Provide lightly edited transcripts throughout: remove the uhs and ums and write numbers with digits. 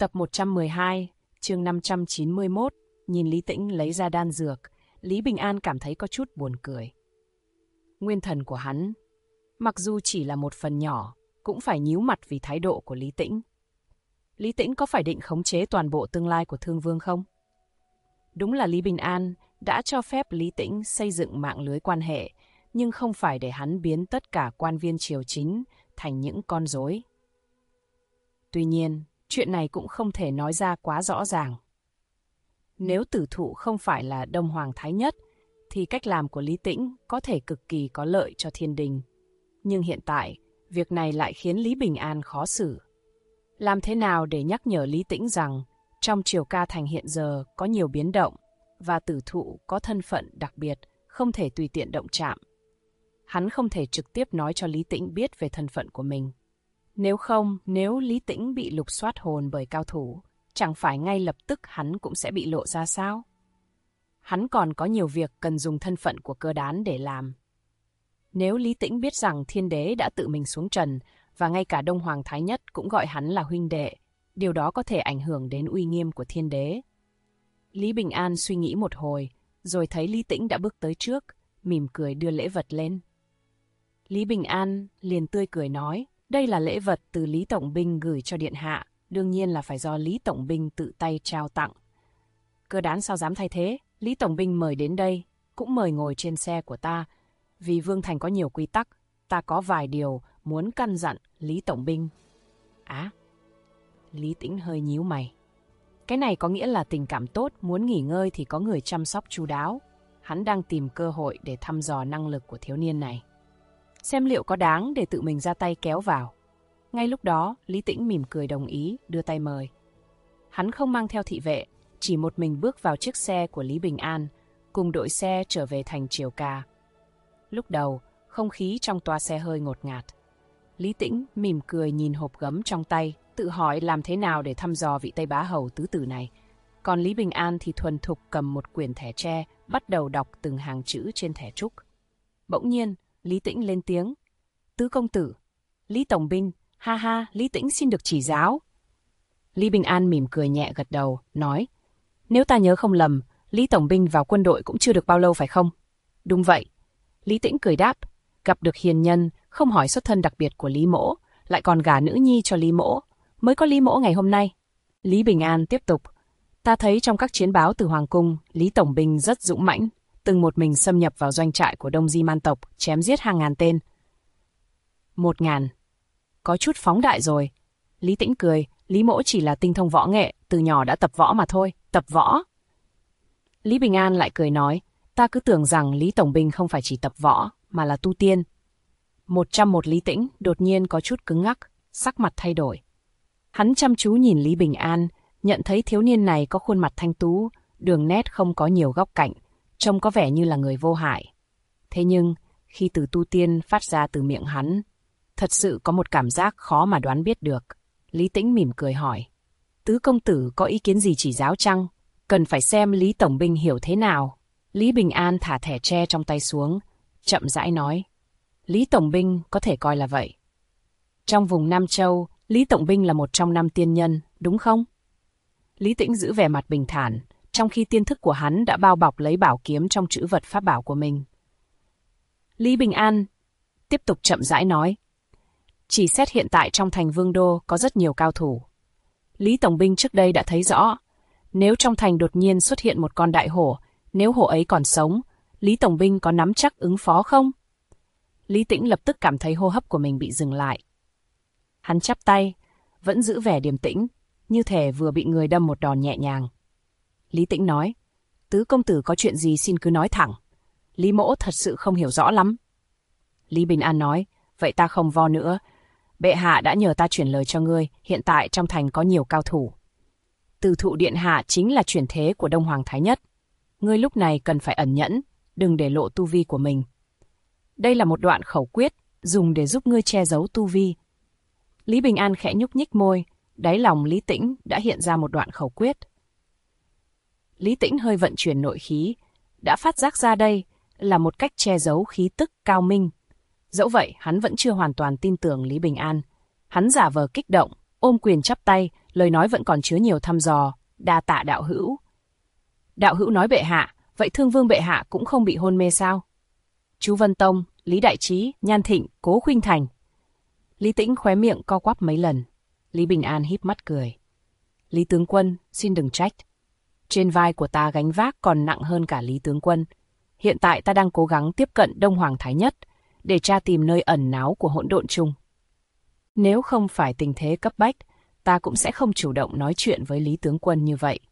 Tập 112, chương 591, nhìn Lý Tĩnh lấy ra đan dược, Lý Bình An cảm thấy có chút buồn cười. Nguyên thần của hắn, mặc dù chỉ là một phần nhỏ, cũng phải nhíu mặt vì thái độ của Lý Tĩnh. Lý Tĩnh có phải định khống chế toàn bộ tương lai của Thương Vương không? Đúng là Lý Bình An đã cho phép Lý Tĩnh xây dựng mạng lưới quan hệ, nhưng không phải để hắn biến tất cả quan viên triều chính thành những con rối. Tuy nhiên, chuyện này cũng không thể nói ra quá rõ ràng. Nếu tử thụ không phải là Đông Hoàng Thái Nhất, thì cách làm của Lý Tĩnh có thể cực kỳ có lợi cho thiên đình. Nhưng hiện tại, việc này lại khiến Lý Bình An khó xử. Làm thế nào để nhắc nhở Lý Tĩnh rằng trong triều ca thành hiện giờ có nhiều biến động và tử thụ có thân phận đặc biệt, không thể tùy tiện động chạm. Hắn không thể trực tiếp nói cho Lý Tĩnh biết về thân phận của mình. Nếu không, nếu Lý Tĩnh bị lục soát hồn bởi cao thủ, chẳng phải ngay lập tức hắn cũng sẽ bị lộ ra sao? Hắn còn có nhiều việc cần dùng thân phận của Cơ Đán để làm. Nếu Lý Tĩnh biết rằng thiên đế đã tự mình xuống trần và ngay cả Đông Hoàng Thái Nhất cũng gọi hắn là huynh đệ, điều đó có thể ảnh hưởng đến uy nghiêm của thiên đế. Lý Bình An suy nghĩ một hồi, rồi thấy Lý Tĩnh đã bước tới trước, mỉm cười đưa lễ vật lên. Lý Bình An liền tươi cười nói, đây là lễ vật từ Lý Tổng Binh gửi cho Điện Hạ, đương nhiên là phải do Lý Tổng Binh tự tay trao tặng. Cơ Đán sao dám thay thế, Lý Tổng Binh mời đến đây, cũng mời ngồi trên xe của ta. Vì Vương Thành có nhiều quy tắc, ta có vài điều muốn căn dặn Lý Tổng Binh. Lý Tĩnh hơi nhíu mày. Cái này có nghĩa là tình cảm tốt, muốn nghỉ ngơi thì có người chăm sóc chu đáo. Hắn đang tìm cơ hội để thăm dò năng lực của thiếu niên này, xem liệu có đáng để tự mình ra tay kéo vào. Ngay lúc đó, Lý Tĩnh mỉm cười đồng ý, đưa tay mời. Hắn không mang theo thị vệ, chỉ một mình bước vào chiếc xe của Lý Bình An, cùng đội xe trở về thành Triều Ca. Lúc đầu, không khí trong toa xe hơi ngột ngạt. Lý Tĩnh mỉm cười nhìn hộp gấm trong tay, tự hỏi làm thế nào để thăm dò vị Tây Bá Hầu tứ tử này. Còn Lý Bình An thì thuần thục cầm một quyển thẻ tre, bắt đầu đọc từng hàng chữ trên thẻ trúc. Bỗng nhiên, Lý Tĩnh lên tiếng. Tứ công tử, Lý Tổng Binh, ha ha, Lý Tĩnh xin được chỉ giáo. Lý Bình An mỉm cười nhẹ gật đầu, nói. Nếu ta nhớ không lầm, Lý Tổng Binh vào quân đội cũng chưa được bao lâu phải không? Đúng vậy. Lý Tĩnh cười đáp, gặp được hiền nhân, không hỏi xuất thân đặc biệt của Lý Mỗ, lại còn gả nữ nhi cho Lý Mỗ, mới có Lý Mỗ ngày hôm nay. Lý Bình An tiếp tục, ta thấy trong các chiến báo từ Hoàng Cung, Lý Tổng Binh rất dũng mãnh, từng một mình xâm nhập vào doanh trại của Đông Di Man tộc, chém giết hàng ngàn tên. 1000. Có chút phóng đại rồi. Lý Tĩnh cười, Lý Mỗ chỉ là tinh thông võ nghệ, từ nhỏ đã tập võ mà thôi. Tập võ? Lý Bình An lại cười nói, ta cứ tưởng rằng Lý Tổng Binh không phải chỉ tập võ, mà là tu tiên. 101 Lý Tĩnh đột nhiên có chút cứng ngắc, sắc mặt thay đổi. Hắn chăm chú nhìn Lý Bình An, nhận thấy thiếu niên này có khuôn mặt thanh tú, đường nét không có nhiều góc cạnh, trông có vẻ như là người vô hại. Thế nhưng, khi từ tu tiên phát ra từ miệng hắn, thật sự có một cảm giác khó mà đoán biết được. Lý Tĩnh mỉm cười hỏi, tứ công tử có ý kiến gì chỉ giáo chăng? Cần phải xem Lý Tổng Binh hiểu thế nào. Lý Bình An thả thẻ tre trong tay xuống, chậm rãi nói, Lý Tổng Binh có thể coi là vậy. Trong vùng Nam Châu, Lý Tổng Binh là một trong 5 tiên nhân, đúng không? Lý Tĩnh giữ vẻ mặt bình thản, trong khi tiên thức của hắn đã bao bọc lấy bảo kiếm trong trữ vật pháp bảo của mình. Lý Bình An tiếp tục chậm rãi nói, chỉ xét hiện tại trong thành Vương Đô có rất nhiều cao thủ. Lý Tổng Binh trước đây đã thấy rõ, nếu trong thành đột nhiên xuất hiện một con đại hổ, nếu hổ ấy còn sống, Lý Tổng Binh có nắm chắc ứng phó không? Lý Tĩnh lập tức cảm thấy hô hấp của mình bị dừng lại. Hắn chắp tay, vẫn giữ vẻ điềm tĩnh, như thể vừa bị người đâm một đòn nhẹ nhàng. Lý Tĩnh nói, tứ công tử có chuyện gì xin cứ nói thẳng. Lý Mỗ thật sự không hiểu rõ lắm. Lý Bình An nói, vậy ta không vo nữa. Bệ hạ đã nhờ ta chuyển lời cho ngươi, hiện tại trong thành có nhiều cao thủ. Tử thụ điện hạ chính là chuyển thế của Đông Hoàng Thái Nhất. Ngươi lúc này cần phải ẩn nhẫn, đừng để lộ tu vi của mình. Đây là một đoạn khẩu quyết, dùng để giúp ngươi che giấu tu vi. Lý Bình An khẽ nhúc nhích môi, đáy lòng Lý Tĩnh đã hiện ra một đoạn khẩu quyết. Lý Tĩnh hơi vận chuyển nội khí, đã phát giác ra đây là một cách che giấu khí tức cao minh. Dẫu vậy, hắn vẫn chưa hoàn toàn tin tưởng Lý Bình An. Hắn giả vờ kích động, ôm quyền chắp tay, lời nói vẫn còn chứa nhiều thăm dò, đa tạ đạo hữu. Đạo hữu nói bệ hạ, vậy Thương Vương bệ hạ cũng không bị hôn mê sao? Chú Vân Tông, Lý Đại Trí, Nhan Thịnh, Cố Khuynh Thành. Lý Tĩnh khóe miệng co quắp mấy lần. Lý Bình An híp mắt cười. Lý tướng quân, xin đừng trách. Trên vai của ta gánh vác còn nặng hơn cả Lý tướng quân. Hiện tại ta đang cố gắng tiếp cận Đông Hoàng Thái Nhất để tra tìm nơi ẩn náu của hỗn độn chung. Nếu không phải tình thế cấp bách, ta cũng sẽ không chủ động nói chuyện với Lý tướng quân như vậy.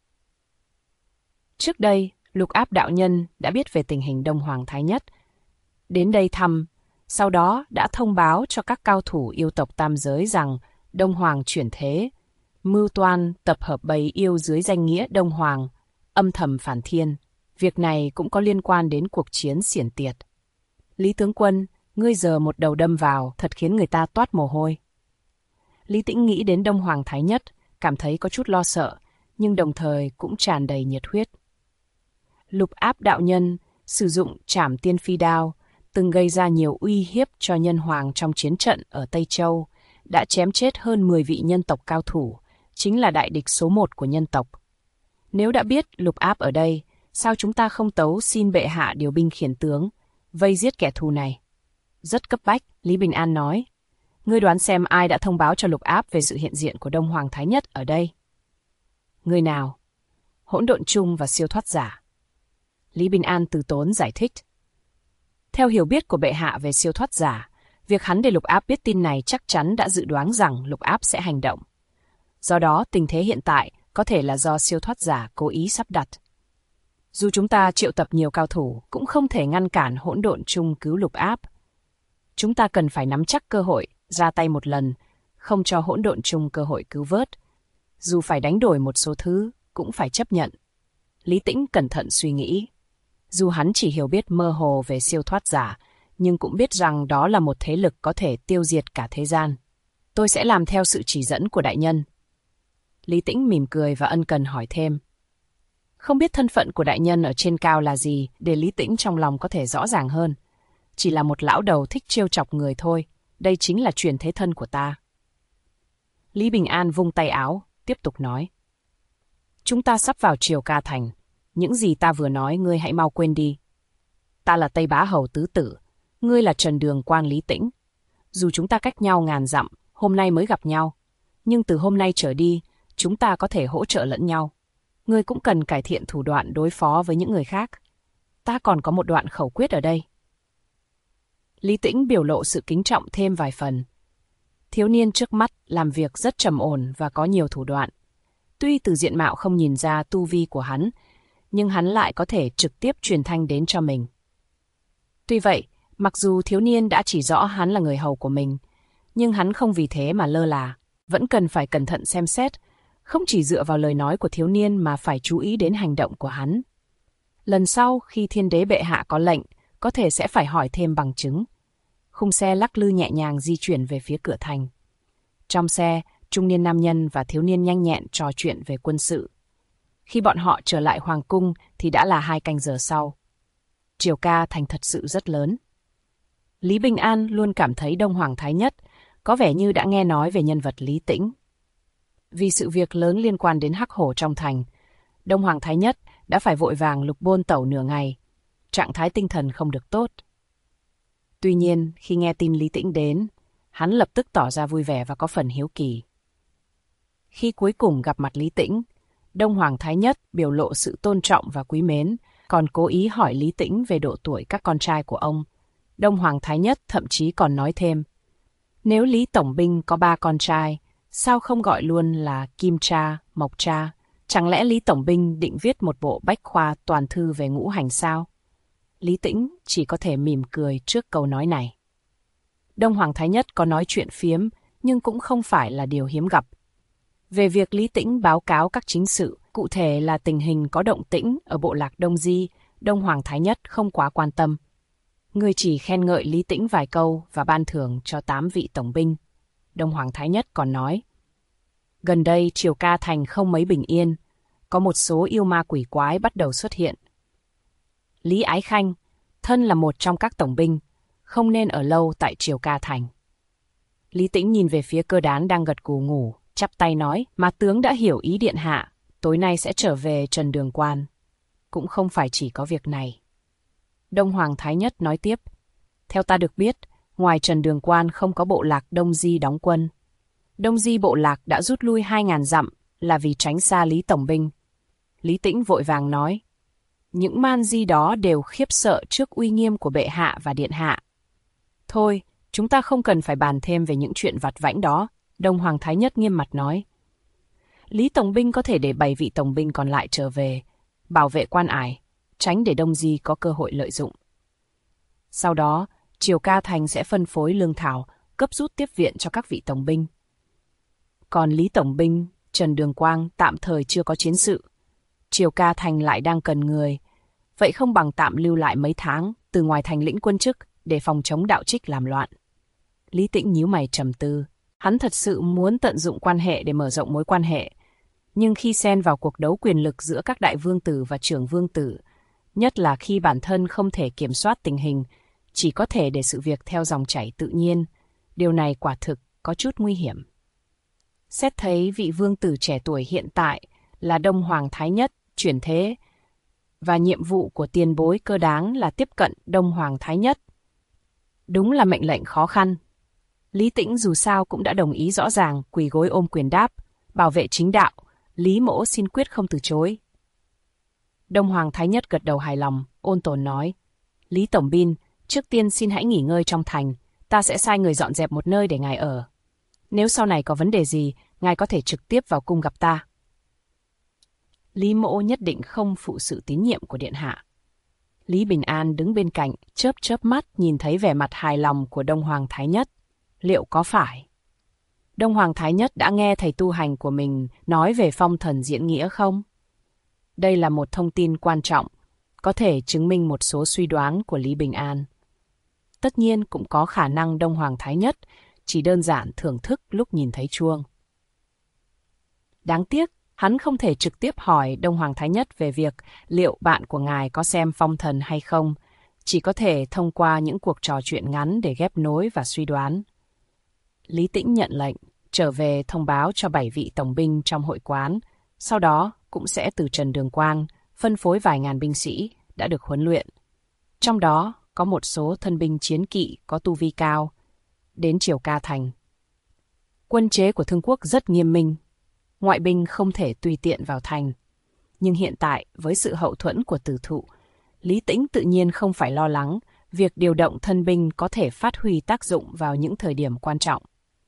Trước đây, Lục Áp đạo nhân đã biết về tình hình Đông Hoàng Thái Nhất. Đến đây thăm, sau đó đã thông báo cho các cao thủ yêu tộc tam giới rằng Đông Hoàng chuyển thế, mưu toan tập hợp bầy yêu dưới danh nghĩa Đông Hoàng, âm thầm phản thiên. Việc này cũng có liên quan đến cuộc chiến xiển tiệt. Lý tướng quân, ngươi giờ một đầu đâm vào, thật khiến người ta toát mồ hôi. Lý Tĩnh nghĩ đến Đông Hoàng Thái Nhất, cảm thấy có chút lo sợ, nhưng đồng thời cũng tràn đầy nhiệt huyết. Lục Áp đạo nhân sử dụng Trảm Tiên Phi Đao, từng gây ra nhiều uy hiếp cho nhân hoàng trong chiến trận ở Tây Châu, đã chém chết hơn 10 vị nhân tộc cao thủ, chính là đại địch số 1 của nhân tộc. Nếu đã biết Lục Áp ở đây, sao chúng ta không tấu xin bệ hạ điều binh khiển tướng, vây giết kẻ thù này? Rất cấp bách, Lý Bình An nói. Ngươi đoán xem ai đã thông báo cho Lục Áp về sự hiện diện của Đông Hoàng Thái Nhất ở đây? Người nào? Hỗn độn chung và siêu thoát giả. Lý Bình An từ tốn giải thích. Theo hiểu biết của bệ hạ về siêu thoát giả, việc hắn để Lục Áp biết tin này chắc chắn đã dự đoán rằng Lục Áp sẽ hành động. Do đó, tình thế hiện tại có thể là do siêu thoát giả cố ý sắp đặt. Dù chúng ta triệu tập nhiều cao thủ, cũng không thể ngăn cản hỗn độn chung cứu Lục Áp. Chúng ta cần phải nắm chắc cơ hội, ra tay một lần, không cho hỗn độn chung cơ hội cứu vớt. Dù phải đánh đổi một số thứ, cũng phải chấp nhận. Lý Tĩnh cẩn thận suy nghĩ. Dù hắn chỉ hiểu biết mơ hồ về siêu thoát giả, nhưng cũng biết rằng đó là một thế lực có thể tiêu diệt cả thế gian. Tôi sẽ làm theo sự chỉ dẫn của đại nhân. Lý Tĩnh mỉm cười và ân cần hỏi thêm. Không biết thân phận của đại nhân ở trên cao là gì để Lý Tĩnh trong lòng có thể rõ ràng hơn. Chỉ là một lão đầu thích trêu chọc người thôi, đây chính là truyền thế thân của ta. Lý Bình An vung tay áo, tiếp tục nói. Chúng ta sắp vào Triều Ca Thành, những gì ta vừa nói ngươi hãy mau quên đi. Ta là Tây Bá Hầu Tứ Tử, ngươi là Trần Đường Quan Lý Tĩnh. Dù chúng ta cách nhau ngàn dặm, hôm nay mới gặp nhau, nhưng từ hôm nay trở đi, chúng ta có thể hỗ trợ lẫn nhau. Ngươi cũng cần cải thiện thủ đoạn đối phó với những người khác. Ta còn có một đoạn khẩu quyết ở đây. Lý Tĩnh biểu lộ sự kính trọng thêm vài phần. Thiếu niên trước mắt làm việc rất trầm ổn và có nhiều thủ đoạn. Tuy từ diện mạo không nhìn ra tu vi của hắn, nhưng hắn lại có thể trực tiếp truyền thanh đến cho mình. Tuy vậy, mặc dù thiếu niên đã chỉ rõ hắn là người hầu của mình, nhưng hắn không vì thế mà lơ là, vẫn cần phải cẩn thận xem xét, không chỉ dựa vào lời nói của thiếu niên mà phải chú ý đến hành động của hắn. Lần sau khi Thiên Đế bệ hạ có lệnh, có thể sẽ phải hỏi thêm bằng chứng. Khung xe lắc lư nhẹ nhàng di chuyển về phía cửa thành. Trong xe, trung niên nam nhân và thiếu niên nhanh nhẹn trò chuyện về quân sự. Khi bọn họ trở lại Hoàng Cung thì đã là 2 canh giờ sau. Triều Ca Thành thật sự rất lớn. Lý Bình An luôn cảm thấy Đông Hoàng Thái Nhất có vẻ như đã nghe nói về nhân vật Lý Tĩnh. Vì sự việc lớn liên quan đến Hắc Hổ trong thành, Đông Hoàng Thái Nhất đã phải vội vàng lục bôn tẩu nửa ngày, trạng thái tinh thần không được tốt. Tuy nhiên, khi nghe tin Lý Tĩnh đến, hắn lập tức tỏ ra vui vẻ và có phần hiếu kỳ. Khi cuối cùng gặp mặt Lý Tĩnh, Đông Hoàng Thái Nhất biểu lộ sự tôn trọng và quý mến, còn cố ý hỏi Lý Tĩnh về độ tuổi các con trai của ông. Đông Hoàng Thái Nhất thậm chí còn nói thêm, nếu Lý Tổng Binh có 3 con trai, sao không gọi luôn là Kim Cha, Mộc Cha? Chẳng lẽ Lý Tổng Binh định viết một bộ bách khoa toàn thư về ngũ hành sao? Lý Tĩnh chỉ có thể mỉm cười trước câu nói này. Đông Hoàng Thái Nhất có nói chuyện phiếm, nhưng cũng không phải là điều hiếm gặp. Về việc Lý Tĩnh báo cáo các chính sự, cụ thể là tình hình có động tĩnh ở bộ lạc Đông Di, Đông Hoàng Thái Nhất không quá quan tâm. Người chỉ khen ngợi Lý Tĩnh vài câu và ban thưởng cho 8 vị tổng binh. Đông Hoàng Thái Nhất còn nói, gần đây Triều Ca Thành không mấy bình yên, có một số yêu ma quỷ quái bắt đầu xuất hiện. Lý Ái Khanh, thân là một trong các tổng binh, không nên ở lâu tại Triều Ca Thành. Lý Tĩnh nhìn về phía Cơ Đán đang gật gù ngủ, chắp tay nói, mà tướng đã hiểu ý điện hạ, tối nay sẽ trở về Trần Đường Quan. Cũng không phải chỉ có việc này. Đông Hoàng Thái Nhất nói tiếp, theo ta được biết, ngoài Trần Đường Quan không có bộ lạc Đông Di đóng quân. Đông Di bộ lạc đã rút lui 2.000 dặm là vì tránh xa Lý Tổng binh. Lý Tĩnh vội vàng nói, những man di đó đều khiếp sợ trước uy nghiêm của bệ hạ và điện hạ. Thôi, chúng ta không cần phải bàn thêm về những chuyện vặt vãnh đó, Đông Hoàng Thái Nhất nghiêm mặt nói. Lý Tổng binh có thể để 7 vị tổng binh còn lại trở về, bảo vệ quan ải, tránh để Đông Di có cơ hội lợi dụng. Sau đó, Triều Ca Thành sẽ phân phối lương thảo, cấp rút tiếp viện cho các vị tổng binh. Còn Lý Tổng binh, Trần Đường Quang tạm thời chưa có chiến sự. Triều Ca Thành lại đang cần người, vậy không bằng tạm lưu lại mấy tháng từ ngoài thành lĩnh quân chức để phòng chống đạo trích làm loạn. Lý Tĩnh nhíu mày trầm tư, hắn thật sự muốn tận dụng quan hệ để mở rộng mối quan hệ, nhưng khi xen vào cuộc đấu quyền lực giữa các đại vương tử và trưởng vương tử, nhất là khi bản thân không thể kiểm soát tình hình, chỉ có thể để sự việc theo dòng chảy tự nhiên, điều này quả thực có chút nguy hiểm. Xét thấy vị vương tử trẻ tuổi hiện tại là Đông Hoàng Thái Nhất chuyển thế, và nhiệm vụ của tiền bối Cơ Đáng là tiếp cận Đông Hoàng Thái Nhất. Đúng là mệnh lệnh khó khăn. Lý Tĩnh dù sao cũng đã đồng ý rõ ràng, quỳ gối ôm quyền đáp, bảo vệ chính đạo, Lý mỗ xin quyết không từ chối. Đông Hoàng Thái Nhất gật đầu hài lòng, ôn tồn nói, Lý Tổng binh, trước tiên xin hãy nghỉ ngơi trong thành, ta sẽ sai người dọn dẹp một nơi để ngài ở. Nếu sau này có vấn đề gì, ngài có thể trực tiếp vào cung gặp ta. Lý mỗ nhất định không phụ sự tín nhiệm của điện hạ. Lý Bình An đứng bên cạnh, chớp chớp mắt nhìn thấy vẻ mặt hài lòng của Đông Hoàng Thái Nhất. Liệu có phải Đông Hoàng Thái Nhất đã nghe thầy tu hành của mình nói về phong thần diễn nghĩa không? Đây là một thông tin quan trọng, có thể chứng minh một số suy đoán của Lý Bình An. Tất nhiên cũng có khả năng Đông Hoàng Thái Nhất chỉ đơn giản thưởng thức lúc nhìn thấy chuông. Đáng tiếc, hắn không thể trực tiếp hỏi Đông Hoàng Thái Nhất về việc liệu bạn của ngài có xem phong thần hay không, chỉ có thể thông qua những cuộc trò chuyện ngắn để ghép nối và suy đoán. Lý Tĩnh nhận lệnh, trở về thông báo cho 7 vị tổng binh trong hội quán, sau đó cũng sẽ từ Trần Đường Quang phân phối vài ngàn binh sĩ đã được huấn luyện. Trong đó có một số thân binh chiến kỵ có tu vi cao, đến Triều Ca Thành. Quân chế của Thương Quốc rất nghiêm minh, ngoại binh không thể tùy tiện vào thành. Nhưng hiện tại, với sự hậu thuẫn của Tử Thụ, Lý Tĩnh tự nhiên không phải lo lắng việc điều động thân binh có thể phát huy tác dụng vào những thời điểm quan trọng.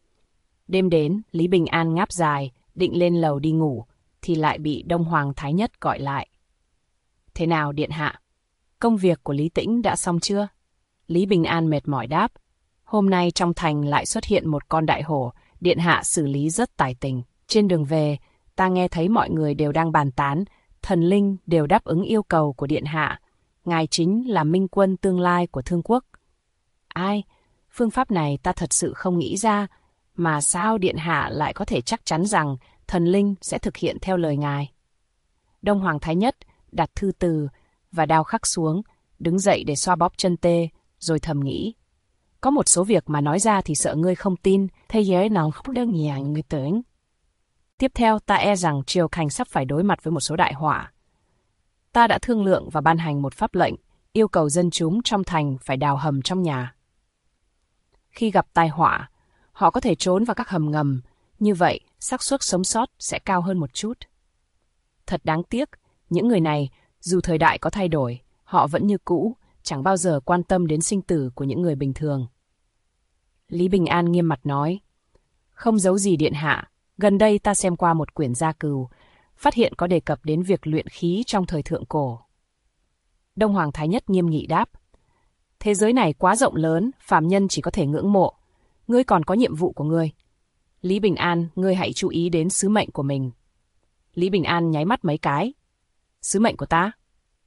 Đêm đến, Lý Bình An ngáp dài, định lên lầu đi ngủ, thì lại bị Đông Hoàng Thái Nhất gọi lại. Thế nào điện hạ? Công việc của Lý Tĩnh đã xong chưa? Lý Bình An mệt mỏi đáp. Hôm nay trong thành lại xuất hiện một con đại hổ, điện hạ xử lý rất tài tình. Trên đường về, ta nghe thấy mọi người đều đang bàn tán, thần linh đều đáp ứng yêu cầu của điện hạ. Ngài chính là minh quân tương lai của Thương Quốc. Ai? Phương pháp này ta thật sự không nghĩ ra, mà sao điện hạ lại có thể chắc chắn rằng thần linh sẽ thực hiện theo lời ngài? Đông Hoàng Thái Nhất đặt thư từ và đao khắc xuống, đứng dậy để xoa bóp chân tê, rồi thầm nghĩ. Có một số việc mà nói ra thì sợ ngươi không tin, thế giới nào không đơn giản người tưởng. Tiếp theo ta e rằng triều Khanh sắp phải đối mặt với một số đại họa. Ta đã thương lượng và ban hành một pháp lệnh, yêu cầu dân chúng trong thành phải đào hầm trong nhà. Khi gặp tai họa, họ có thể trốn vào các hầm ngầm, như vậy xác suất sống sót sẽ cao hơn một chút. Thật đáng tiếc, những người này, dù thời đại có thay đổi, họ vẫn như cũ, chẳng bao giờ quan tâm đến sinh tử của những người bình thường. Lý Bình An nghiêm mặt nói, không giấu gì điện hạ, gần đây ta xem qua một quyển gia cừu, phát hiện có đề cập đến việc luyện khí trong thời thượng cổ. Đông Hoàng Thái Nhất nghiêm nghị đáp, thế giới này quá rộng lớn, phàm nhân chỉ có thể ngưỡng mộ. Ngươi còn có nhiệm vụ của ngươi. Lý Bình An, ngươi hãy chú ý đến sứ mệnh của mình. Lý Bình An nháy mắt mấy cái. Sứ mệnh của ta?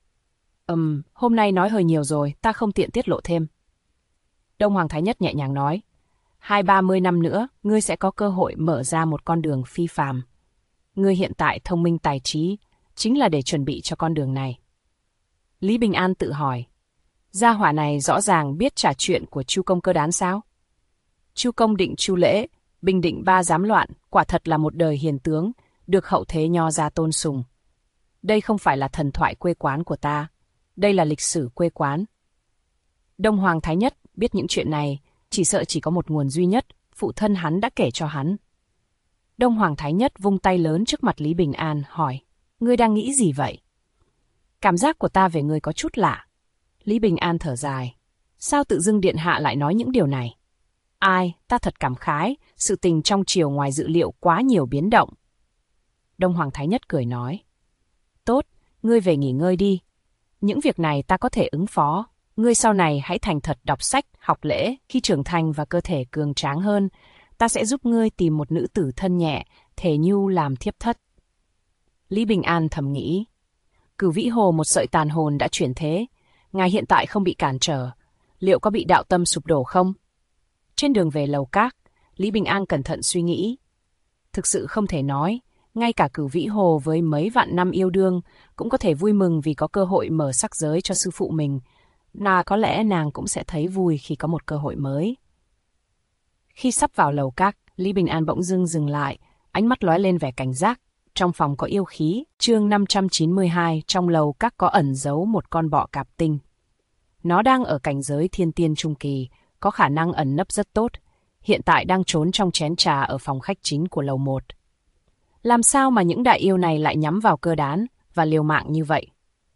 Hôm nay nói hơi nhiều rồi, ta không tiện tiết lộ thêm. Đông Hoàng Thái Nhất nhẹ nhàng nói, 20-30 năm nữa, ngươi sẽ có cơ hội mở ra một con đường phi phàm. Ngươi hiện tại thông minh tài trí, chính là để chuẩn bị cho con đường này. Lý Bình An tự hỏi, gia hỏa này rõ ràng biết trả chuyện của Chu công Cơ Đán sao? Chu công định chu lễ, Bình Định ba dám loạn, quả thật là một đời hiền tướng, được hậu thế Nho gia tôn sùng. Đây không phải là thần thoại quê quán của ta, đây là lịch sử quê quán. Đông Hoàng Thái Nhất biết những chuyện này, chỉ sợ chỉ có một nguồn duy nhất, phụ thân hắn đã kể cho hắn. Đông Hoàng Thái Nhất vung tay lớn trước mặt Lý Bình An, hỏi, ngươi đang nghĩ gì vậy? Cảm giác của ta về ngươi có chút lạ. Lý Bình An thở dài, sao tự dưng điện hạ lại nói những điều này? Ai, ta thật cảm khái, sự tình trong triều ngoài dự liệu quá nhiều biến động. Đông Hoàng Thái Nhất cười nói, tốt, ngươi về nghỉ ngơi đi. Những việc này ta có thể ứng phó. Ngươi sau này hãy thành thật đọc sách, học lễ, khi trưởng thành và cơ thể cường tráng hơn, ta sẽ giúp ngươi tìm một nữ tử thân nhẹ, thể nhu làm thiếp thất. Lý Bình An thầm nghĩ, Cửu Vĩ Hồ một sợi tàn hồn đã chuyển thế, ngài hiện tại không bị cản trở, liệu có bị đạo tâm sụp đổ không? Trên đường về lầu các, Lý Bình An cẩn thận suy nghĩ. Thực sự không thể nói, ngay cả Cửu Vĩ Hồ với mấy vạn năm yêu đương cũng có thể vui mừng vì có cơ hội mở sắc giới cho sư phụ mình. Có lẽ nàng cũng sẽ thấy vui khi có một cơ hội mới. Khi sắp vào lầu các, Lý Bình An bỗng dưng dừng lại, ánh mắt lóe lên vẻ cảnh giác. Trong phòng có yêu khí, chương 592, trong lầu các có ẩn giấu một con bọ cạp tinh. Nó đang ở cảnh giới thiên tiên trung kỳ, có khả năng ẩn nấp rất tốt, hiện tại đang trốn trong chén trà ở phòng khách chính của lầu 1. Làm sao mà những đại yêu này lại nhắm vào Cơ Đán và liều mạng như vậy?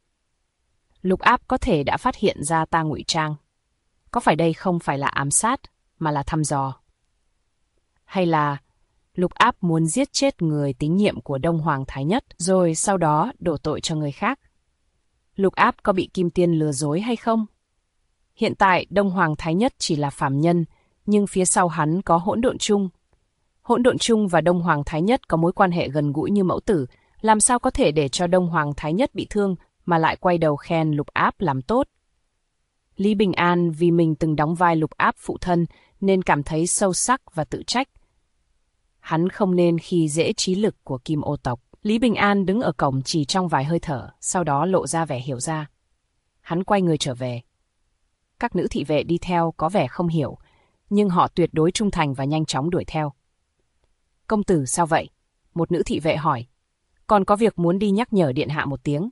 Lục Áp có thể đã phát hiện ra ta ngụy trang. Có phải đây không phải là ám sát, mà là thăm dò? Hay là Lục Áp muốn giết chết người tín nhiệm của Đông Hoàng Thái Nhất, rồi sau đó đổ tội cho người khác? Lục Áp có bị Kim Tiên lừa dối hay không? Hiện tại Đông Hoàng Thái Nhất chỉ là phàm nhân, nhưng phía sau hắn có Hỗn Độn Trung. Hỗn Độn Trung và Đông Hoàng Thái Nhất có mối quan hệ gần gũi như mẫu tử, làm sao có thể để cho Đông Hoàng Thái Nhất bị thương mà lại quay đầu khen Lục Áp làm tốt? Lý Bình An vì mình từng đóng vai Lục Áp phụ thân nên cảm thấy sâu sắc và tự trách. Hắn không nên khi dễ trí lực của Kim Ô tộc. Lý Bình An đứng ở cổng chỉ trong vài hơi thở, sau đó lộ ra vẻ hiểu ra. Hắn quay người trở về. Các nữ thị vệ đi theo có vẻ không hiểu, nhưng họ tuyệt đối trung thành và nhanh chóng đuổi theo. Công tử sao vậy? Một nữ thị vệ hỏi. Còn có việc muốn đi nhắc nhở điện hạ một tiếng.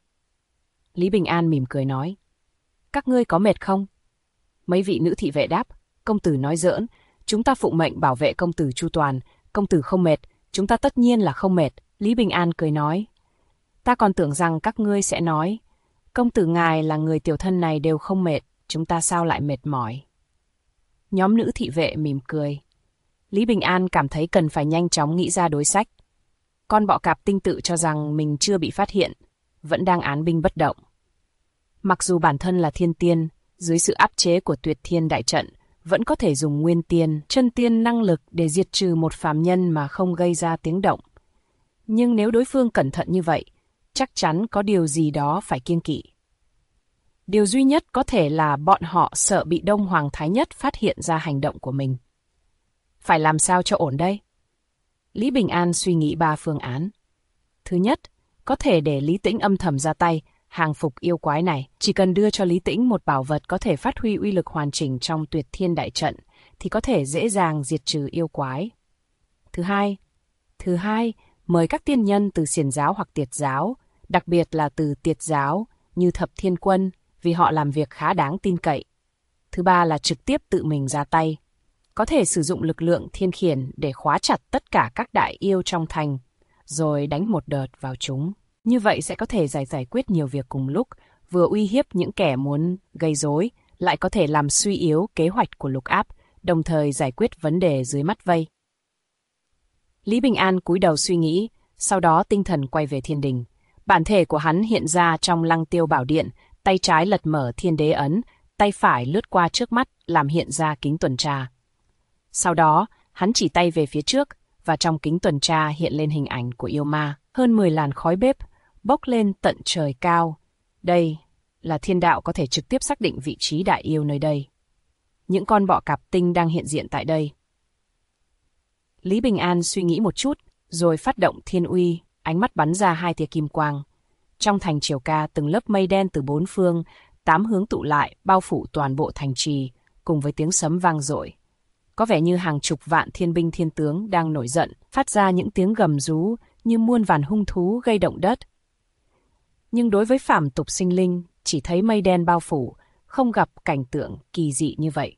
Lý Bình An mỉm cười nói. Các ngươi có mệt không? Mấy vị nữ thị vệ đáp. Công tử nói giỡn, chúng ta phụng mệnh bảo vệ công tử chu toàn. Công tử không mệt, chúng ta tất nhiên là không mệt. Lý Bình An cười nói. Ta còn tưởng rằng các ngươi sẽ nói, công tử ngài là người tiểu thân này đều không mệt, chúng ta sao lại mệt mỏi? Nhóm nữ thị vệ mỉm cười. Lý Bình An cảm thấy cần phải nhanh chóng nghĩ ra đối sách. Con bọ cạp tinh tự cho rằng mình chưa bị phát hiện, vẫn đang án binh bất động. Mặc dù bản thân là thiên tiên, dưới sự áp chế của Tuyệt Thiên đại trận, vẫn có thể dùng nguyên tiên, chân tiên năng lực để diệt trừ một phàm nhân mà không gây ra tiếng động. Nhưng nếu đối phương cẩn thận như vậy, chắc chắn có điều gì đó phải kiêng kỵ. Điều duy nhất có thể là bọn họ sợ bị Đông Hoàng Thái Nhất phát hiện ra hành động của mình. Phải làm sao cho ổn đây? Lý Bình An suy nghĩ 3 phương án. Thứ nhất, có thể để Lý Tĩnh âm thầm ra tay, hàng phục yêu quái này. Chỉ cần đưa cho Lý Tĩnh một bảo vật có thể phát huy uy lực hoàn chỉnh trong Tuyệt Thiên đại trận, thì có thể dễ dàng diệt trừ yêu quái. Thứ hai, mời các tiên nhân từ Xiển giáo hoặc Tiệt giáo, đặc biệt là từ Tiệt giáo như Thập Thiên Quân, vì họ làm việc khá đáng tin cậy. Thứ ba là trực tiếp tự mình ra tay. Có thể sử dụng lực lượng thiên khiển để khóa chặt tất cả các đại yêu trong thành, rồi đánh một đợt vào chúng. Như vậy sẽ có thể giải quyết nhiều việc cùng lúc, vừa uy hiếp những kẻ muốn gây rối, lại có thể làm suy yếu kế hoạch của Lục Áp, đồng thời giải quyết vấn đề dưới mắt vây. Lý Bình An cúi đầu suy nghĩ, sau đó tinh thần quay về thiên đình. Bản thể của hắn hiện ra trong Lăng Tiêu Bảo Điện, tay trái lật mở Thiên Đế ấn, tay phải lướt qua trước mắt làm hiện ra kính tuần tra. Sau đó, hắn chỉ tay về phía trước, và trong kính tuần tra hiện lên hình ảnh của yêu ma, hơn 10 làn khói bếp, bốc lên tận trời cao. Đây là thiên đạo có thể trực tiếp xác định vị trí đại yêu nơi đây. Những con bọ cạp tinh đang hiện diện tại đây. Lý Bình An suy nghĩ một chút, rồi phát động thiên uy, ánh mắt bắn ra 2 tia kim quang. Trong thành Triều Ca, từng lớp mây đen từ 4 phương, 8 hướng tụ lại, bao phủ toàn bộ thành trì, cùng với tiếng sấm vang dội. Có vẻ như hàng chục vạn thiên binh thiên tướng đang nổi giận, phát ra những tiếng gầm rú như muôn vàn hung thú gây động đất. Nhưng đối với phàm tục sinh linh, chỉ thấy mây đen bao phủ, không gặp cảnh tượng kỳ dị như vậy.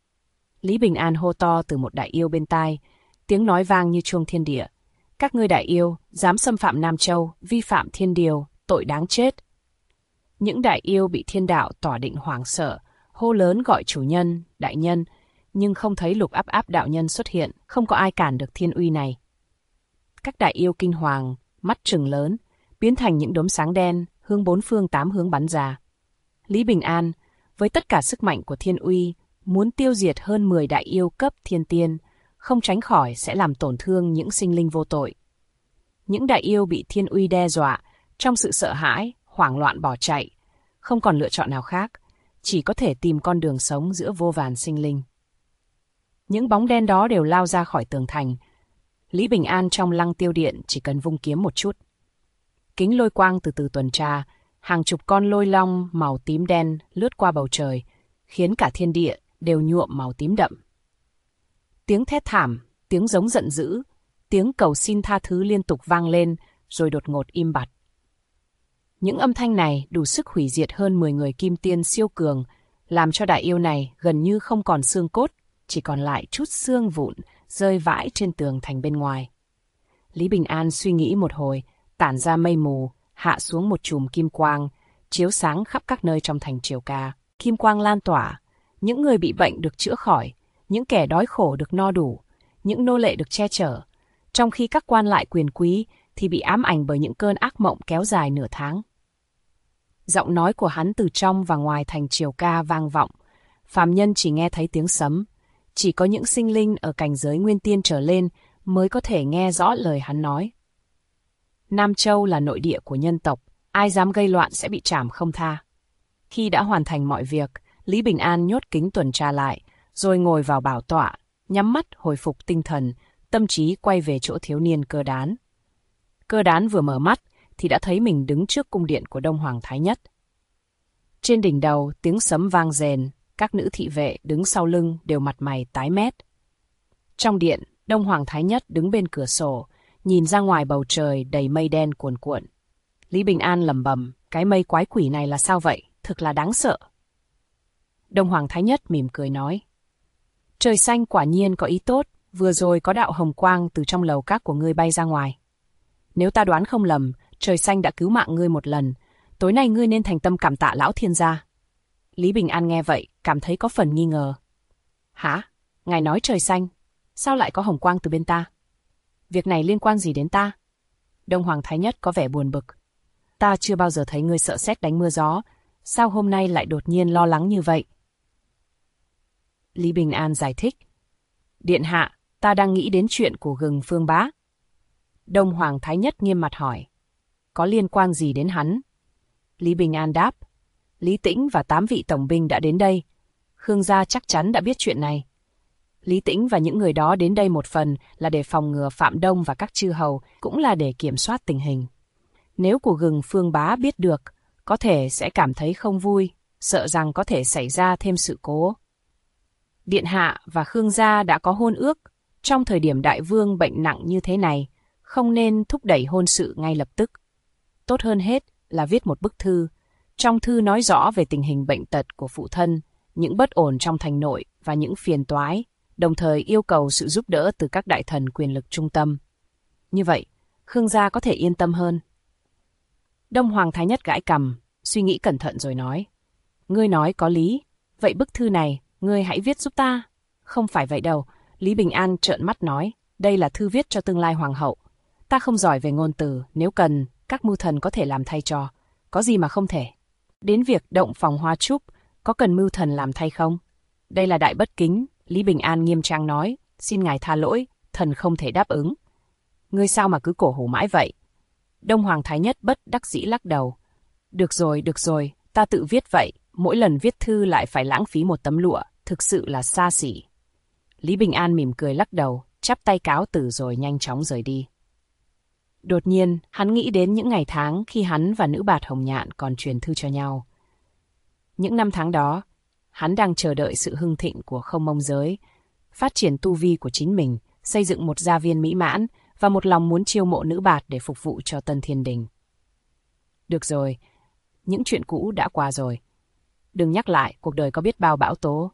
Lý Bình An hô to từ một đại yêu bên tai, tiếng nói vang như chuông thiên địa. Các ngươi đại yêu, dám xâm phạm Nam Châu, vi phạm thiên điều, tội đáng chết. Những đại yêu bị thiên đạo tỏa định hoảng sợ, hô lớn gọi chủ nhân, đại nhân, nhưng không thấy Lục Áp Áp đạo nhân xuất hiện, không có ai cản được thiên uy này. Các đại yêu kinh hoàng, mắt trừng lớn, biến thành những đốm sáng đen, hướng bốn phương tám hướng bắn ra. Lý Bình An, với tất cả sức mạnh của thiên uy, muốn tiêu diệt hơn 10 đại yêu cấp thiên tiên, không tránh khỏi sẽ làm tổn thương những sinh linh vô tội. Những đại yêu bị thiên uy đe dọa, trong sự sợ hãi, hoảng loạn bỏ chạy, không còn lựa chọn nào khác, chỉ có thể tìm con đường sống giữa vô vàn sinh linh. Những bóng đen đó đều lao ra khỏi tường thành. Lý Bình An trong Lăng Tiêu Điện chỉ cần vung kiếm một chút. Kính lôi quang từ từ tuần tra, hàng chục con lôi long màu tím đen lướt qua bầu trời, khiến cả thiên địa đều nhuộm màu tím đậm. Tiếng thét thảm, tiếng giống giận dữ, tiếng cầu xin tha thứ liên tục vang lên, rồi đột ngột im bặt. Những âm thanh này đủ sức hủy diệt hơn 10 người kim tiên siêu cường, làm cho đại yêu này gần như không còn xương cốt, chỉ còn lại chút xương vụn rơi vãi trên tường thành bên ngoài. Lý Bình An suy nghĩ một hồi, tản ra mây mù, hạ xuống một chùm kim quang, chiếu sáng khắp các nơi trong thành Triều Ca. Kim quang lan tỏa, những người bị bệnh được chữa khỏi, những kẻ đói khổ được no đủ, những nô lệ được che chở, trong khi các quan lại quyền quý thì bị ám ảnh bởi những cơn ác mộng kéo dài nửa tháng. Giọng nói của hắn từ trong và ngoài thành Triều Ca vang vọng, phàm nhân chỉ nghe thấy tiếng sấm, chỉ có những sinh linh ở cảnh giới nguyên tiên trở lên mới có thể nghe rõ lời hắn nói. Nam Châu là nội địa của nhân tộc, ai dám gây loạn sẽ bị trảm không tha. Khi đã hoàn thành mọi việc, Lý Bình An nhốt kính tuần tra lại, rồi ngồi vào bảo tọa, nhắm mắt hồi phục tinh thần, tâm trí quay về chỗ thiếu niên Cơ Đán. Cơ Đán vừa mở mắt thì đã thấy mình đứng trước cung điện của Đông Hoàng Thái Nhất. Trên đỉnh đầu tiếng sấm vang rền, các nữ thị vệ đứng sau lưng đều mặt mày tái mét. Trong điện, Đông Hoàng Thái Nhất đứng bên cửa sổ, nhìn ra ngoài bầu trời đầy mây đen cuồn cuộn. Lý Bình An lẩm bẩm, cái mây quái quỷ này là sao vậy, thực là đáng sợ. Đông Hoàng Thái Nhất mỉm cười nói, trời xanh quả nhiên có ý tốt, vừa rồi có đạo hồng quang từ trong lầu các của ngươi bay ra ngoài. Nếu ta đoán không lầm, trời xanh đã cứu mạng ngươi một lần, tối nay ngươi nên thành tâm cảm tạ lão thiên gia. Lý Bình An nghe vậy, cảm thấy có phần nghi ngờ. Hả? Ngài nói trời xanh, sao lại có hồng quang từ bên ta? Việc này liên quan gì đến ta? Đông Hoàng Thái Nhất có vẻ buồn bực. Ta chưa bao giờ thấy ngươi sợ sét đánh mưa gió, sao hôm nay lại đột nhiên lo lắng như vậy? Lý Bình An giải thích. Điện hạ, ta đang nghĩ đến chuyện của Gừng Phương Bá. Đông Hoàng Thái Nhất nghiêm mặt hỏi. Có liên quan gì đến hắn? Lý Bình An đáp. Lý Tĩnh và 8 vị tổng binh đã đến đây. Khương gia chắc chắn đã biết chuyện này. Lý Tĩnh và những người đó đến đây một phần là để phòng ngừa Phạm Đông và các chư hầu, cũng là để kiểm soát tình hình. Nếu của Gừng Phương Bá biết được, có thể sẽ cảm thấy không vui, sợ rằng có thể xảy ra thêm sự cố. Điện hạ và Khương gia đã có hôn ước, trong thời điểm đại vương bệnh nặng như thế này, không nên thúc đẩy hôn sự ngay lập tức. Tốt hơn hết là viết một bức thư. Trong thư nói rõ về tình hình bệnh tật của phụ thân, những bất ổn trong thành nội và những phiền toái, đồng thời yêu cầu sự giúp đỡ từ các đại thần quyền lực trung tâm. Như vậy, Khương gia có thể yên tâm hơn. Đông Hoàng Thái Nhất gãi cằm, suy nghĩ cẩn thận rồi nói. Ngươi nói có lý, vậy bức thư này, ngươi hãy viết giúp ta. Không phải vậy đâu, Lý Bình An trợn mắt nói, đây là thư viết cho tương lai hoàng hậu. Ta không giỏi về ngôn từ, nếu cần, các mưu thần có thể làm thay cho. Có gì mà không thể. Đến việc động phòng hoa trúc, có cần mưu thần làm thay không? Đây là đại bất kính, Lý Bình An nghiêm trang nói, xin ngài tha lỗi, thần không thể đáp ứng. Ngươi sao mà cứ cổ hủ mãi vậy? Đông Hoàng Thái Nhất bất đắc dĩ lắc đầu. Được rồi, ta tự viết vậy, mỗi lần viết thư lại phải lãng phí một tấm lụa, thực sự là xa xỉ. Lý Bình An mỉm cười lắc đầu, chắp tay cáo từ rồi nhanh chóng rời đi. Đột nhiên, hắn nghĩ đến những ngày tháng khi hắn và nữ bạt Hồng Nhạn còn truyền thư cho nhau. Những năm tháng đó, hắn đang chờ đợi sự hưng thịnh của Không Mông giới, phát triển tu vi của chính mình, xây dựng một gia viên mỹ mãn và một lòng muốn chiêu mộ nữ bạt để phục vụ cho Tân Thiên Đình. Được rồi, những chuyện cũ đã qua rồi. Đừng nhắc lại, cuộc đời có biết bao bão tố.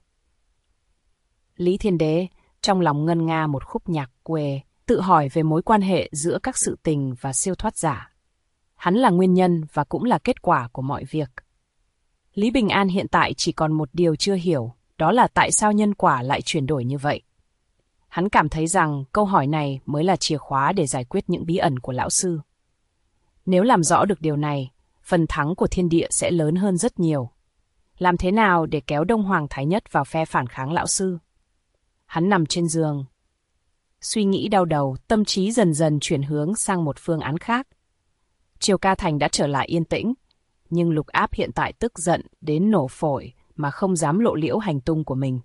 Lý Thiên Đế trong lòng ngân nga một khúc nhạc quê, tự hỏi về mối quan hệ giữa các sự tình và siêu thoát giả. Hắn là nguyên nhân và cũng là kết quả của mọi việc. Lý Bình An hiện tại chỉ còn một điều chưa hiểu, đó là tại sao nhân quả lại chuyển đổi như vậy. Hắn cảm thấy rằng câu hỏi này mới là chìa khóa để giải quyết những bí ẩn của lão sư. Nếu làm rõ được điều này, phần thắng của thiên địa sẽ lớn hơn rất nhiều. Làm thế nào để kéo Đông Hoàng Thái Nhất vào phe phản kháng lão sư? Hắn nằm trên giường. Suy nghĩ đau đầu, tâm trí dần dần chuyển hướng sang một phương án khác. Triều Ca Thành đã trở lại yên tĩnh, nhưng Lục Áp hiện tại tức giận đến nổ phổi mà không dám lộ liễu hành tung của mình.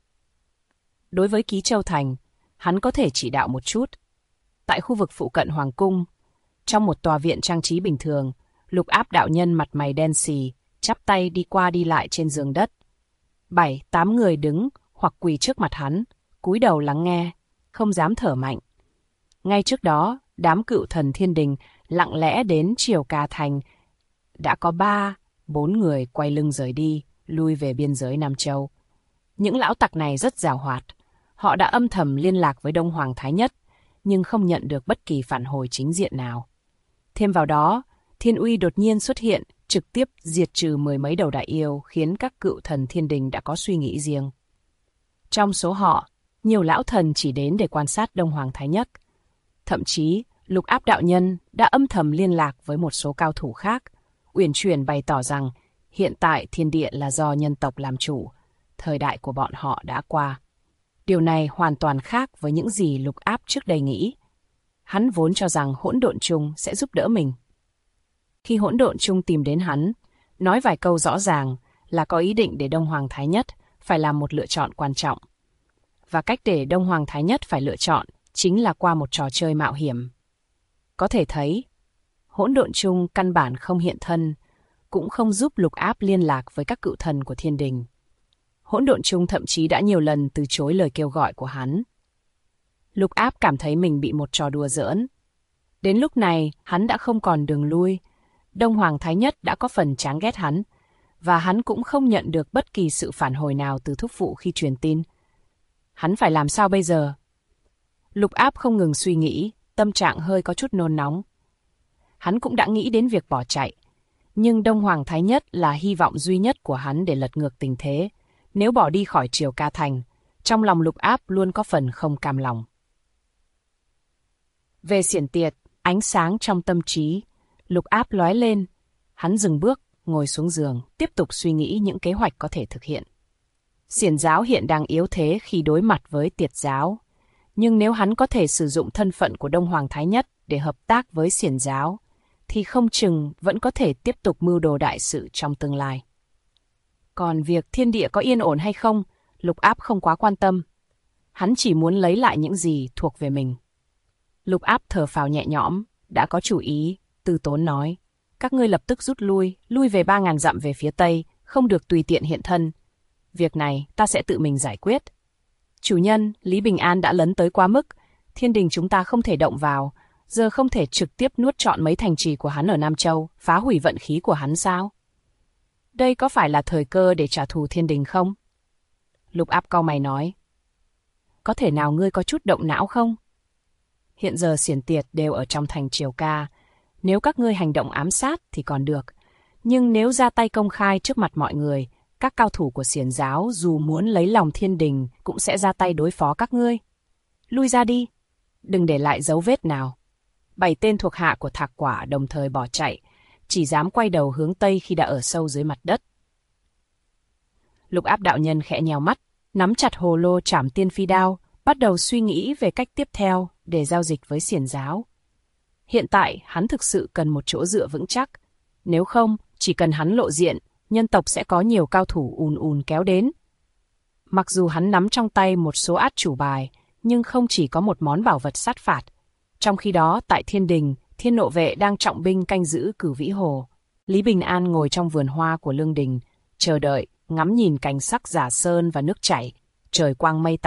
Đối với Ký Châu Thành, hắn có thể chỉ đạo một chút. Tại khu vực phụ cận Hoàng Cung, trong một tòa viện trang trí bình thường, Lục Áp đạo nhân mặt mày đen xì, chắp tay đi qua đi lại trên giường đất. 7-8 người đứng hoặc quỳ trước mặt hắn, cúi đầu lắng nghe, không dám thở mạnh. Ngay trước đó, đám cựu thần thiên đình lặng lẽ đến Triều Ca Thành. Đã có 3-4 người quay lưng rời đi, lui về biên giới Nam Châu. Những lão tặc này rất giàu hoạt. Họ đã âm thầm liên lạc với Đông Hoàng Thái Nhất, nhưng không nhận được bất kỳ phản hồi chính diện nào. Thêm vào đó, Thiên Uy đột nhiên xuất hiện, trực tiếp diệt trừ 10 mấy đầu đại yêu, khiến các cựu thần thiên đình đã có suy nghĩ riêng. Trong số họ, nhiều lão thần chỉ đến để quan sát Đông Hoàng Thái Nhất. Thậm chí, Lục Áp đạo nhân đã âm thầm liên lạc với một số cao thủ khác, uyển chuyển bày tỏ rằng hiện tại thiên địa là do nhân tộc làm chủ, thời đại của bọn họ đã qua. Điều này hoàn toàn khác với những gì Lục Áp trước đây nghĩ. Hắn vốn cho rằng Hỗn Độn Chung sẽ giúp đỡ mình. Khi Hỗn Độn Chung tìm đến hắn, nói vài câu rõ ràng là có ý định để Đông Hoàng Thái Nhất phải làm một lựa chọn quan trọng. Và cách để Đông Hoàng Thái Nhất phải lựa chọn chính là qua một trò chơi mạo hiểm. Có thể thấy, Hỗn Độn Chung căn bản không hiện thân, cũng không giúp Lục Áp liên lạc với các cựu thần của thiên đình. Hỗn Độn Chung thậm chí đã nhiều lần từ chối lời kêu gọi của hắn. Lục Áp cảm thấy mình bị một trò đùa giỡn. Đến lúc này, hắn đã không còn đường lui. Đông Hoàng Thái Nhất đã có phần chán ghét hắn, và hắn cũng không nhận được bất kỳ sự phản hồi nào từ thúc phụ khi truyền tin. Hắn phải làm sao bây giờ? Lục Áp không ngừng suy nghĩ, tâm trạng hơi có chút nôn nóng. Hắn cũng đã nghĩ đến việc bỏ chạy, nhưng Đông Hoàng Thái Nhất là hy vọng duy nhất của hắn để lật ngược tình thế. Nếu bỏ đi khỏi Triều Ca Thành, trong lòng Lục Áp luôn có phần không cam lòng. Về Xiển Tiệt, ánh sáng trong tâm trí, Lục Áp lóe lên. Hắn dừng bước, ngồi xuống giường, tiếp tục suy nghĩ những kế hoạch có thể thực hiện. Xiển giáo hiện đang yếu thế khi đối mặt với Tiệt giáo. Nhưng nếu hắn có thể sử dụng thân phận của Đông Hoàng Thái Nhất để hợp tác với Xiển giáo, thì không chừng vẫn có thể tiếp tục mưu đồ đại sự trong tương lai. Còn việc thiên địa có yên ổn hay không, Lục Áp không quá quan tâm. Hắn chỉ muốn lấy lại những gì thuộc về mình. Lục Áp thở phào nhẹ nhõm, đã có chủ ý, Tư Tốn nói. Các ngươi lập tức rút lui về 3.000 dặm về phía tây, không được tùy tiện hiện thân. Việc này ta sẽ tự mình giải quyết. Chủ nhân, Lý Bình An đã lấn tới quá mức, thiên đình chúng ta không thể động vào, giờ không thể trực tiếp nuốt trọn mấy thành trì của hắn ở Nam Châu, phá hủy vận khí của hắn sao? Đây có phải là thời cơ để trả thù thiên đình không? Lục Áp cau mày nói. Có thể nào ngươi có chút động não không? Hiện giờ Xiển Tiệt đều ở trong thành Triều Ca. Nếu các ngươi hành động ám sát thì còn được. Nhưng nếu ra tay công khai trước mặt mọi người, các cao thủ của Xiển giáo dù muốn lấy lòng thiên đình cũng sẽ ra tay đối phó các ngươi. Lui ra đi. Đừng để lại dấu vết nào. 7 tên thuộc hạ của Thạc Quả đồng thời bỏ chạy, chỉ dám quay đầu hướng Tây khi đã ở sâu dưới mặt đất. Lục Áp đạo nhân khẽ nhèo mắt, nắm chặt hồ lô Trảm Tiên Phi đao, bắt đầu suy nghĩ về cách tiếp theo để giao dịch với Xiển giáo. Hiện tại, hắn thực sự cần một chỗ dựa vững chắc. Nếu không, chỉ cần hắn lộ diện, nhân tộc sẽ có nhiều cao thủ ùn kéo đến. Mặc dù hắn nắm trong tay một số át chủ bài, nhưng không chỉ có một món bảo vật sát phạt. Trong khi đó, tại thiên đình, Thiên Nộ Vệ đang trọng binh canh giữ Cửu Vĩ Hồ. Lý Bình An ngồi trong vườn hoa của lương đình, chờ đợi, ngắm nhìn cảnh sắc giả sơn và nước chảy, trời quang mây tạnh,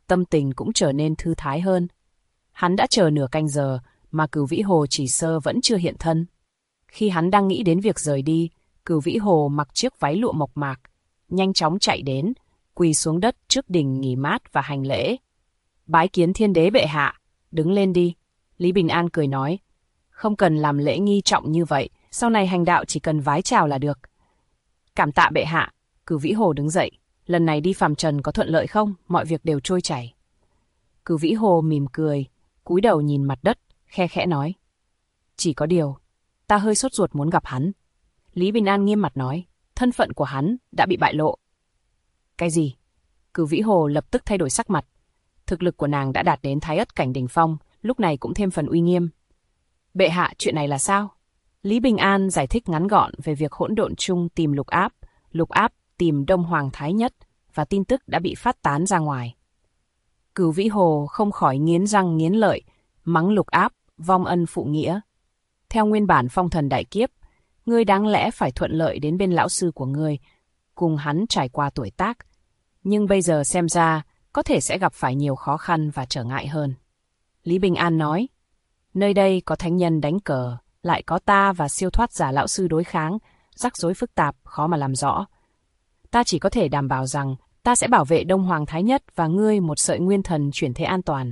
tâm tình cũng trở nên thư thái hơn. Hắn đã chờ nửa canh giờ mà Cửu Vĩ Hồ Chỉ Sơ vẫn chưa hiện thân. Khi hắn đang nghĩ đến việc rời đi, Cửu Vĩ Hồ mặc chiếc váy lụa mộc mạc, nhanh chóng chạy đến, quỳ xuống đất trước đình nghỉ mát và hành lễ. Bái kiến thiên đế bệ hạ, đứng lên đi. Lý Bình An cười nói, không cần làm lễ nghi trọng như vậy, sau này hành đạo chỉ cần vái chào là được. Cảm tạ bệ hạ. Cửu Vĩ Hồ đứng dậy, lần này đi phàm trần có thuận lợi không? Mọi việc đều trôi chảy. Cửu Vĩ Hồ mỉm cười, cúi đầu nhìn mặt đất, khe khẽ nói, chỉ có điều, ta hơi sốt ruột muốn gặp hắn. Lý Bình An nghiêm mặt nói, thân phận của hắn đã bị bại lộ. Cái gì? Cửu Vĩ Hồ lập tức thay đổi sắc mặt. Thực lực của nàng đã đạt đến Thái Ất cảnh đỉnh phong, lúc này cũng thêm phần uy nghiêm. Bệ hạ, chuyện này là sao? Lý Bình An giải thích ngắn gọn về việc Hỗn Độn Chung tìm Lục Áp tìm Đông Hoàng Thái Nhất, và tin tức đã bị phát tán ra ngoài. Cửu Vĩ Hồ không khỏi nghiến răng nghiến lợi, mắng Lục Áp vong ân phụ nghĩa. Theo nguyên bản phong thần đại kiếp, ngươi đáng lẽ phải thuận lợi đến bên lão sư của ngươi, cùng hắn trải qua tuổi tác, nhưng bây giờ xem ra có thể sẽ gặp phải nhiều khó khăn và trở ngại hơn. Lý Bình An nói, nơi đây có thánh nhân đánh cờ, lại có ta và siêu thoát giả lão sư đối kháng, rắc rối phức tạp, khó mà làm rõ. Ta chỉ có thể đảm bảo rằng ta sẽ bảo vệ Đông Hoàng Thái Nhất và ngươi một sợi nguyên thần chuyển thế an toàn.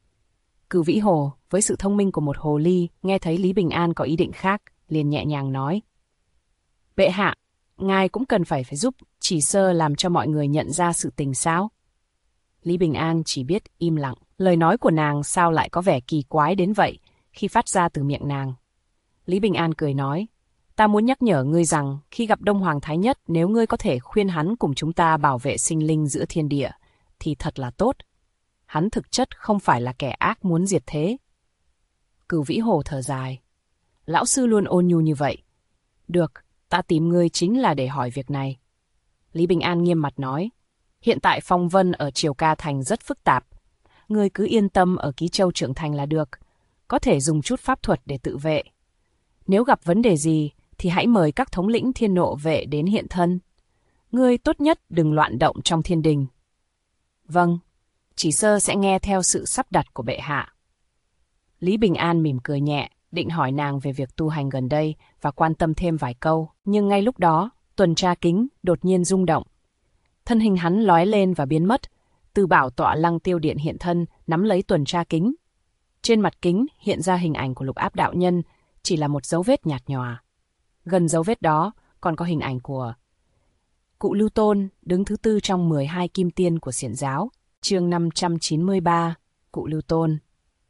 Cửu Vĩ Hồ, với sự thông minh của một hồ ly, nghe thấy Lý Bình An có ý định khác, liền nhẹ nhàng nói, bệ hạ, ngài cũng cần phải giúp Chỉ Sơ làm cho mọi người nhận ra sự tình sao? Lý Bình An chỉ biết im lặng, lời nói của nàng sao lại có vẻ kỳ quái đến vậy khi phát ra từ miệng nàng. Lý Bình An cười nói, ta muốn nhắc nhở ngươi rằng khi gặp Đông Hoàng Thái Nhất, nếu ngươi có thể khuyên hắn cùng chúng ta bảo vệ sinh linh giữa thiên địa, thì thật là tốt. Hắn thực chất không phải là kẻ ác muốn diệt thế. Cửu Vĩ Hồ thở dài, lão sư luôn ôn nhu như vậy. Được, ta tìm ngươi chính là để hỏi việc này. Lý Bình An nghiêm mặt nói, hiện tại phong vân ở Triều Ca Thành rất phức tạp. Ngươi cứ yên tâm ở Ký Châu trưởng thành là được, có thể dùng chút pháp thuật để tự vệ. Nếu gặp vấn đề gì, thì hãy mời các thống lĩnh Thiên Nộ vệ đến hiện thân. Ngươi tốt nhất đừng loạn động trong thiên đình. Vâng, Chỉ Sơ sẽ nghe theo sự sắp đặt của bệ hạ. Lý Bình An mỉm cười nhẹ, định hỏi nàng về việc tu hành gần đây và quan tâm thêm vài câu, nhưng ngay lúc đó, tuần tra kính đột nhiên rung động. Thân hình hắn lóe lên và biến mất, từ bảo tọa Lăng Tiêu Điện hiện thân, nắm lấy tuần tra kính. Trên mặt kính hiện ra hình ảnh của Lục Áp đạo nhân, chỉ là một dấu vết nhạt nhòa. Gần dấu vết đó còn có hình ảnh của Cụ Lưu Tôn, đứng thứ tư trong 12 kim tiên của Xiển giáo, chương 593, Cụ Lưu Tôn.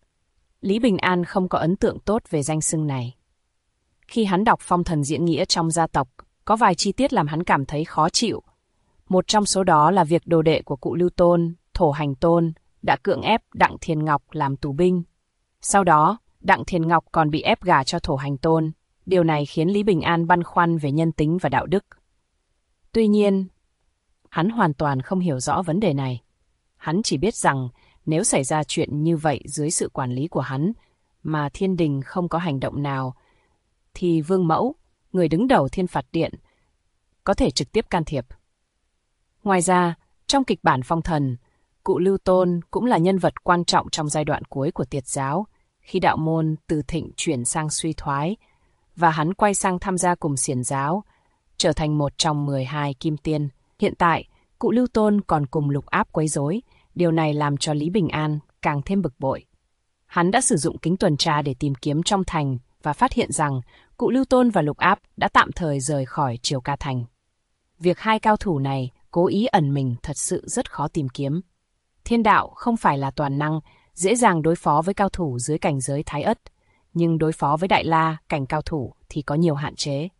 Lý Bình An không có ấn tượng tốt về danh xưng này. Khi hắn đọc phong thần diễn nghĩa trong gia tộc, có vài chi tiết làm hắn cảm thấy khó chịu. Một trong số đó là việc đồ đệ của Cụ Lưu Tôn, Thổ Hành Tôn, đã cưỡng ép Đặng Thiền Ngọc làm tù binh. Sau đó, Đặng Thiền Ngọc còn bị ép gả cho Thổ Hành Tôn. Điều này khiến Lý Bình An băn khoăn về nhân tính và đạo đức. Tuy nhiên, hắn hoàn toàn không hiểu rõ vấn đề này. Hắn chỉ biết rằng nếu xảy ra chuyện như vậy dưới sự quản lý của hắn, mà thiên đình không có hành động nào, thì Vương Mẫu, người đứng đầu Thiên Phạt Điện, có thể trực tiếp can thiệp. Ngoài ra, trong kịch bản phong thần, Cụ Lưu Tôn cũng là nhân vật quan trọng trong giai đoạn cuối của Tiệt giáo, khi đạo môn từ thịnh chuyển sang suy thoái, và hắn quay sang tham gia cùng Xiển giáo, trở thành một trong 12 kim tiên. Hiện tại, Cụ Lưu Tôn còn cùng Lục Áp quấy rối, điều này làm cho Lý Bình An càng thêm bực bội. Hắn đã sử dụng kính tuần tra để tìm kiếm trong thành và phát hiện rằng Cụ Lưu Tôn và Lục Áp đã tạm thời rời khỏi Triều Ca Thành. Việc hai cao thủ này cố ý ẩn mình thật sự rất khó tìm kiếm. Thiên đạo không phải là toàn năng, dễ dàng đối phó với cao thủ dưới cảnh giới Thái Ất, nhưng đối phó với Đại La, cảnh cao thủ thì có nhiều hạn chế.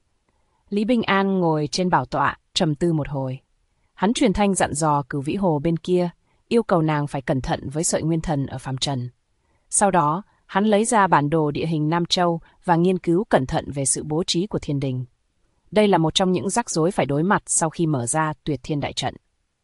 Lý Bình An ngồi trên bảo tọa, trầm tư một hồi. Hắn truyền thanh dặn dò Cửu Vĩ Hồ bên kia, yêu cầu nàng phải cẩn thận với sợi nguyên thần ở phàm trần. Sau đó, hắn lấy ra bản đồ địa hình Nam Châu và nghiên cứu cẩn thận về sự bố trí của thiên đình. Đây là một trong những rắc rối phải đối mặt sau khi mở ra Tuyệt Thiên Đại Trận.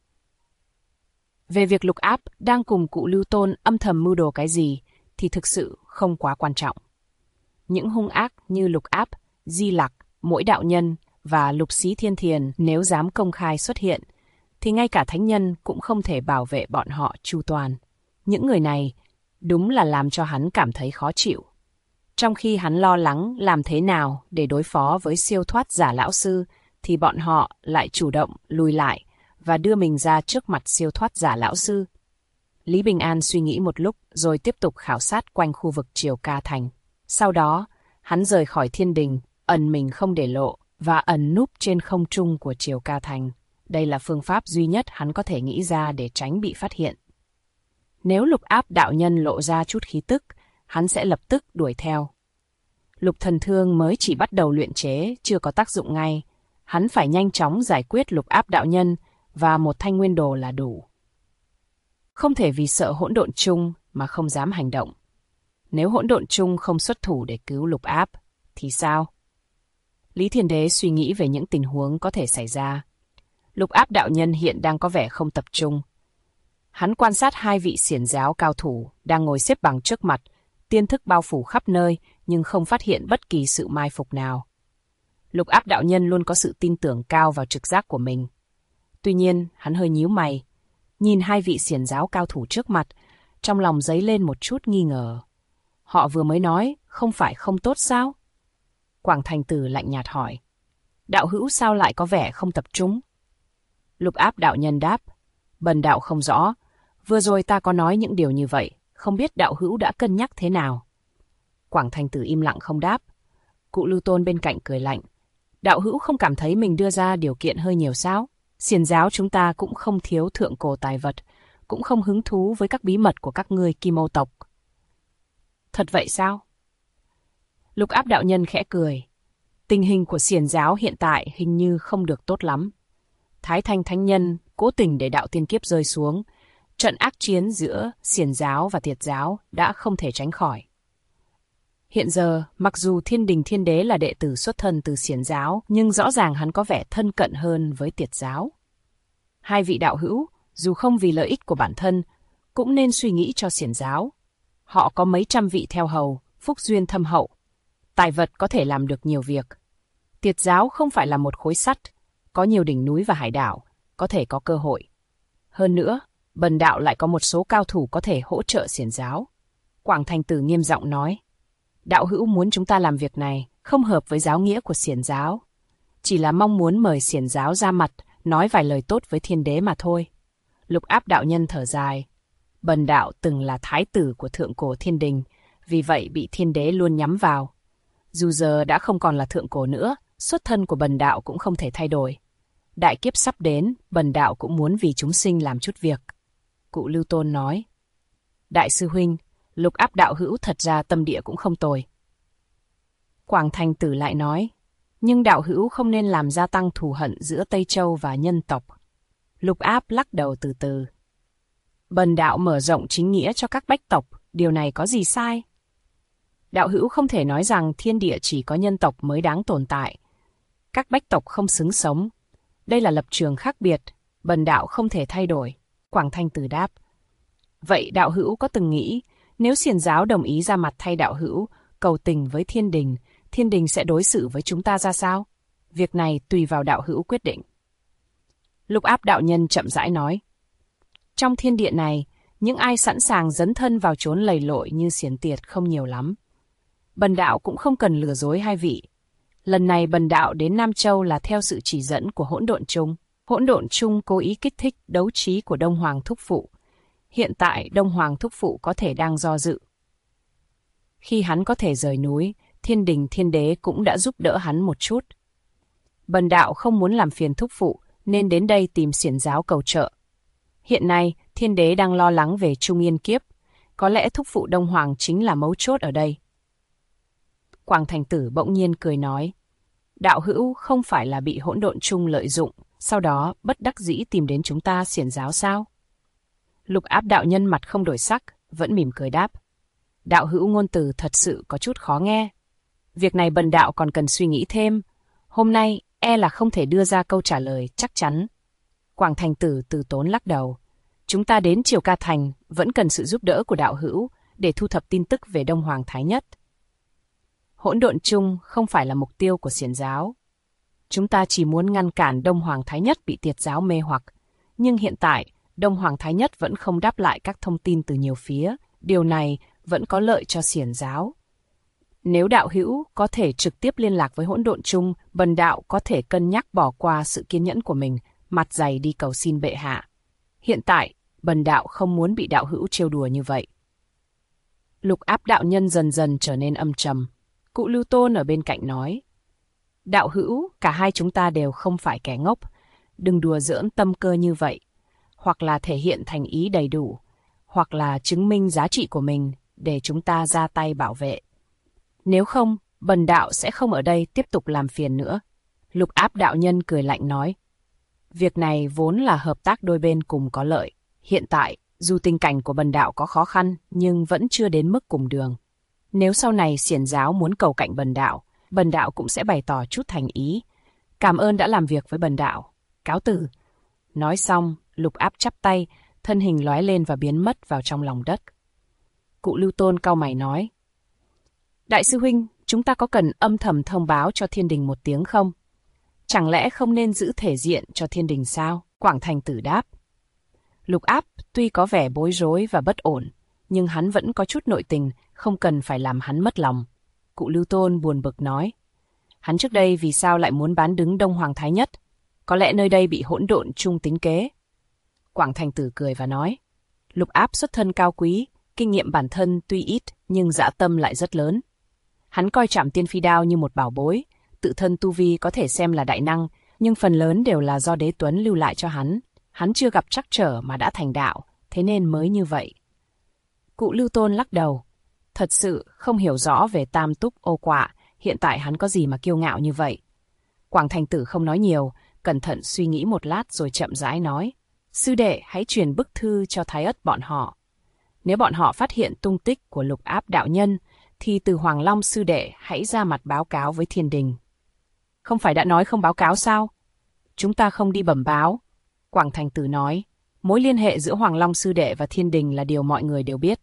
Về việc Lục Áp đang cùng Cụ Lưu Tôn âm thầm mưu đồ cái gì thì thực sự không quá quan trọng. Những hung ác như Lục Áp, Di Lặc, Mỗi Đạo Nhân và Lục Xí Thiên Thiền nếu dám công khai xuất hiện thì ngay cả thánh nhân cũng không thể bảo vệ bọn họ chu toàn. Những người này đúng là làm cho hắn cảm thấy khó chịu. Trong khi hắn lo lắng làm thế nào để đối phó với siêu thoát giả lão sư, thì bọn họ lại chủ động lùi lại và đưa mình ra trước mặt siêu thoát giả lão sư. Lý Bình An suy nghĩ một lúc rồi tiếp tục khảo sát quanh khu vực Triều Ca Thành. Sau đó, hắn rời khỏi thiên đình, ẩn mình không để lộ và ẩn núp trên không trung của Triều Ca Thành. Đây là phương pháp duy nhất hắn có thể nghĩ ra để tránh bị phát hiện. Nếu Lục Áp đạo nhân lộ ra chút khí tức, hắn sẽ lập tức đuổi theo. Lục Thần Thương mới chỉ bắt đầu luyện chế, chưa có tác dụng ngay. Hắn phải nhanh chóng giải quyết Lục Áp đạo nhân và một thanh nguyên đồ là đủ. Không thể vì sợ hỗn độn chung mà không dám hành động. Nếu hỗn độn chung không xuất thủ để cứu Lục Áp, thì sao? Lý Thiên Đế suy nghĩ về những tình huống có thể xảy ra. Lục Áp đạo nhân hiện đang có vẻ không tập trung. Hắn quan sát hai vị xiển giáo cao thủ đang ngồi xếp bằng trước mặt, tiên thức bao phủ khắp nơi nhưng không phát hiện bất kỳ sự mai phục nào. Lục Áp đạo nhân luôn có sự tin tưởng cao vào trực giác của mình. Tuy nhiên, hắn hơi nhíu mày, nhìn hai vị xiển giáo cao thủ trước mặt, trong lòng dấy lên một chút nghi ngờ. Họ vừa mới nói, không phải không tốt sao? Quảng Thành Tử lạnh nhạt hỏi. Đạo hữu sao lại có vẻ không tập trung? Lục Áp đạo nhân đáp. Bần đạo không rõ. Vừa rồi ta có nói những điều như vậy, không biết đạo hữu đã cân nhắc thế nào? Quảng Thành Tử im lặng không đáp. Cụ Lưu Tôn bên cạnh cười lạnh. Đạo hữu không cảm thấy mình đưa ra điều kiện hơi nhiều sao? Xiển giáo chúng ta cũng không thiếu thượng cổ tài vật, cũng không hứng thú với các bí mật của các ngươi Kim Ô tộc. Thật vậy sao? Lục Áp đạo nhân khẽ cười. Tình hình của xiển giáo hiện tại hình như không được tốt lắm. Thái Thanh Thánh Nhân cố tình để đạo tiên kiếp rơi xuống. Trận ác chiến giữa xiển giáo và Tiệt giáo đã không thể tránh khỏi. Hiện giờ, mặc dù Thiên Đình Thiên Đế là đệ tử xuất thân từ xiển giáo, nhưng rõ ràng hắn có vẻ thân cận hơn với Tiệt giáo. Hai vị đạo hữu, dù không vì lợi ích của bản thân, cũng nên suy nghĩ cho xiển giáo. Họ có mấy trăm vị theo hầu, phúc duyên thâm hậu. Tài vật có thể làm được nhiều việc. Tiệt giáo không phải là một khối sắt, có nhiều đỉnh núi và hải đảo, có thể có cơ hội. Hơn nữa, bần đạo lại có một số cao thủ có thể hỗ trợ xiển giáo. Quảng Thành Tử nghiêm giọng nói. Đạo hữu muốn chúng ta làm việc này không hợp với giáo nghĩa của xiển giáo. Chỉ là mong muốn mời xiển giáo ra mặt, nói vài lời tốt với Thiên Đế mà thôi. Lục Áp đạo nhân thở dài. Bần đạo từng là thái tử của thượng cổ Thiên Đình, vì vậy bị Thiên Đế luôn nhắm vào. Dù giờ đã không còn là thượng cổ nữa, xuất thân của bần đạo cũng không thể thay đổi. Đại kiếp sắp đến, bần đạo cũng muốn vì chúng sinh làm chút việc. Cụ Lưu Tôn nói. Đại sư huynh, Lục Áp đạo hữu thật ra tâm địa cũng không tồi. Quảng Thành Tử lại nói. Nhưng đạo hữu không nên làm gia tăng thù hận giữa Tây Châu và nhân tộc. Lục Áp lắc đầu từ từ. Bần đạo mở rộng chính nghĩa cho các bách tộc, điều này có gì sai? Đạo hữu không thể nói rằng thiên địa chỉ có nhân tộc mới đáng tồn tại. Các bách tộc không xứng sống. Đây là lập trường khác biệt, bần đạo không thể thay đổi. Quảng Thanh Tử đáp. Vậy đạo hữu có từng nghĩ, nếu xiển giáo đồng ý ra mặt thay đạo hữu, cầu tình với Thiên Đình sẽ đối xử với chúng ta ra sao? Việc này tùy vào đạo hữu quyết định. Lục Áp đạo nhân chậm rãi nói. Trong thiên địa này, những ai sẵn sàng dấn thân vào chốn lầy lội như xiển Tiệt không nhiều lắm. Bần đạo cũng không cần lừa dối hai vị. Lần này bần đạo đến Nam Châu là theo sự chỉ dẫn của Hỗn Độn Chung. Hỗn Độn Chung cố ý kích thích đấu trí của Đông Hoàng Thúc Phụ. Hiện tại Đông Hoàng Thúc Phụ có thể đang do dự. Khi hắn có thể rời núi, Thiên Đình Thiên Đế cũng đã giúp đỡ hắn một chút. Bần đạo không muốn làm phiền Thúc Phụ nên đến đây tìm xiển giáo cầu trợ. Hiện nay, Thiên Đế đang lo lắng về Trung Yên Kiếp. Có lẽ Thúc Phụ Đông Hoàng chính là mấu chốt ở đây. Quảng Thành Tử bỗng nhiên cười nói. Đạo hữu không phải là bị Hỗn Độn Chung lợi dụng, sau đó bất đắc dĩ tìm đến chúng ta xiển giáo sao? Lục Áp đạo nhân mặt không đổi sắc, vẫn mỉm cười đáp. Đạo hữu ngôn từ thật sự có chút khó nghe. Việc này bần đạo còn cần suy nghĩ thêm. Hôm nay e là không thể đưa ra câu trả lời chắc chắn. Quảng Thành Tử từ tốn lắc đầu. Chúng ta đến Triều Ca Thành vẫn cần sự giúp đỡ của đạo hữu để thu thập tin tức về Đông Hoàng Thái Nhất. Hỗn Độn Chung không phải là mục tiêu của xiển giáo. Chúng ta chỉ muốn ngăn cản Đông Hoàng Thái Nhất bị Tiệt giáo mê hoặc. Nhưng hiện tại, Đông Hoàng Thái Nhất vẫn không đáp lại các thông tin từ nhiều phía. Điều này vẫn có lợi cho xiển giáo. Nếu đạo hữu có thể trực tiếp liên lạc với hỗn độn chung, bần đạo có thể cân nhắc bỏ qua sự kiên nhẫn của mình, mặt dày đi cầu xin bệ hạ. Hiện tại, bần đạo không muốn bị đạo hữu trêu đùa như vậy. Lục Áp đạo nhân dần dần trở nên âm trầm. Cụ Lưu Tôn ở bên cạnh nói: đạo hữu, cả hai chúng ta đều không phải kẻ ngốc. Đừng đùa giỡn tâm cơ như vậy. Hoặc là thể hiện thành ý đầy đủ, hoặc là chứng minh giá trị của mình để chúng ta ra tay bảo vệ. Nếu không, bần đạo sẽ không ở đây tiếp tục làm phiền nữa. Lục Áp đạo nhân cười lạnh nói: việc này vốn là hợp tác đôi bên cùng có lợi. Hiện tại, dù tình cảnh của bần đạo có khó khăn, nhưng vẫn chưa đến mức cùng đường. Nếu sau này xiển giáo muốn cầu cạnh bần đạo cũng sẽ bày tỏ chút thành ý. Cảm ơn đã làm việc với bần đạo. Cáo từ. Nói xong, Lục Áp chắp tay, thân hình lóe lên và biến mất vào trong lòng đất. Cụ Lưu Tôn cau mày nói: đại sư huynh, chúng ta có cần âm thầm thông báo cho thiên đình một tiếng không? Chẳng lẽ không nên giữ thể diện cho thiên đình sao? Quảng Thành Tử đáp. Lục Áp tuy có vẻ bối rối và bất ổn, nhưng hắn vẫn có chút nội tình, không cần phải làm hắn mất lòng. Cụ Lưu Tôn buồn bực nói: hắn trước đây vì sao lại muốn bán đứng Đông Hoàng Thái Nhất? Có lẽ nơi đây bị hỗn độn chung tính kế. Quảng Thành Tử cười và nói: Lục Áp xuất thân cao quý, kinh nghiệm bản thân tuy ít nhưng dã tâm lại rất lớn. Hắn coi Trảm Tiên Phi Đao như một bảo bối, tự thân tu vi có thể xem là đại năng, nhưng phần lớn đều là do Đế Tuấn lưu lại cho hắn. Hắn chưa gặp trắc trở mà đã thành đạo, thế nên mới như vậy. Cụ Lưu Tôn lắc đầu. Thật sự không hiểu rõ về Tam Túc Ô Quạ, hiện tại hắn có gì mà kiêu ngạo như vậy. Quảng Thành Tử không nói nhiều, cẩn thận suy nghĩ một lát rồi chậm rãi nói: sư đệ hãy truyền bức thư cho Thái Ất bọn họ. Nếu bọn họ phát hiện tung tích của Lục Áp đạo nhân, thì từ Hoàng Long sư đệ hãy ra mặt báo cáo với thiên đình. Không phải đã nói không báo cáo sao? Chúng ta không đi bẩm báo. Quảng Thành Tử nói: mối liên hệ giữa Hoàng Long sư đệ và thiên đình là điều mọi người đều biết.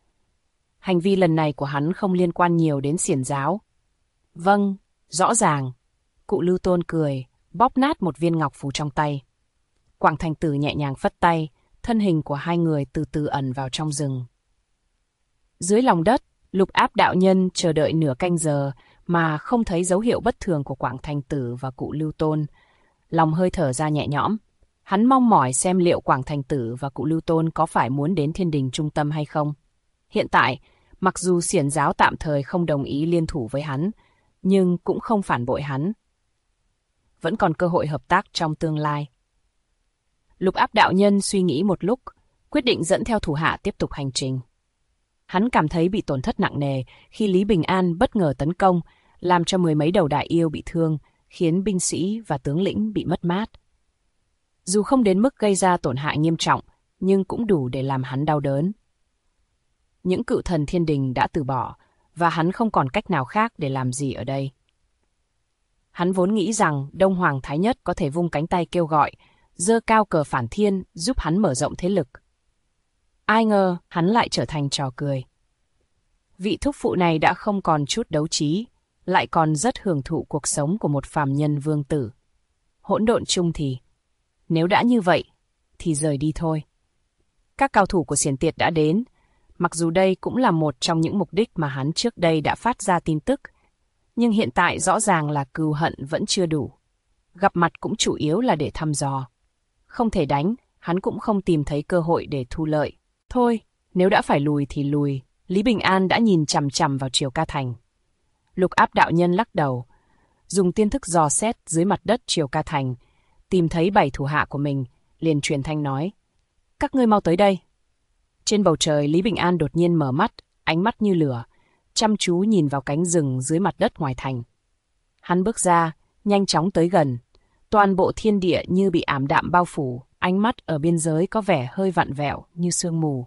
Hành vi lần này của hắn không liên quan nhiều đến xiển giáo. Vâng, rõ ràng. Cụ Lưu Tôn cười, bóp nát một viên ngọc phù trong tay. Quảng Thành Tử nhẹ nhàng phất tay, thân hình của hai người từ từ ẩn vào trong rừng. Dưới lòng đất, Lục Áp đạo nhân chờ đợi nửa canh giờ mà không thấy dấu hiệu bất thường của Quảng Thành Tử và cụ Lưu Tôn. Lòng hơi thở ra nhẹ nhõm. Hắn mong mỏi xem liệu Quảng Thành Tử và cụ Lưu Tôn có phải muốn đến thiên đình trung tâm hay không. Hiện tại, mặc dù xiển giáo tạm thời không đồng ý liên thủ với hắn, nhưng cũng không phản bội hắn. Vẫn còn cơ hội hợp tác trong tương lai. Lục Áp đạo nhân suy nghĩ một lúc, quyết định dẫn theo thủ hạ tiếp tục hành trình. Hắn cảm thấy bị tổn thất nặng nề khi Lý Bình An bất ngờ tấn công, làm cho mười mấy đầu đại yêu bị thương, khiến binh sĩ và tướng lĩnh bị mất mát. Dù không đến mức gây ra tổn hại nghiêm trọng, nhưng cũng đủ để làm hắn đau đớn. Những cựu thần thiên đình đã từ bỏ, và hắn không còn cách nào khác để làm gì ở đây. Hắn vốn nghĩ rằng Đông Hoàng Thái Nhất có thể vung cánh tay kêu gọi, giơ cao cờ phản thiên giúp hắn mở rộng thế lực. Ai ngờ hắn lại trở thành trò cười. Vị thúc phụ này đã không còn chút đấu trí, lại còn rất hưởng thụ cuộc sống của một phàm nhân vương tử. Hỗn độn chung thì, nếu đã như vậy, thì rời đi thôi. Các cao thủ của xiển tiệt đã đến, mặc dù đây cũng là một trong những mục đích mà hắn trước đây đã phát ra tin tức, nhưng hiện tại rõ ràng là cừu hận vẫn chưa đủ. Gặp mặt cũng chủ yếu là để thăm dò. Không thể đánh, hắn cũng không tìm thấy cơ hội để thu lợi. Thôi, nếu đã phải lùi thì lùi. Lý Bình An đã nhìn chằm chằm vào Triều Ca Thành. Lục Áp đạo nhân lắc đầu, dùng tiên thức dò xét dưới mặt đất Triều Ca Thành, tìm thấy 7 thủ hạ của mình, liền truyền thanh nói: các ngươi mau tới đây. Trên bầu trời, Lý Bình An đột nhiên mở mắt, ánh mắt như lửa, chăm chú nhìn vào cánh rừng dưới mặt đất ngoài thành. Hắn bước ra, nhanh chóng tới gần. Toàn bộ thiên địa như bị ảm đạm bao phủ, ánh mắt ở biên giới có vẻ hơi vặn vẹo như sương mù.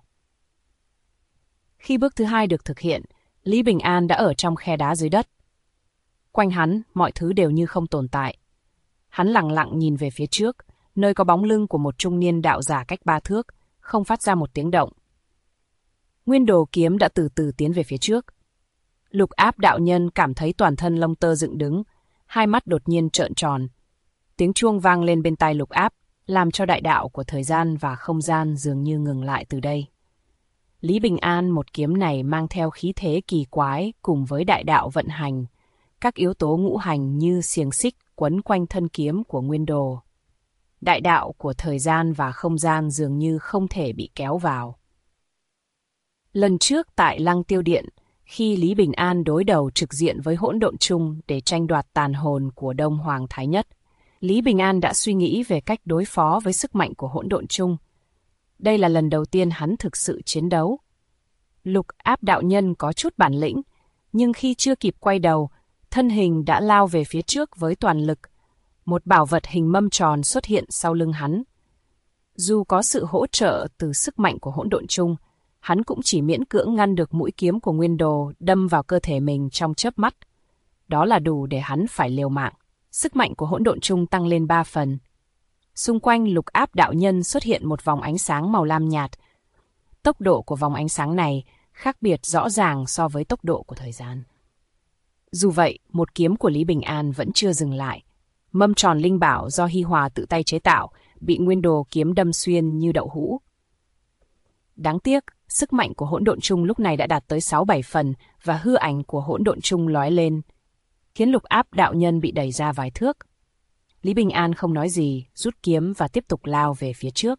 Khi bước thứ 2 được thực hiện, Lý Bình An đã ở trong khe đá dưới đất. Quanh hắn, mọi thứ đều như không tồn tại. Hắn lặng lặng nhìn về phía trước, nơi có bóng lưng của một trung niên đạo giả cách 3 thước, không phát ra một tiếng động. Nguyên Đồ kiếm đã từ từ tiến về phía trước. Lục Áp đạo nhân cảm thấy toàn thân lông tơ dựng đứng, hai mắt đột nhiên trợn tròn. Tiếng chuông vang lên bên tai Lục Áp, làm cho đại đạo của thời gian và không gian dường như ngừng lại từ đây. Lý Bình An một kiếm này mang theo khí thế kỳ quái cùng với đại đạo vận hành, các yếu tố ngũ hành như xiềng xích quấn quanh thân kiếm của Nguyên Đồ. Đại đạo của thời gian và không gian dường như không thể bị kéo vào. Lần trước tại Lăng Tiêu Điện, khi Lý Bình An đối đầu trực diện với Hỗn Độn Chung để tranh đoạt tàn hồn của Đông Hoàng Thái Nhất, Lý Bình An đã suy nghĩ về cách đối phó với sức mạnh của Hỗn Độn Chung. Đây là lần đầu tiên hắn thực sự chiến đấu. Lục Áp đạo nhân có chút bản lĩnh, nhưng khi chưa kịp quay đầu, thân hình đã lao về phía trước với toàn lực. Một bảo vật hình mâm tròn xuất hiện sau lưng hắn. Dù có sự hỗ trợ từ sức mạnh của Hỗn Độn Chung, hắn cũng chỉ miễn cưỡng ngăn được mũi kiếm của Nguyên Đồ đâm vào cơ thể mình trong chớp mắt. Đó là đủ để hắn phải liều mạng. Sức mạnh của Hỗn Độn Chung tăng lên 3 phần. Xung quanh Lục Áp đạo nhân xuất hiện một vòng ánh sáng màu lam nhạt. Tốc độ của vòng ánh sáng này khác biệt rõ ràng so với tốc độ của thời gian. Dù vậy, một kiếm của Lý Bình An vẫn chưa dừng lại. Mâm tròn linh bảo do Hi Hòa tự tay chế tạo, bị Nguyên Đồ kiếm đâm xuyên như đậu hũ. Đáng tiếc, sức mạnh của Hỗn Độn Chung lúc này đã đạt tới 6-7 phần và hư ảnh của Hỗn Độn Chung lóe lên, khiến Lục Áp đạo nhân bị đẩy ra vài thước. Lý Bình An không nói gì, rút kiếm và tiếp tục lao về phía trước.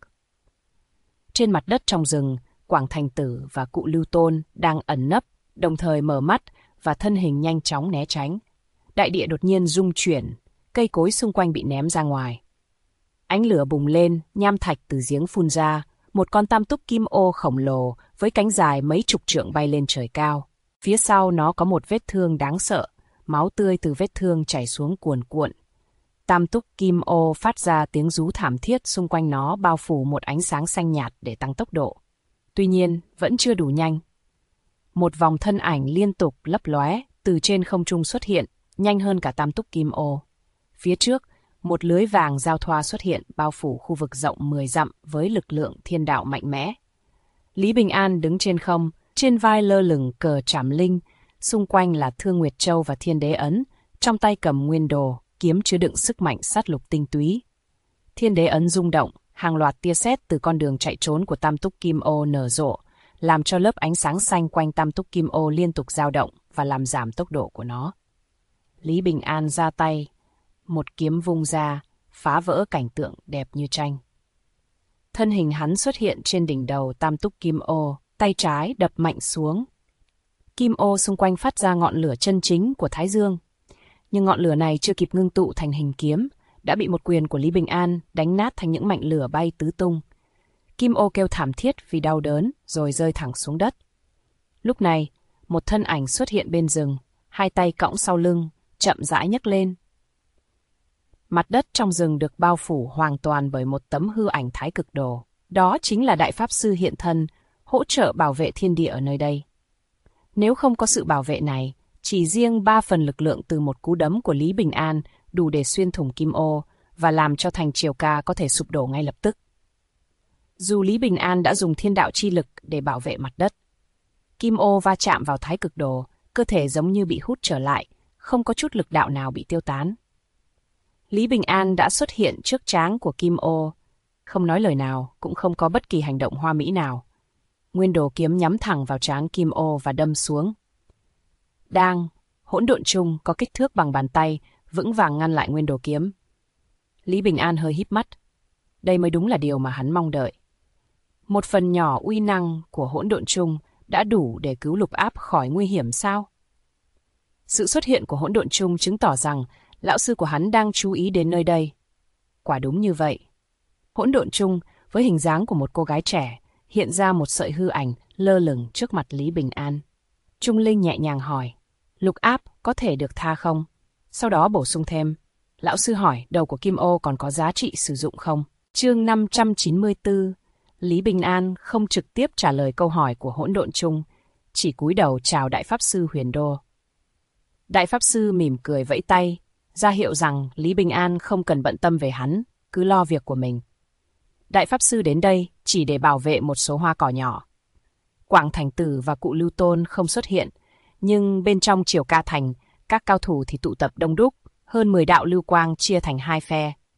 Trên mặt đất trong rừng, Quảng Thành Tử và Cụ Lưu Tôn đang ẩn nấp, đồng thời mở mắt và thân hình nhanh chóng né tránh. Đại địa đột nhiên rung chuyển, cây cối xung quanh bị ném ra ngoài. Ánh lửa bùng lên, nham thạch từ giếng phun ra, một con tam túc kim ô khổng lồ với cánh dài mấy chục trượng bay lên trời cao. Phía sau nó có một vết thương đáng sợ, máu tươi từ vết thương chảy xuống cuồn cuộn. Tam túc kim ô phát ra tiếng rú thảm thiết, xung quanh nó bao phủ một ánh sáng xanh nhạt để tăng tốc độ. Tuy nhiên, vẫn chưa đủ nhanh. Một vòng thân ảnh liên tục lấp lóe từ trên không trung xuất hiện, nhanh hơn cả tam túc kim ô. Phía trước, một lưới vàng giao thoa xuất hiện bao phủ khu vực rộng 10 dặm với lực lượng thiên đạo mạnh mẽ. Lý Bình An đứng trên không, trên vai lơ lửng cờ Trảm Linh, xung quanh là Thương Nguyệt Châu và Thiên Đế Ấn, trong tay cầm Nguyên Đồ, kiếm chứa đựng sức mạnh sát lục tinh túy. Thiên Đế Ấn rung động, hàng loạt tia sét từ con đường chạy trốn của tam túc kim ô nở rộ, làm cho lớp ánh sáng xanh quanh tam túc kim ô liên tục dao động và làm giảm tốc độ của nó. Lý Bình An ra tay, một kiếm vung ra, phá vỡ cảnh tượng đẹp như tranh. Thân hình hắn xuất hiện trên đỉnh đầu tam túc kim ô, tay trái đập mạnh xuống. Kim ô xung quanh phát ra ngọn lửa chân chính của Thái Dương. Nhưng ngọn lửa này chưa kịp ngưng tụ thành hình kiếm, đã bị một quyền của Lý Bình An đánh nát thành những mảnh lửa bay tứ tung. Kim ô kêu thảm thiết vì đau đớn rồi rơi thẳng xuống đất. Lúc này, một thân ảnh xuất hiện bên rừng, hai tay cõng sau lưng, chậm rãi nhấc lên. Mặt đất trong rừng được bao phủ hoàn toàn bởi một tấm hư ảnh Thái Cực Đồ. Đó chính là Đại Pháp Sư hiện thân, hỗ trợ bảo vệ thiên địa ở nơi đây. Nếu không có sự bảo vệ này, chỉ riêng 3 phần lực lượng từ một cú đấm của Lý Bình An đủ để xuyên thủng kim ô và làm cho thành Triều Ca có thể sụp đổ ngay lập tức. Dù Lý Bình An đã dùng thiên đạo chi lực để bảo vệ mặt đất, kim ô va chạm vào Thái Cực Đồ, cơ thể giống như bị hút trở lại, không có chút lực đạo nào bị tiêu tán. Lý Bình An đã xuất hiện trước trán của kim ô, không nói lời nào, cũng không có bất kỳ hành động hoa mỹ nào. Nguyên Đồ kiếm nhắm thẳng vào trán kim ô và đâm xuống. Đang, Hỗn Độn Chung có kích thước bằng bàn tay, vững vàng ngăn lại Nguyên Đồ kiếm. Lý Bình An hơi híp mắt. Đây mới đúng là điều mà hắn mong đợi. Một phần nhỏ uy năng của Hỗn Độn Chung đã đủ để cứu Lục Áp khỏi nguy hiểm sao? Sự xuất hiện của Hỗn Độn Chung chứng tỏ rằng lão sư của hắn đang chú ý đến nơi đây. Quả đúng như vậy. Hỗn Độn Chung với hình dáng của một cô gái trẻ hiện ra một sợi hư ảnh lơ lửng trước mặt Lý Bình An. Trung Linh nhẹ nhàng hỏi, Lục Áp có thể được tha không? Sau đó bổ sung thêm, lão sư hỏi đầu của kim ô còn có giá trị sử dụng không? Chương 594, Lý Bình An không trực tiếp trả lời câu hỏi của Hỗn Độn Chung, chỉ cúi đầu chào Đại Pháp Sư Huyền Đô. Đại Pháp Sư mỉm cười vẫy tay, ra hiệu rằng Lý Bình An không cần bận tâm về hắn, cứ lo việc của mình. Đại Pháp Sư đến đây chỉ để bảo vệ một số hoa cỏ nhỏ. Quảng Thành Tử và Cụ Lưu Tôn không xuất hiện, nhưng bên trong Triều Ca Thành, các cao thủ thì tụ tập đông đúc, hơn 10 đạo lưu quang chia thành hai phe.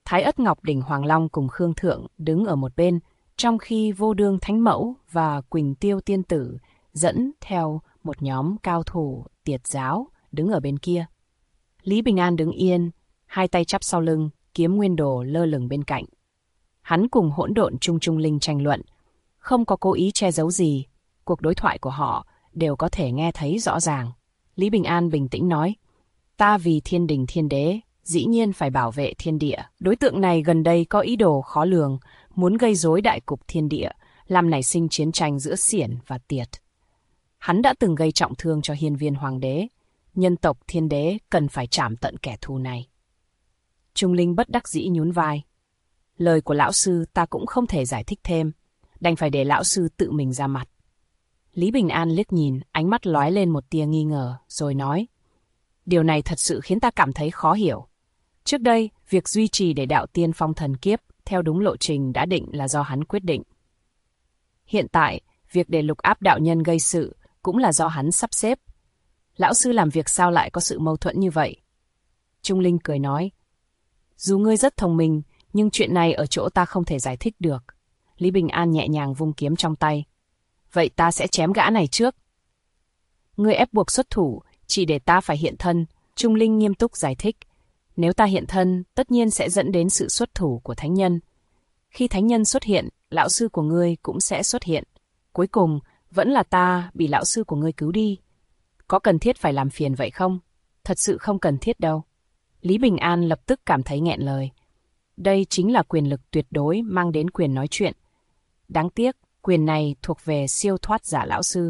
Thái Ất Ngọc Đỉnh Hoàng Long cùng Khương Thượng đứng ở một bên, trong khi Vô Đương Thánh Mẫu và Quỳnh Tiêu Tiên Tử dẫn theo một nhóm cao thủ Tiệt giáo đứng ở bên kia. Lý Bình An đứng yên, hai tay chắp sau lưng, kiếm nguyên đồ lơ lửng bên cạnh. Hắn cùng Hỗn Độn Trung Trung Linh tranh luận, không có cố ý che giấu gì, cuộc đối thoại của họ đều có thể nghe thấy rõ ràng. Lý Bình An bình tĩnh nói, ta vì thiên đình thiên đế, dĩ nhiên phải bảo vệ thiên địa. Đối tượng này gần đây có ý đồ khó lường, muốn gây rối đại cục thiên địa, làm nảy sinh chiến tranh giữa Xiển và Tiệt. Hắn đã từng gây trọng thương cho hiên viên hoàng đế, nhân tộc thiên đế cần phải trảm tận kẻ thù này. Trung Linh bất đắc dĩ nhún vai. Lời của lão sư ta cũng không thể giải thích thêm, đành phải để lão sư tự mình ra mặt. Lý Bình An liếc nhìn, ánh mắt lóe lên một tia nghi ngờ, rồi nói, điều này thật sự khiến ta cảm thấy khó hiểu. Trước đây, việc duy trì để đạo tiên phong thần kiếp theo đúng lộ trình đã định là do hắn quyết định. Hiện tại, việc để Lục Áp đạo nhân gây sự cũng là do hắn sắp xếp. Lão sư làm việc sao lại có sự mâu thuẫn như vậy? Trung Linh cười nói, dù ngươi rất thông minh, nhưng chuyện này ở chỗ ta không thể giải thích được. Lý Bình An nhẹ nhàng vung kiếm trong tay. Vậy ta sẽ chém gã này trước. Ngươi ép buộc xuất thủ, chỉ để ta phải hiện thân. Trung Linh nghiêm túc giải thích. Nếu ta hiện thân, tất nhiên sẽ dẫn đến sự xuất thủ của thánh nhân. Khi thánh nhân xuất hiện, lão sư của ngươi cũng sẽ xuất hiện. Cuối cùng, vẫn là ta bị lão sư của ngươi cứu đi. Có cần thiết phải làm phiền vậy không? Thật sự không cần thiết đâu. Lý Bình An lập tức cảm thấy nghẹn lời. Đây chính là quyền lực tuyệt đối mang đến quyền nói chuyện. Đáng tiếc, quyền này thuộc về siêu thoát giả lão sư.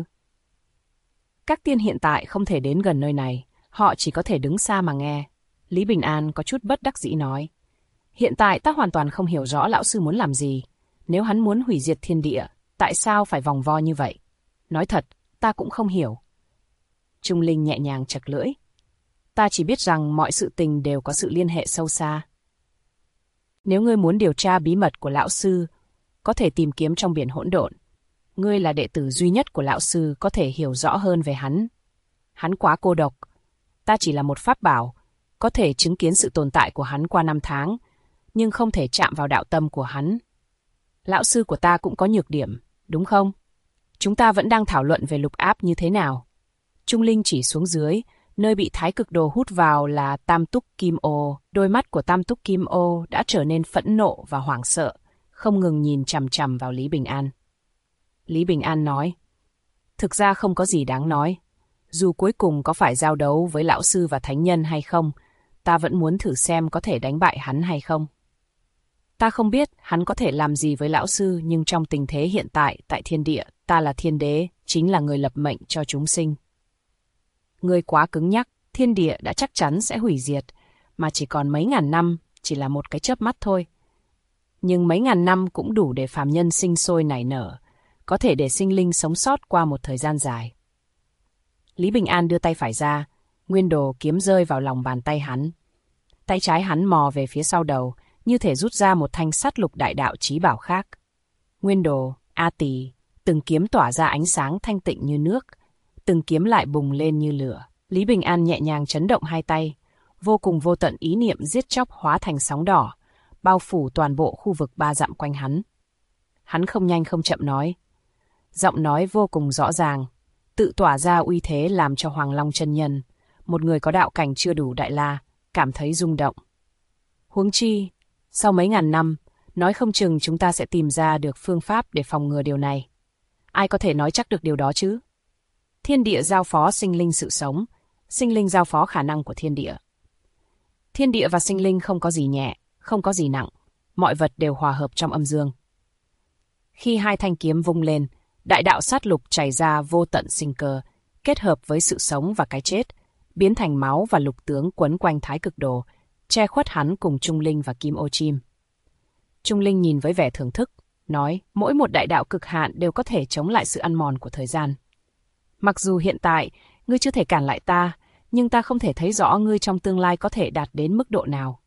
Các tiên hiện tại không thể đến gần nơi này, họ chỉ có thể đứng xa mà nghe. Lý Bình An có chút bất đắc dĩ nói. Hiện tại ta hoàn toàn không hiểu rõ lão sư muốn làm gì. Nếu hắn muốn hủy diệt thiên địa, tại sao phải vòng vo như vậy? Nói thật, ta cũng không hiểu. Trung Linh nhẹ nhàng chật lưỡi. Ta chỉ biết rằng mọi sự tình đều có sự liên hệ sâu xa. Nếu ngươi muốn điều tra bí mật của lão sư, có thể tìm kiếm trong biển hỗn độn. Ngươi là đệ tử duy nhất của lão sư có thể hiểu rõ hơn về hắn. Hắn quá cô độc. Ta chỉ là một pháp bảo, có thể chứng kiến sự tồn tại của hắn qua năm tháng, nhưng không thể chạm vào đạo tâm của hắn. Lão sư của ta cũng có nhược điểm, đúng không? Chúng ta vẫn đang thảo luận về Lục Áp như thế nào. Trung Linh chỉ xuống dưới, nơi bị Thái Cực Đồ hút vào là Tam Túc Kim Ô. Đôi mắt của Tam Túc Kim Ô đã trở nên phẫn nộ và hoảng sợ, không ngừng nhìn chằm chằm vào Lý Bình An. Lý Bình An nói, thực ra không có gì đáng nói. Dù cuối cùng có phải giao đấu với lão sư và thánh nhân hay không, ta vẫn muốn thử xem có thể đánh bại hắn hay không. Ta không biết hắn có thể làm gì với lão sư, nhưng trong tình thế hiện tại tại thiên địa, ta là thiên đế, chính là người lập mệnh cho chúng sinh. Ngươi quá cứng nhắc, thiên địa đã chắc chắn sẽ hủy diệt, mà chỉ còn mấy ngàn năm, chỉ là một cái chớp mắt thôi. Nhưng mấy ngàn năm cũng đủ để phàm nhân sinh sôi nảy nở, có thể để sinh linh sống sót qua một thời gian dài. Lý Bình An đưa tay phải ra, nguyên đồ kiếm rơi vào lòng bàn tay hắn. Tay trái hắn mò về phía sau đầu, như thể rút ra một thanh sắt lục đại đạo chí bảo khác. Nguyên đồ, A Tỳ, từng kiếm tỏa ra ánh sáng thanh tịnh như nước, từng kiếm lại bùng lên như lửa. Lý Bình An nhẹ nhàng chấn động hai tay, vô cùng vô tận ý niệm giết chóc hóa thành sóng đỏ, bao phủ toàn bộ khu vực 3 dặm quanh hắn. Hắn không nhanh không chậm nói. Giọng nói vô cùng rõ ràng, tự tỏa ra uy thế làm cho Hoàng Long chân nhân, một người có đạo cảnh chưa đủ đại la, cảm thấy rung động. Huống chi, sau mấy ngàn năm, nói không chừng chúng ta sẽ tìm ra được phương pháp để phòng ngừa điều này. Ai có thể nói chắc được điều đó chứ? Thiên địa giao phó sinh linh sự sống, sinh linh giao phó khả năng của thiên địa. Thiên địa và sinh linh không có gì nhẹ, không có gì nặng, mọi vật đều hòa hợp trong âm dương. Khi hai thanh kiếm vung lên, đại đạo sát lục chảy ra vô tận sinh cơ, kết hợp với sự sống và cái chết, biến thành máu và lục tướng quấn quanh Thái Cực Đồ, che khuất hắn cùng Trung Linh và Kim Ô Chim. Trung Linh nhìn với vẻ thưởng thức, nói mỗi một đại đạo cực hạn đều có thể chống lại sự ăn mòn của thời gian. Mặc dù hiện tại, ngươi chưa thể cản lại ta, nhưng ta không thể thấy rõ ngươi trong tương lai có thể đạt đến mức độ nào.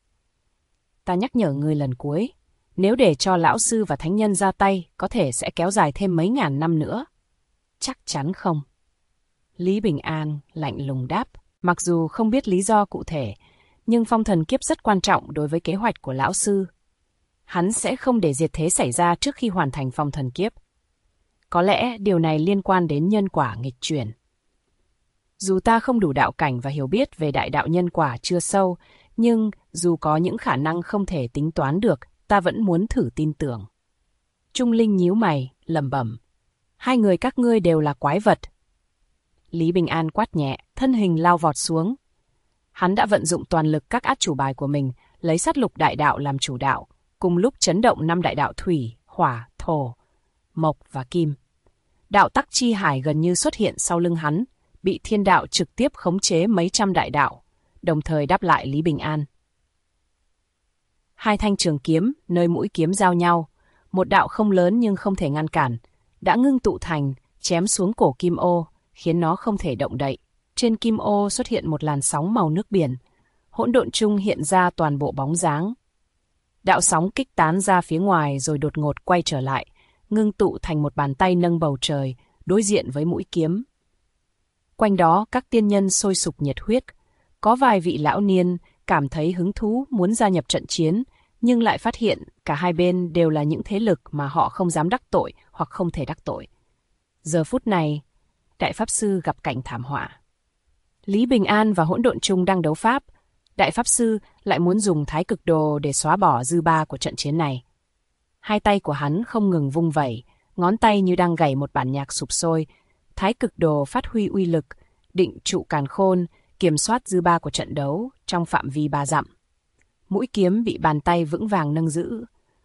Ta nhắc nhở ngươi lần cuối, nếu để cho lão sư và thánh nhân ra tay, có thể sẽ kéo dài thêm mấy ngàn năm nữa. Chắc chắn không. Lý Bình An lạnh lùng đáp, mặc dù không biết lý do cụ thể, Nhưng phong thần kiếp rất quan trọng đối với kế hoạch của lão sư. Hắn sẽ không để diệt thế xảy ra trước khi hoàn thành phong thần kiếp. Có lẽ điều này liên quan đến nhân quả nghịch chuyển. Dù ta không đủ đạo cảnh và hiểu biết về đại đạo nhân quả chưa sâu, nhưng dù có những khả năng không thể tính toán được, ta vẫn muốn thử tin tưởng. Trung Linh nhíu mày, lẩm bẩm. Hai người các ngươi đều là quái vật. Lý Bình An quát nhẹ, thân hình lao vọt xuống. Hắn đã vận dụng toàn lực các át chủ bài của mình, lấy sát lục đại đạo làm chủ đạo, cùng lúc chấn động 5 đại đạo thủy, hỏa, thổ, mộc và kim. Đạo tắc chi hải gần như xuất hiện sau lưng hắn, bị thiên đạo trực tiếp khống chế mấy trăm đại đạo, đồng thời đáp lại Lý Bình An. Hai thanh trường kiếm, nơi mũi kiếm giao nhau, một đạo không lớn nhưng không thể ngăn cản, đã ngưng tụ thành, chém xuống cổ kim ô, khiến nó không thể động đậy. Trên kim ô xuất hiện một làn sóng màu nước biển, hỗn độn chung hiện ra toàn bộ bóng dáng. Đạo sóng kích tán ra phía ngoài rồi đột ngột quay trở lại, ngưng tụ thành một bàn tay nâng bầu trời, đối diện với mũi kiếm. Quanh đó các tiên nhân sôi sục nhiệt huyết, có vài vị lão niên cảm thấy hứng thú muốn gia nhập trận chiến, nhưng lại phát hiện cả hai bên đều là những thế lực mà họ không dám đắc tội hoặc không thể đắc tội. Giờ phút này, Đại Pháp Sư gặp cảnh thảm họa. Lý Bình An và Hỗn Độn Chung đang đấu pháp, Đại Pháp Sư lại muốn dùng Thái Cực Đồ để xóa bỏ dư ba của trận chiến này. Hai tay của hắn không ngừng vung vẩy, ngón tay như đang gảy một bản nhạc sụp sôi. Thái Cực Đồ phát huy uy lực, định trụ càn khôn, kiểm soát dư ba của trận đấu trong phạm vi 3 dặm. Mũi kiếm bị bàn tay vững vàng nâng giữ.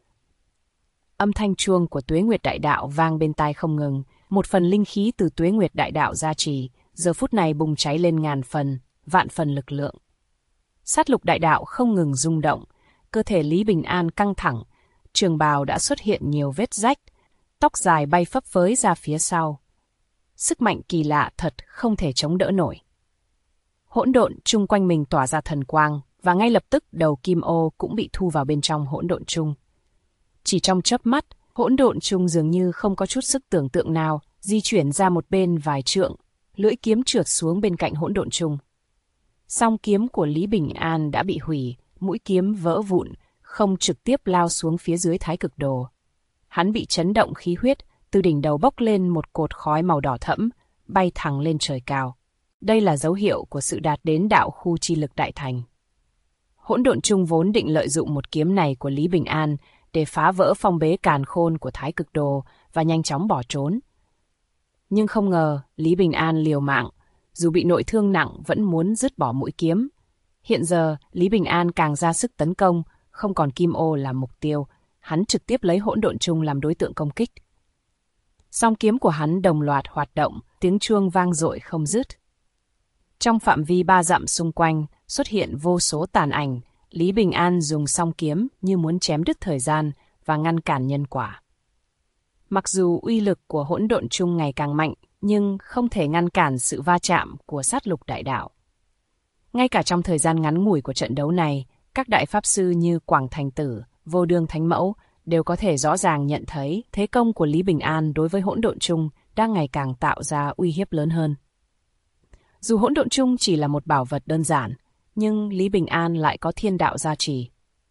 Âm thanh chuông của Tuế Nguyệt Đại Đạo vang bên tai không ngừng, một phần linh khí từ Tuế Nguyệt Đại Đạo gia trì, giờ phút này bùng cháy lên ngàn phần, vạn phần lực lượng. Sát lục đại đạo không ngừng rung động, cơ thể Lý Bình An căng thẳng, trường bào đã xuất hiện nhiều vết rách, tóc dài bay phấp phới ra phía sau. Sức mạnh kỳ lạ thật không thể chống đỡ nổi. Hỗn độn chung quanh mình tỏa ra thần quang, và ngay lập tức đầu kim ô cũng bị thu vào bên trong hỗn độn chung. Chỉ trong chớp mắt, hỗn độn chung dường như không có chút sức tưởng tượng nào, di chuyển ra một bên vài trượng, lưỡi kiếm trượt xuống bên cạnh hỗn độn chung. Song kiếm của Lý Bình An đã bị hủy, mũi kiếm vỡ vụn, không trực tiếp lao xuống phía dưới Thái Cực Đồ. Hắn bị chấn động khí huyết, từ đỉnh đầu bốc lên một cột khói màu đỏ thẫm, bay thẳng lên trời cao. Đây là dấu hiệu của sự đạt đến đạo khu chi lực đại thành. Hỗn độn chung vốn định lợi dụng một kiếm này của Lý Bình An để phá vỡ phong bế càn khôn của Thái Cực Đồ và nhanh chóng bỏ trốn. Nhưng không ngờ Lý Bình An liều mạng, dù bị nội thương nặng vẫn muốn dứt bỏ mũi kiếm. Hiện giờ Lý Bình An càng ra sức tấn công, không còn kim ô làm mục tiêu, hắn trực tiếp lấy hỗn độn chung làm đối tượng công kích. Song kiếm của hắn đồng loạt hoạt động, tiếng chuông vang dội không dứt. Trong phạm vi 3 dặm xung quanh xuất hiện vô số tàn ảnh, Lý Bình An dùng song kiếm như muốn chém đứt thời gian và ngăn cản nhân quả. Mặc dù uy lực của hỗn độn chung ngày càng mạnh, nhưng không thể ngăn cản sự va chạm của sát lục đại đạo. Ngay cả trong thời gian ngắn ngủi của trận đấu này, các đại pháp sư như Quảng Thành Tử, Vô Đương Thánh Mẫu đều có thể rõ ràng nhận thấy thế công của Lý Bình An đối với hỗn độn chung đang ngày càng tạo ra uy hiếp lớn hơn. Dù hỗn độn chung chỉ là một bảo vật đơn giản, nhưng Lý Bình An lại có thiên đạo gia trì.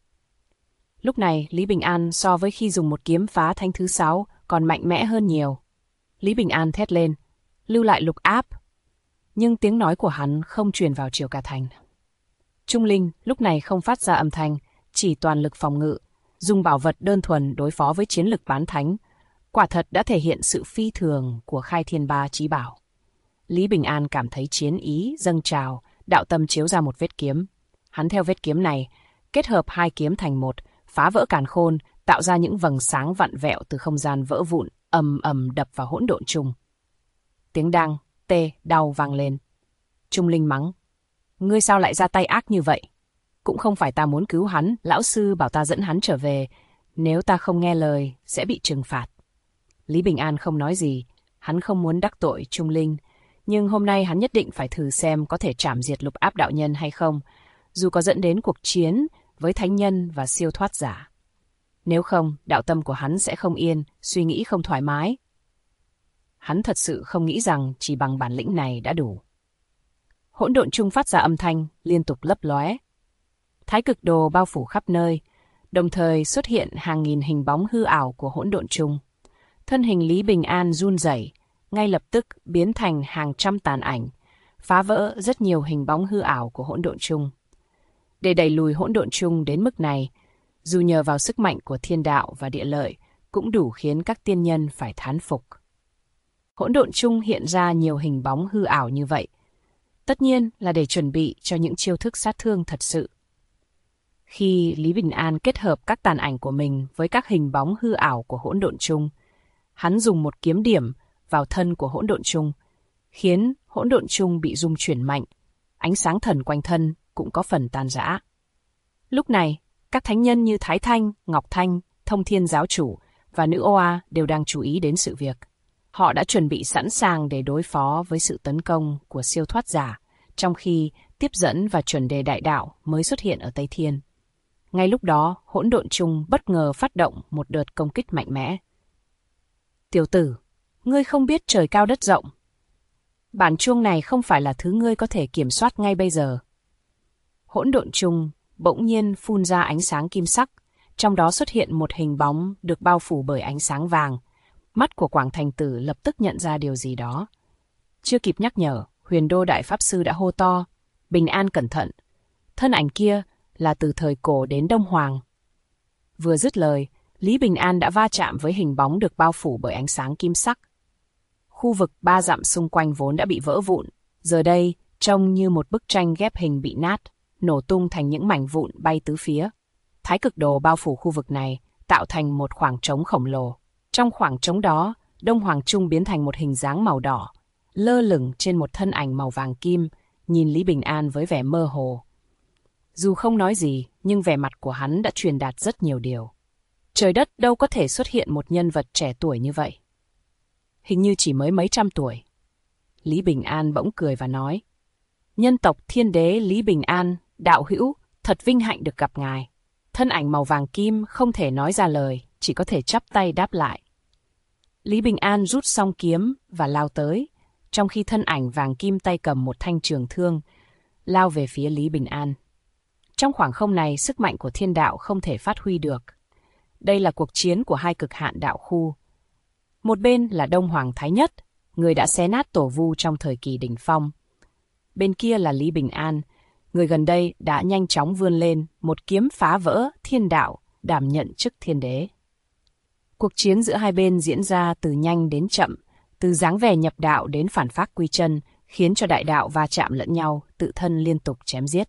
Lúc này, Lý Bình An so với khi dùng một kiếm phá thanh thứ 6 còn mạnh mẽ hơn nhiều. Lý Bình An thét lên, lưu lại lục áp. Nhưng tiếng nói của hắn không truyền vào Triều Ca Thành. Trung Linh lúc này không phát ra âm thanh, chỉ toàn lực phòng ngự, dùng bảo vật đơn thuần đối phó với chiến lực bán thánh. Quả thật đã thể hiện sự phi thường của Khai Thiên Ba chí bảo. Lý Bình An cảm thấy chiến ý dâng trào, đạo tâm chiếu ra một vết kiếm. Hắn theo vết kiếm này, kết hợp hai kiếm thành một, phá vỡ càn khôn, tạo ra những vầng sáng vặn vẹo từ không gian vỡ vụn, ầm ầm đập vào hỗn độn chung. Tiếng đang, tê, đau vang lên. Trung Linh mắng, ngươi sao lại ra tay ác như vậy? Cũng không phải ta muốn cứu hắn, lão sư bảo ta dẫn hắn trở về. Nếu ta không nghe lời, sẽ bị trừng phạt. Lý Bình An không nói gì, hắn không muốn đắc tội Trung Linh. Nhưng hôm nay hắn nhất định phải thử xem có thể trảm diệt lục áp đạo nhân hay không, dù có dẫn đến cuộc chiến với thánh nhân và siêu thoát giả. Nếu không, đạo tâm của hắn sẽ không yên, suy nghĩ không thoải mái. Hắn thật sự không nghĩ rằng chỉ bằng bản lĩnh này đã đủ. Hỗn độn chung phát ra âm thanh, liên tục lấp lóe. Thái cực đồ bao phủ khắp nơi, đồng thời xuất hiện hàng nghìn hình bóng hư ảo của hỗn độn chung. Thân hình Lý Bình An run rẩy, ngay lập tức biến thành hàng trăm tàn ảnh, phá vỡ rất nhiều hình bóng hư ảo của hỗn độn chung. Để đẩy lùi hỗn độn chung đến mức này, dù nhờ vào sức mạnh của thiên đạo và địa lợi, cũng đủ khiến các tiên nhân phải thán phục. Hỗn độn chung hiện ra nhiều hình bóng hư ảo như vậy, tất nhiên là để chuẩn bị cho những chiêu thức sát thương thật sự. Khi Lý Bình An kết hợp các tàn ảnh của mình với các hình bóng hư ảo của hỗn độn chung, hắn dùng một kiếm điểm vào thân của hỗn độn chung, khiến hỗn độn chung bị rung chuyển mạnh, ánh sáng thần quanh thân cũng có phần tan rã. Lúc này, các thánh nhân như Thái Thanh, Ngọc Thanh, Thông Thiên Giáo Chủ và Nữ Oa đều đang chú ý đến sự việc. Họ đã chuẩn bị sẵn sàng để đối phó với sự tấn công của siêu thoát giả, trong khi tiếp dẫn và chuẩn đề đại đạo mới xuất hiện ở Tây Thiên. Ngay lúc đó, hỗn độn chung bất ngờ phát động một đợt công kích mạnh mẽ. Tiểu tử, ngươi không biết trời cao đất rộng. Bản chuông này không phải là thứ ngươi có thể kiểm soát ngay bây giờ. Hỗn độn chung bỗng nhiên phun ra ánh sáng kim sắc, trong đó xuất hiện một hình bóng được bao phủ bởi ánh sáng vàng. Mắt của Quảng Thành Tử lập tức nhận ra điều gì đó. Chưa kịp nhắc nhở, Huyền Đô Đại Pháp Sư đã hô to, Bình An cẩn thận. Thân ảnh kia là từ thời cổ đến Đông Hoàng. Vừa dứt lời, Lý Bình An đã va chạm với hình bóng được bao phủ bởi ánh sáng kim sắc. Khu vực 3 dặm xung quanh vốn đã bị vỡ vụn, giờ đây trông như một bức tranh ghép hình bị nát, nổ tung thành những mảnh vụn bay tứ phía. Thái cực đồ bao phủ khu vực này, tạo thành một khoảng trống khổng lồ. Trong khoảng trống đó, Đông Hoàng Trung biến thành một hình dáng màu đỏ, lơ lửng trên một thân ảnh màu vàng kim, nhìn Lý Bình An với vẻ mơ hồ. Dù không nói gì, nhưng vẻ mặt của hắn đã truyền đạt rất nhiều điều. Trời đất, đâu có thể xuất hiện một nhân vật trẻ tuổi như vậy. Hình như chỉ mới mấy trăm tuổi. Lý Bình An bỗng cười và nói, nhân tộc Thiên Đế Lý Bình An, đạo hữu, thật vinh hạnh được gặp ngài. Thân ảnh màu vàng kim không thể nói ra lời, chỉ có thể chắp tay đáp lại. Lý Bình An rút song kiếm và lao tới, trong khi thân ảnh vàng kim tay cầm một thanh trường thương, lao về phía Lý Bình An. Trong khoảng không này, sức mạnh của thiên đạo không thể phát huy được. Đây là cuộc chiến của hai cực hạn đạo khu. Một bên là Đông Hoàng Thái Nhất, người đã xé nát tổ vu trong thời kỳ đỉnh phong. Bên kia là Lý Bình An, người gần đây đã nhanh chóng vươn lên, một kiếm phá vỡ thiên đạo, đảm nhận chức thiên đế. Cuộc chiến giữa hai bên diễn ra từ nhanh đến chậm, từ dáng vẻ nhập đạo đến phản phác quy chân, khiến cho đại đạo va chạm lẫn nhau, tự thân liên tục chém giết.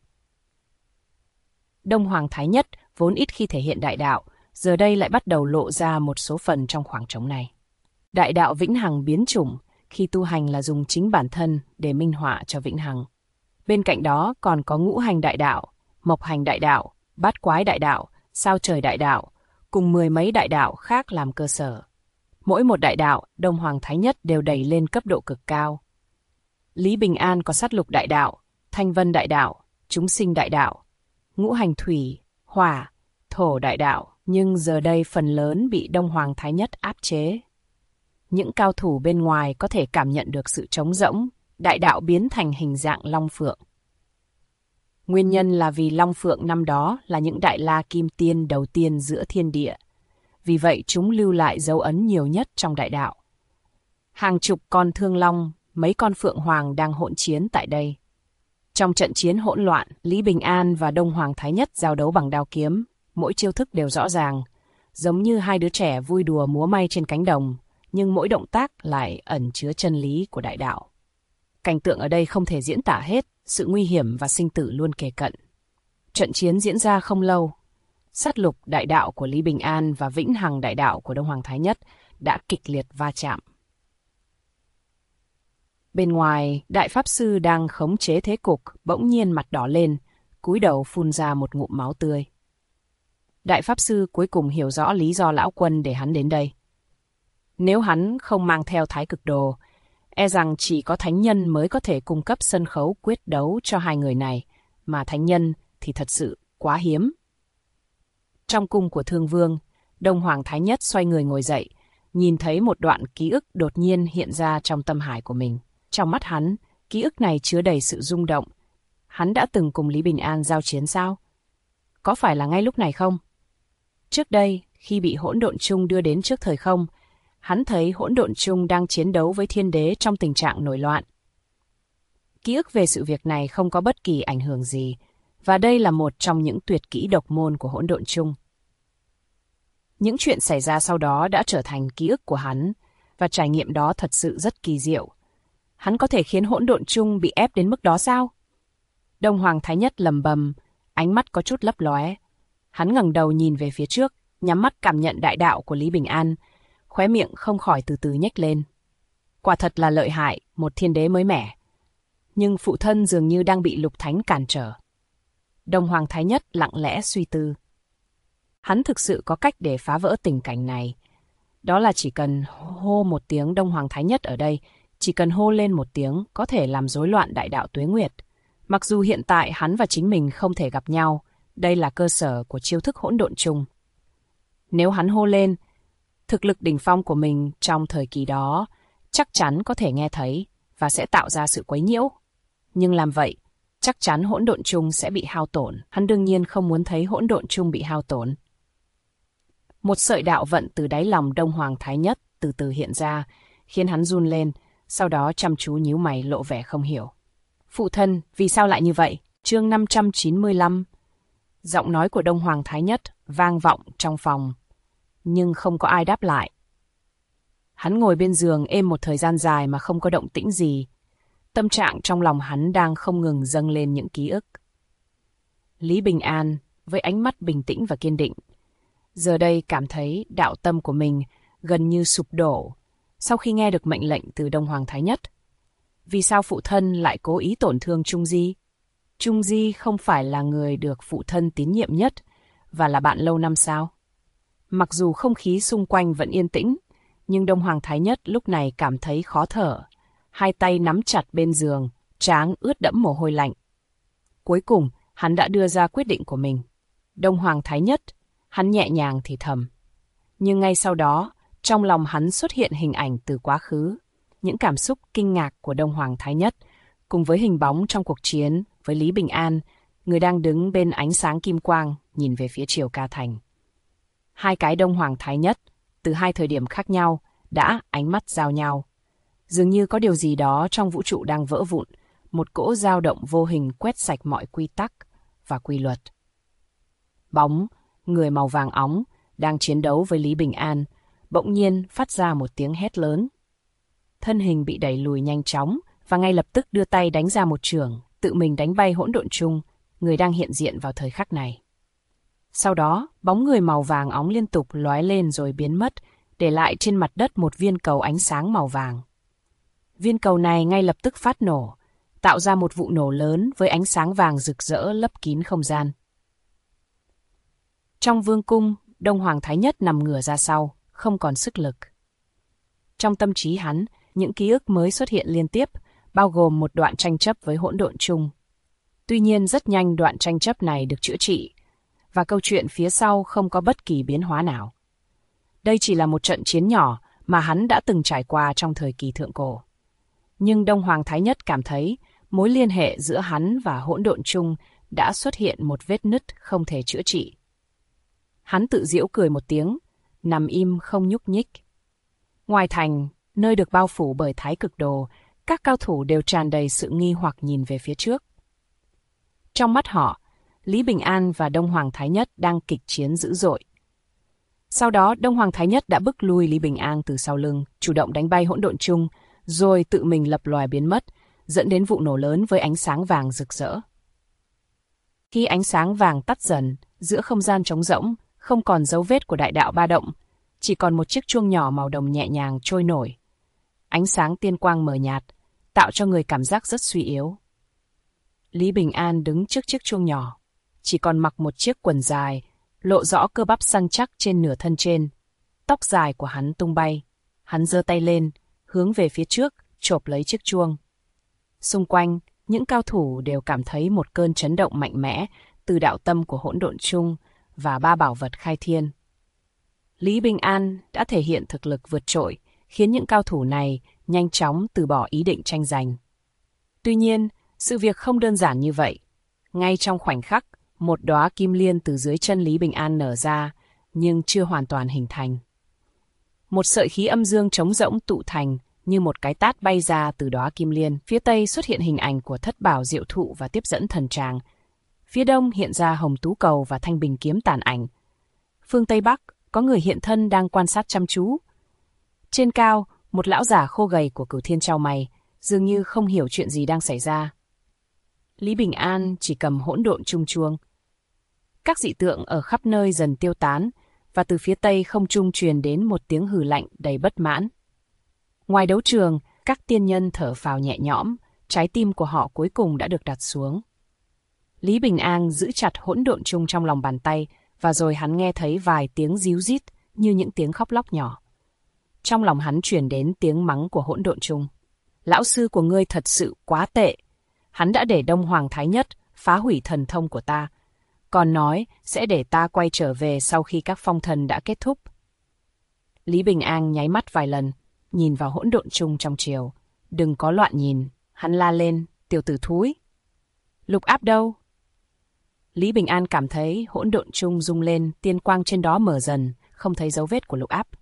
Đông Hoàng Thái Nhất vốn ít khi thể hiện đại đạo, giờ đây lại bắt đầu lộ ra một số phần trong khoảng trống này. Đại đạo vĩnh hằng biến chủng, khi tu hành là dùng chính bản thân để minh họa cho vĩnh hằng. Bên cạnh đó còn có ngũ hành đại đạo, mộc hành đại đạo, bát quái đại đạo, sao trời đại đạo, cùng mười mấy đại đạo khác làm cơ sở. Mỗi một đại đạo, Đông Hoàng Thái Nhất đều đẩy lên cấp độ cực cao. Lý Bình An có sát lục đại đạo, thanh vân đại đạo, chúng sinh đại đạo, ngũ hành thủy, hỏa, thổ đại đạo, nhưng giờ đây phần lớn bị Đông Hoàng Thái Nhất áp chế. Những cao thủ bên ngoài có thể cảm nhận được sự trống rỗng, đại đạo biến thành hình dạng long phượng. Nguyên nhân là vì long phượng năm đó là những đại la kim tiên đầu tiên giữa thiên địa. Vì vậy chúng lưu lại dấu ấn nhiều nhất trong đại đạo. Hàng chục con thương long, mấy con phượng hoàng đang hỗn chiến tại đây. Trong trận chiến hỗn loạn, Lý Bình An và Đông Hoàng Thái Nhất giao đấu bằng đao kiếm. Mỗi chiêu thức đều rõ ràng, giống như hai đứa trẻ vui đùa múa may trên cánh đồng, nhưng mỗi động tác lại ẩn chứa chân lý của đại đạo. Cảnh tượng ở đây không thể diễn tả hết, sự nguy hiểm và sinh tử luôn kề cận. Trận chiến diễn ra không lâu. Sát lục đại đạo của Lý Bình An và vĩnh hằng đại đạo của Đông Hoàng Thái Nhất đã kịch liệt va chạm. Bên ngoài, Đại Pháp Sư đang khống chế thế cục, bỗng nhiên mặt đỏ lên, cúi đầu phun ra một ngụm máu tươi. Đại Pháp Sư cuối cùng hiểu rõ lý do lão quân để hắn đến đây. Nếu hắn không mang theo thái cực đồ, e rằng chỉ có thánh nhân mới có thể cung cấp sân khấu quyết đấu cho hai người này, mà thánh nhân thì thật sự quá hiếm. Trong cung của Thương Vương, Đông Hoàng Thái Nhất xoay người ngồi dậy, nhìn thấy một đoạn ký ức đột nhiên hiện ra trong tâm hải của mình. Trong mắt hắn, ký ức này chứa đầy sự rung động. Hắn đã từng cùng Lý Bình An giao chiến sao? có phải là ngay lúc này không? Trước đây, khi bị hỗn độn chung đưa đến trước thời không, hắn thấy hỗn độn chung đang chiến đấu với thiên đế trong tình trạng nổi loạn. Ký ức về sự việc này không có bất kỳ ảnh hưởng gì, và đây là một trong những tuyệt kỹ độc môn của hỗn độn chung. Những chuyện xảy ra sau đó đã trở thành ký ức của hắn, và trải nghiệm đó thật sự rất kỳ diệu. Hắn có thể khiến hỗn độn chung bị ép đến mức đó sao? Đông Hoàng Thái Nhất lầm bầm, ánh mắt có chút lấp lóe. Hắn ngẩng đầu nhìn về phía trước, nhắm mắt cảm nhận đại đạo của Lý Bình An, khóe miệng không khỏi từ từ nhếch lên. Quả thật là lợi hại, một thiên đế mới mẻ. Nhưng phụ thân dường như đang bị Lục Thánh cản trở. Đông Hoàng Thái Nhất lặng lẽ suy tư. Hắn thực sự có cách để phá vỡ tình cảnh này. Đó là chỉ cần hô một tiếng Đông Hoàng Thái Nhất ở đây, chỉ cần hô lên một tiếng có thể làm rối loạn đại đạo tuế nguyệt. Mặc dù hiện tại hắn và chính mình không thể gặp nhau, đây là cơ sở của chiêu thức hỗn độn chung. Nếu hắn hô lên, thực lực đỉnh phong của mình trong thời kỳ đó chắc chắn có thể nghe thấy và sẽ tạo ra sự quấy nhiễu. Nhưng làm vậy, chắc chắn hỗn độn chung sẽ bị hao tổn. Hắn đương nhiên không muốn thấy hỗn độn chung bị hao tổn. Một sợi đạo vận từ đáy lòng Đông Hoàng Thái Nhất từ từ hiện ra, khiến hắn run lên, sau đó chăm chú nhíu mày lộ vẻ không hiểu. Phụ thân, vì sao lại như vậy? Chương 595. Giọng nói của Đông Hoàng Thái Nhất vang vọng trong phòng, nhưng không có ai đáp lại. Hắn ngồi bên giường êm một thời gian dài mà không có động tĩnh gì. Tâm trạng trong lòng hắn đang không ngừng dâng lên những ký ức. Lý Bình An, với ánh mắt bình tĩnh và kiên định, giờ đây cảm thấy đạo tâm của mình gần như sụp đổ sau khi nghe được mệnh lệnh từ Đông Hoàng Thái Nhất. Vì sao phụ thân lại cố ý tổn thương Trung Di? Trung Di không phải là người được phụ thân tín nhiệm nhất và là bạn lâu năm sao? Mặc dù không khí xung quanh vẫn yên tĩnh, nhưng Đông Hoàng Thái Nhất lúc này cảm thấy khó thở. Hai tay nắm chặt bên giường, trán ướt đẫm mồ hôi lạnh. Cuối cùng, hắn đã đưa ra quyết định của mình. Đông Hoàng Thái Nhất, hắn nhẹ nhàng thì thầm. Nhưng ngay sau đó, trong lòng hắn xuất hiện hình ảnh từ quá khứ. Những cảm xúc kinh ngạc của Đông Hoàng Thái Nhất, cùng với hình bóng trong cuộc chiến với Lý Bình An, người đang đứng bên ánh sáng kim quang nhìn về phía Triều Ca Thành. Hai cái Đông Hoàng Thái Nhất, từ hai thời điểm khác nhau, đã ánh mắt giao nhau. Dường như có điều gì đó trong vũ trụ đang vỡ vụn, một cỗ dao động vô hình quét sạch mọi quy tắc và quy luật. Bóng, người màu vàng óng, đang chiến đấu với Lý Bình An, bỗng nhiên phát ra một tiếng hét lớn. Thân hình bị đẩy lùi nhanh chóng và ngay lập tức đưa tay đánh ra một chưởng, tự mình đánh bay hỗn độn chung, người đang hiện diện vào thời khắc này. Sau đó, bóng người màu vàng óng liên tục lóe lên rồi biến mất, để lại trên mặt đất một viên cầu ánh sáng màu vàng. Viên cầu này ngay lập tức phát nổ, tạo ra một vụ nổ lớn với ánh sáng vàng rực rỡ lấp kín không gian. Trong vương cung, Đông Hoàng Thái Nhất nằm ngửa ra sau, không còn sức lực. Trong tâm trí hắn, những ký ức mới xuất hiện liên tiếp, bao gồm một đoạn tranh chấp với hỗn độn chung. Tuy nhiên rất nhanh đoạn tranh chấp này được chữa trị, và câu chuyện phía sau không có bất kỳ biến hóa nào. Đây chỉ là một trận chiến nhỏ mà hắn đã từng trải qua trong thời kỳ thượng cổ. Nhưng Đông Hoàng Thái Nhất cảm thấy mối liên hệ giữa hắn và hỗn độn chung đã xuất hiện một vết nứt không thể chữa trị. Hắn tự giễu cười một tiếng, nằm im không nhúc nhích. Ngoài thành, nơi được bao phủ bởi Thái Cực Đồ, các cao thủ đều tràn đầy sự nghi hoặc nhìn về phía trước. Trong mắt họ, Lý Bình An và Đông Hoàng Thái Nhất đang kịch chiến dữ dội. Sau đó, Đông Hoàng Thái Nhất đã bức lui Lý Bình An từ sau lưng, chủ động đánh bay hỗn độn chung, rồi tự mình lập lòe biến mất, dẫn đến vụ nổ lớn với ánh sáng vàng rực rỡ. Khi ánh sáng vàng tắt dần, giữa không gian trống rỗng, không còn dấu vết của đại đạo ba động, chỉ còn một chiếc chuông nhỏ màu đồng nhẹ nhàng trôi nổi. Ánh sáng tiên quang mờ nhạt, tạo cho người cảm giác rất suy yếu. Lý Bình An đứng trước chiếc chuông nhỏ, chỉ còn mặc một chiếc quần dài, lộ rõ cơ bắp săn chắc trên nửa thân trên. Tóc dài của hắn tung bay, hắn giơ tay lên, hướng về phía trước, chộp lấy chiếc chuông. Xung quanh, những cao thủ đều cảm thấy một cơn chấn động mạnh mẽ từ đạo tâm của hỗn độn chung và ba bảo vật khai thiên. Lý Bình An đã thể hiện thực lực vượt trội, khiến những cao thủ này nhanh chóng từ bỏ ý định tranh giành. Tuy nhiên, sự việc không đơn giản như vậy. Ngay trong khoảnh khắc, Một đóa kim liên từ dưới chân Lý Bình An nở ra, nhưng chưa hoàn toàn hình thành. Một sợi khí âm dương trống rỗng tụ thành, như một cái tát bay ra từ đóa kim liên. Phía tây xuất hiện hình ảnh của thất bảo diệu thụ và tiếp dẫn thần tràng. Phía đông hiện ra hồng tú cầu và thanh bình kiếm tàn ảnh. Phương Tây Bắc có người hiện thân đang quan sát chăm chú. Trên cao, một lão giả khô gầy của Cửu Thiên chau mày, dường như không hiểu chuyện gì đang xảy ra. Lý Bình An chỉ cầm hỗn độn chung chuông. Các dị tượng ở khắp nơi dần tiêu tán, và từ phía tây không trung truyền đến một tiếng hừ lạnh đầy bất mãn. Ngoài đấu trường, các tiên nhân thở phào nhẹ nhõm, trái tim của họ cuối cùng đã được đặt xuống. Lý Bình An giữ chặt hỗn độn chung trong lòng bàn tay, và rồi hắn nghe thấy vài tiếng ríu rít như những tiếng khóc lóc nhỏ. Trong lòng hắn truyền đến tiếng mắng của hỗn độn chung. Lão sư của ngươi thật sự quá tệ. Hắn đã để Đông Hoàng Thái Nhất phá hủy thần thông của ta, còn nói sẽ để ta quay trở về sau khi các phong thần đã kết thúc. Lý Bình An nháy mắt vài lần, nhìn vào hỗn độn chung trong chiều. Đừng có loạn nhìn, hắn la lên, tiểu tử thúi. Lục áp đâu? Lý Bình An cảm thấy hỗn độn chung rung lên, tiên quang trên đó mở dần, không thấy dấu vết của lục áp.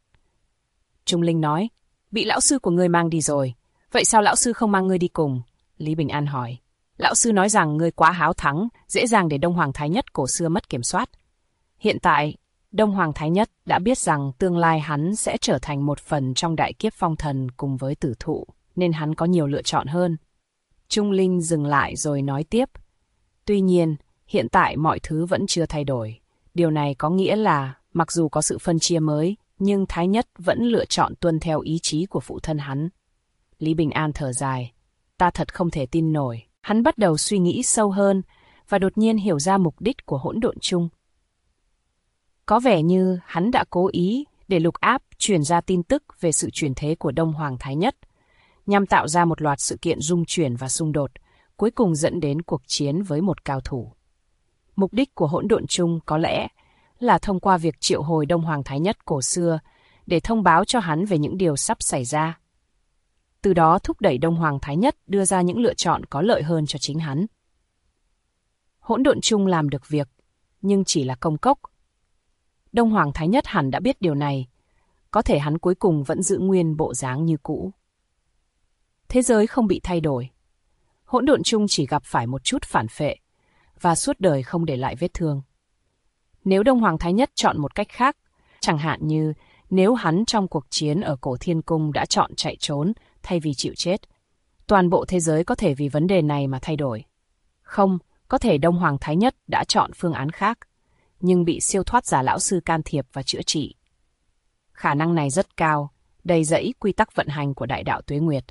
Trung Linh nói, bị lão sư của ngươi mang đi rồi. Vậy sao lão sư không mang ngươi đi cùng? Lý Bình An hỏi. Lão sư nói rằng ngươi quá háo thắng, dễ dàng để Đông Hoàng Thái Nhất cổ xưa mất kiểm soát. Hiện tại, Đông Hoàng Thái Nhất đã biết rằng tương lai hắn sẽ trở thành một phần trong đại kiếp phong thần cùng với tử thụ, nên hắn có nhiều lựa chọn hơn. Trung Linh dừng lại rồi nói tiếp. Tuy nhiên, hiện tại mọi thứ vẫn chưa thay đổi. Điều này có nghĩa là, mặc dù có sự phân chia mới, nhưng Thái Nhất vẫn lựa chọn tuân theo ý chí của phụ thân hắn. Lý Bình An thở dài. Ta thật không thể tin nổi. Hắn bắt đầu suy nghĩ sâu hơn và đột nhiên hiểu ra mục đích của hỗn độn chung. Có vẻ như hắn đã cố ý để lục áp truyền ra tin tức về sự chuyển thế của Đông Hoàng Thái Nhất, nhằm tạo ra một loạt sự kiện rung chuyển và xung đột, cuối cùng dẫn đến cuộc chiến với một cao thủ. Mục đích của hỗn độn chung có lẽ là thông qua việc triệu hồi Đông Hoàng Thái Nhất cổ xưa để thông báo cho hắn về những điều sắp xảy ra. Từ đó thúc đẩy Đông Hoàng Thái Nhất đưa ra những lựa chọn có lợi hơn cho chính hắn. Hỗn độn chung làm được việc, nhưng chỉ là công cốc. Đông Hoàng Thái Nhất hẳn đã biết điều này, có thể hắn cuối cùng vẫn giữ nguyên bộ dáng như cũ. Thế giới không bị thay đổi. Hỗn độn chung chỉ gặp phải một chút phản phệ, và suốt đời không để lại vết thương. Nếu Đông Hoàng Thái Nhất chọn một cách khác, chẳng hạn như nếu hắn trong cuộc chiến ở Cổ Thiên Cung đã chọn chạy trốn thay vì chịu chết, toàn bộ thế giới có thể vì vấn đề này mà thay đổi. Không, có thể Đông Hoàng Thái Nhất đã chọn phương án khác, nhưng bị siêu thoát giả lão sư can thiệp và chữa trị. Khả năng này rất cao, đầy rẫy quy tắc vận hành của đại đạo Tuế Nguyệt.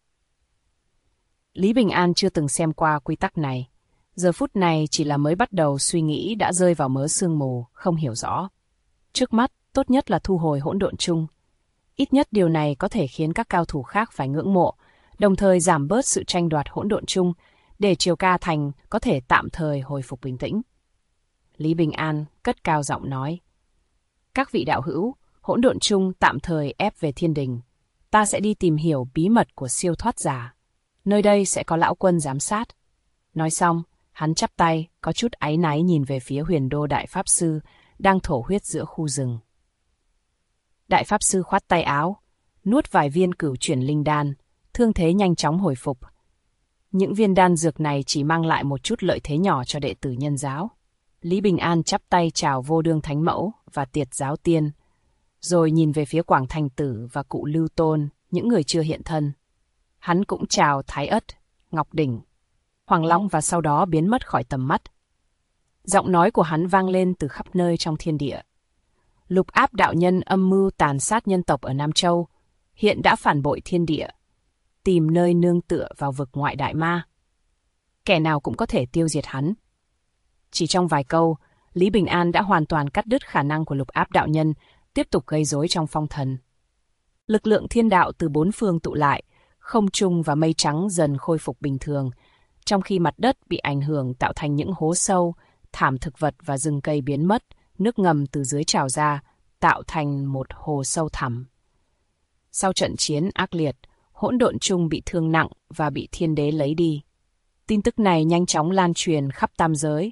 Lý Bình An chưa từng xem qua quy tắc này. Giờ phút này chỉ là mới bắt đầu suy nghĩ đã rơi vào mớ sương mù, không hiểu rõ. Trước mắt, tốt nhất là thu hồi hỗn độn chung. Ít nhất điều này có thể khiến các cao thủ khác phải ngưỡng mộ, đồng thời giảm bớt sự tranh đoạt hỗn độn chung, để Triều Ca Thành có thể tạm thời hồi phục bình tĩnh. Lý Bình An cất cao giọng nói. Các vị đạo hữu, hỗn độn chung tạm thời ép về thiên đình. Ta sẽ đi tìm hiểu bí mật của siêu thoát giả. Nơi đây sẽ có lão quân giám sát. Nói xong, hắn chắp tay, có chút áy náy nhìn về phía Huyền Đô Đại Pháp Sư, đang thổ huyết giữa khu rừng. Đại Pháp Sư khoát tay áo, nuốt vài viên cửu chuyển linh đan, thương thế nhanh chóng hồi phục. Những viên đan dược này chỉ mang lại một chút lợi thế nhỏ cho đệ tử nhân giáo. Lý Bình An chắp tay chào Vô Đương Thánh Mẫu và Tiệt Giáo Tiên, rồi nhìn về phía Quảng Thành Tử và cụ Lưu Tôn, những người chưa hiện thân. Hắn cũng chào Thái Ất, Ngọc Đỉnh, Hoàng Long và sau đó biến mất khỏi tầm mắt. Giọng nói của hắn vang lên từ khắp nơi trong thiên địa. Lục áp đạo nhân âm mưu tàn sát nhân tộc ở Nam Châu, hiện đã phản bội thiên địa, tìm nơi nương tựa vào vực ngoại đại ma. Kẻ nào cũng có thể tiêu diệt hắn. Chỉ trong vài câu, Lý Bình An đã hoàn toàn cắt đứt khả năng của lục áp đạo nhân tiếp tục gây rối trong phong thần. Lực lượng thiên đạo từ bốn phương tụ lại, không trung và mây trắng dần khôi phục bình thường, trong khi mặt đất bị ảnh hưởng tạo thành những hố sâu, thảm thực vật và rừng cây biến mất, nước ngầm từ dưới trào ra, tạo thành một hồ sâu thẳm. Sau trận chiến ác liệt, hỗn độn chung bị thương nặng và bị thiên đế lấy đi. Tin tức này nhanh chóng lan truyền khắp tam giới.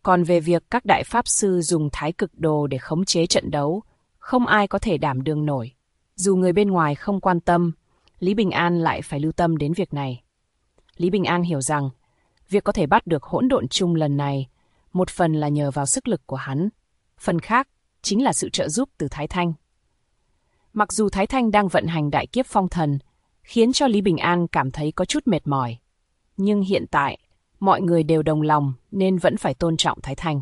Còn về việc các đại pháp sư dùng thái cực đồ để khống chế trận đấu, không ai có thể đảm đương nổi. Dù người bên ngoài không quan tâm, Lý Bình An lại phải lưu tâm đến việc này. Lý Bình An hiểu rằng, việc có thể bắt được hỗn độn chung lần này, một phần là nhờ vào sức lực của hắn, phần khác chính là sự trợ giúp từ Thái Thanh. Mặc dù Thái Thanh đang vận hành đại kiếp phong thần, khiến cho Lý Bình An cảm thấy có chút mệt mỏi, nhưng hiện tại, mọi người đều đồng lòng nên vẫn phải tôn trọng Thái Thanh.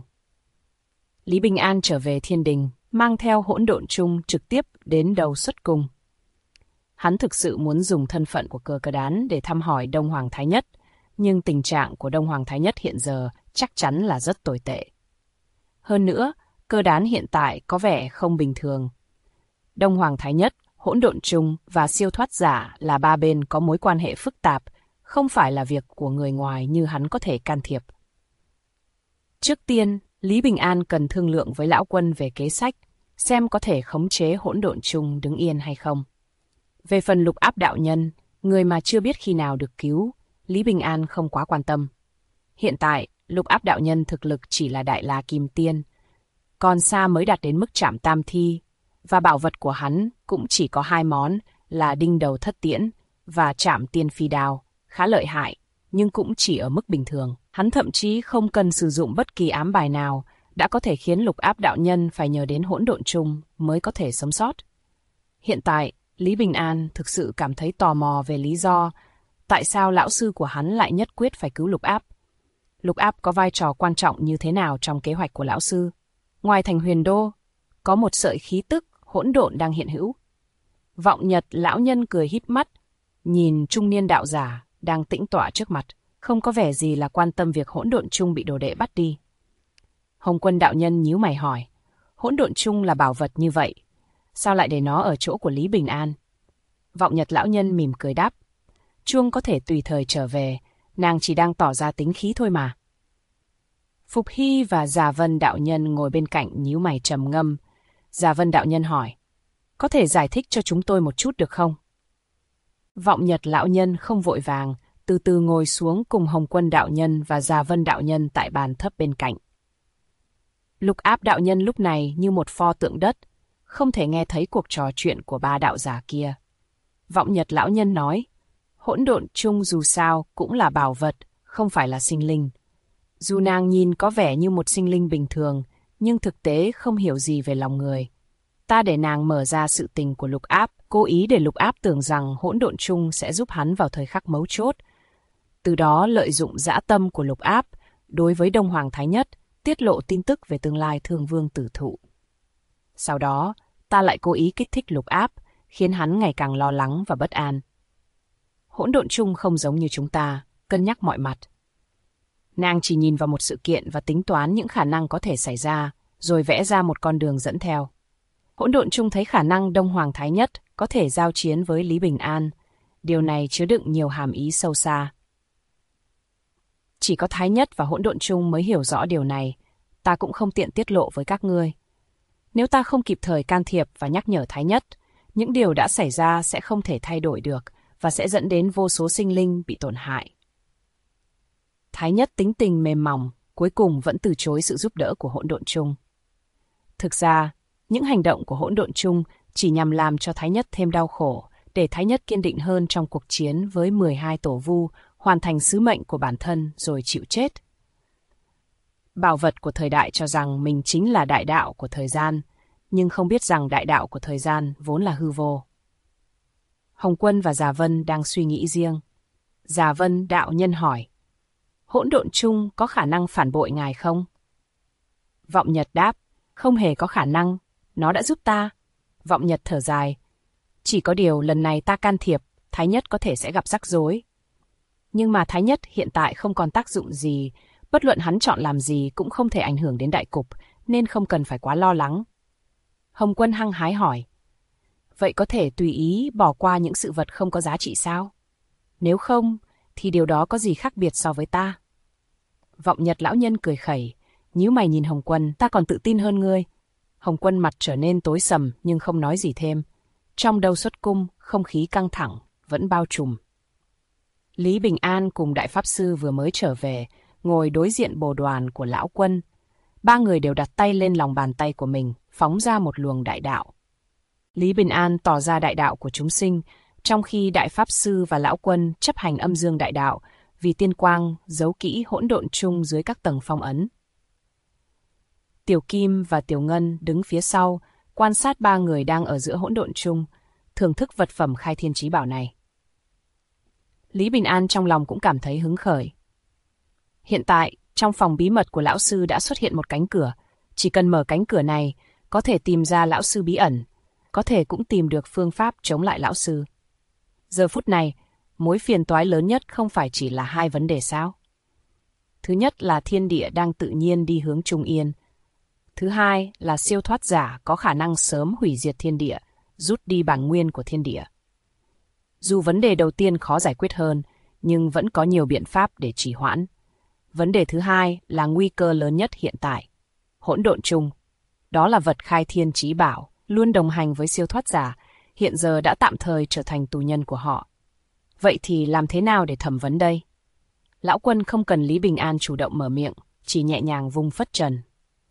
Lý Bình An trở về thiên đình, mang theo hỗn độn chung trực tiếp đến đầu xuất cung. Hắn thực sự muốn dùng thân phận của Cơ Cơ Đán để thăm hỏi Đông Hoàng Thái Nhất, nhưng tình trạng của Đông Hoàng Thái Nhất hiện giờ chắc chắn là rất tồi tệ. Hơn nữa, Cơ Đán hiện tại có vẻ không bình thường. Đông Hoàng Thái Nhất, hỗn độn chung và siêu thoát giả là ba bên có mối quan hệ phức tạp, không phải là việc của người ngoài như hắn có thể can thiệp. Trước tiên, Lý Bình An cần thương lượng với Lão Quân về kế sách, xem có thể khống chế hỗn độn chung đứng yên hay không. Về phần Lục Áp đạo nhân, người mà chưa biết khi nào được cứu, Lý Bình An không quá quan tâm. Hiện tại, Lục Áp đạo nhân thực lực chỉ là Đại La Kim Tiên, còn xa mới đạt đến mức Trảm Tam Thi, và bảo vật của hắn cũng chỉ có 2 món là Đinh Đầu Thất Tiễn và Trảm Tiên Phi Đao, khá lợi hại, nhưng cũng chỉ ở mức bình thường. Hắn thậm chí không cần sử dụng bất kỳ ám bài nào, đã có thể khiến Lục Áp đạo nhân phải nhờ đến hỗn độn chung mới có thể sống sót. Hiện tại, Lý Bình An thực sự cảm thấy tò mò về lý do tại sao lão sư của hắn lại nhất quyết phải cứu Lục Áp. Lục Áp có vai trò quan trọng như thế nào trong kế hoạch của lão sư? Ngoài thành Huyền Đô, có một sợi khí tức hỗn độn đang hiện hữu. Vọng Nhật lão nhân cười híp mắt, nhìn trung niên đạo giả đang tĩnh tọa trước mặt, không có vẻ gì là quan tâm việc hỗn độn chung bị đồ đệ bắt đi. Hồng Quân đạo nhân nhíu mày hỏi, hỗn độn chung là bảo vật như vậy, sao lại để nó ở chỗ của Lý Bình An? Vọng Nhật lão nhân mỉm cười đáp, chuông có thể tùy thời trở về, nàng chỉ đang tỏ ra tính khí thôi mà. Phục Hy và Già Vân đạo nhân ngồi bên cạnh nhíu mày trầm ngâm. Già Vân đạo nhân hỏi, có thể giải thích cho chúng tôi một chút được không? Vọng Nhật lão nhân không vội vàng, từ từ ngồi xuống cùng Hồng Quân đạo nhân và Già Vân đạo nhân tại bàn thấp bên cạnh. Lục Áp đạo nhân lúc này như một pho tượng đất, không thể nghe thấy cuộc trò chuyện của ba đạo giả kia. Vọng Nhật lão nhân nói, hỗn độn chung dù sao cũng là bảo vật, không phải là sinh linh. Dù nàng nhìn có vẻ như một sinh linh bình thường, nhưng thực tế không hiểu gì về lòng người. Ta để nàng mở ra sự tình của Lục Áp, cố ý để Lục Áp tưởng rằng hỗn độn chung sẽ giúp hắn vào thời khắc mấu chốt. Từ đó lợi dụng dã tâm của Lục Áp đối với Đông Hoàng Thái Nhất, tiết lộ tin tức về tương lai Thương Vương tử thụ. Sau đó, ta lại cố ý kích thích Lục Áp, khiến hắn ngày càng lo lắng và bất an. Hỗn độn chung không giống như chúng ta, cân nhắc mọi mặt. Nàng chỉ nhìn vào một sự kiện và tính toán những khả năng có thể xảy ra, rồi vẽ ra một con đường dẫn theo. Hỗn độn chung thấy khả năng Đông Hoàng Thái Nhất có thể giao chiến với Lý Bình An. Điều này chứa đựng nhiều hàm ý sâu xa. Chỉ có Thái Nhất và hỗn độn chung mới hiểu rõ điều này, ta cũng không tiện tiết lộ với các ngươi. Nếu ta không kịp thời can thiệp và nhắc nhở Thái Nhất, những điều đã xảy ra sẽ không thể thay đổi được và sẽ dẫn đến vô số sinh linh bị tổn hại. Thái Nhất tính tình mềm mỏng, cuối cùng vẫn từ chối sự giúp đỡ của hỗn độn chung. Thực ra, những hành động của hỗn độn chung chỉ nhằm làm cho Thái Nhất thêm đau khổ, để Thái Nhất kiên định hơn trong cuộc chiến với 12 tổ vu, hoàn thành sứ mệnh của bản thân rồi chịu chết. Bảo vật của thời đại cho rằng mình chính là đại đạo của thời gian, nhưng không biết rằng đại đạo của thời gian vốn là hư vô. Hồng Quân và Già Vân đang suy nghĩ riêng. Già Vân đạo nhân hỏi, hỗn độn chung có khả năng phản bội ngài không? Vọng Nhật đáp, không hề có khả năng, nó đã giúp ta. Vọng Nhật thở dài, chỉ có điều lần này ta can thiệp, Thái Nhất có thể sẽ gặp rắc rối. Nhưng mà Thái Nhất hiện tại không còn tác dụng gì, bất luận hắn chọn làm gì cũng không thể ảnh hưởng đến đại cục, nên không cần phải quá lo lắng. Hồng Quân hăng hái hỏi, vậy có thể tùy ý bỏ qua những sự vật không có giá trị sao? Nếu không, thì điều đó có gì khác biệt so với ta? Vọng Nhật lão nhân cười khẩy, nhíu mày nhìn Hồng Quân, ta còn tự tin hơn ngươi. Hồng Quân mặt trở nên tối sầm nhưng không nói gì thêm. Trong đầu xuất cung, không khí căng thẳng, vẫn bao trùm. Lý Bình An cùng Đại Pháp Sư vừa mới trở về, ngồi đối diện bồ đoàn của Lão Quân, Ba người đều đặt tay lên lòng bàn tay của mình, phóng ra một luồng đại đạo. Lý Bình An tỏ ra đại đạo của chúng sinh, trong khi Đại Pháp Sư và Lão Quân chấp hành âm dương đại đạo, vì tiên quang giấu kỹ hỗn độn chung dưới các tầng phong ấn. Tiểu Kim và Tiểu Ngân đứng phía sau, quan sát ba người đang ở giữa hỗn độn chung, thưởng thức vật phẩm khai thiên chí bảo này. Lý Bình An trong lòng cũng cảm thấy hứng khởi. Hiện tại, trong phòng bí mật của lão sư đã xuất hiện một cánh cửa. Chỉ cần mở cánh cửa này, có thể tìm ra lão sư bí ẩn, có thể cũng tìm được phương pháp chống lại lão sư. Giờ phút này, mối phiền toái lớn nhất không phải chỉ là hai vấn đề sao? Thứ nhất là thiên địa đang tự nhiên đi hướng trung yên. Thứ hai là siêu thoát giả có khả năng sớm hủy diệt thiên địa, rút đi bản nguyên của thiên địa. Dù vấn đề đầu tiên khó giải quyết hơn, nhưng vẫn có nhiều biện pháp để trì hoãn. Vấn đề thứ hai là nguy cơ lớn nhất hiện tại. Hỗn độn chung. Đó là vật khai thiên chí bảo, luôn đồng hành với siêu thoát giả, hiện giờ đã tạm thời trở thành tù nhân của họ. Vậy thì làm thế nào để thẩm vấn đây? Lão Quân không cần Lý Bình An chủ động mở miệng, chỉ nhẹ nhàng vung phất trần.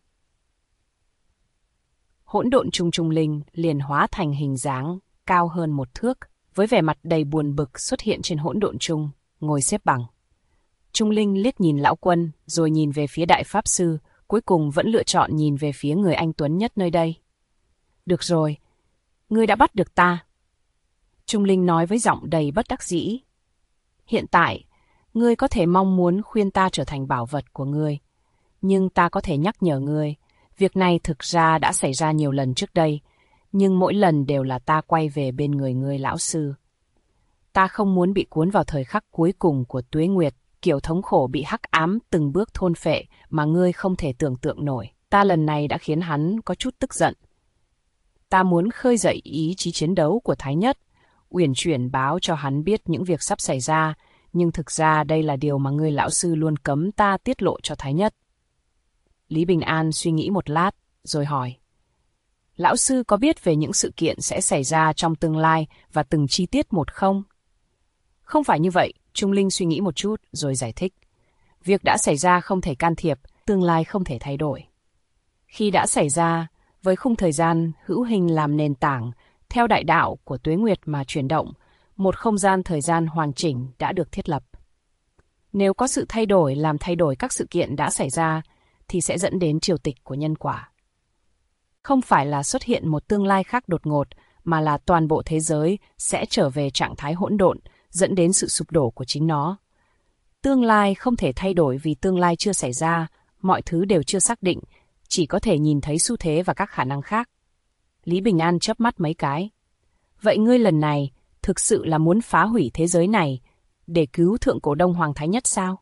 Hỗn độn chung trung linh liền hóa thành hình dáng cao hơn 1 thước, với vẻ mặt đầy buồn bực xuất hiện trên hỗn độn chung, ngồi xếp bằng. Trung linh liếc nhìn Lão Quân, rồi nhìn về phía Đại Pháp Sư, cuối cùng vẫn lựa chọn nhìn về phía người anh tuấn nhất nơi đây. Được rồi, ngươi đã bắt được ta. Trung linh nói với giọng đầy bất đắc dĩ. Hiện tại, ngươi có thể mong muốn khuyên ta trở thành bảo vật của ngươi, nhưng ta có thể nhắc nhở ngươi, việc này thực ra đã xảy ra nhiều lần trước đây, nhưng mỗi lần đều là ta quay về bên người ngươi lão sư. Ta không muốn bị cuốn vào thời khắc cuối cùng của tuế nguyệt, kiểu thống khổ bị hắc ám từng bước thôn phệ mà ngươi không thể tưởng tượng nổi. Ta lần này đã khiến hắn có chút tức giận. Ta muốn khơi dậy ý chí chiến đấu của Thái Nhất, uyển chuyển báo cho hắn biết những việc sắp xảy ra, nhưng thực ra đây là điều mà ngươi lão sư luôn cấm ta tiết lộ cho Thái Nhất. Lý Bình An suy nghĩ một lát, rồi hỏi. Lão sư có biết về những sự kiện sẽ xảy ra trong tương lai và từng chi tiết một không? Không phải như vậy, Trung Linh suy nghĩ một chút, rồi giải thích. Việc đã xảy ra không thể can thiệp, tương lai không thể thay đổi. Khi đã xảy ra, với khung thời gian hữu hình làm nền tảng, theo đại đạo của tuế nguyệt mà chuyển động, một không gian thời gian hoàn chỉnh đã được thiết lập. Nếu có sự thay đổi làm thay đổi các sự kiện đã xảy ra, thì sẽ dẫn đến triều tịch của nhân quả. Không phải là xuất hiện một tương lai khác đột ngột, mà là toàn bộ thế giới sẽ trở về trạng thái hỗn độn, dẫn đến sự sụp đổ của chính nó. Tương lai không thể thay đổi vì tương lai chưa xảy ra, mọi thứ đều chưa xác định, chỉ có thể nhìn thấy xu thế và các khả năng khác. Lý Bình An chớp mắt mấy cái. Vậy ngươi lần này thực sự là muốn phá hủy thế giới này để cứu thượng cổ Đông Hoàng Thái Nhất sao?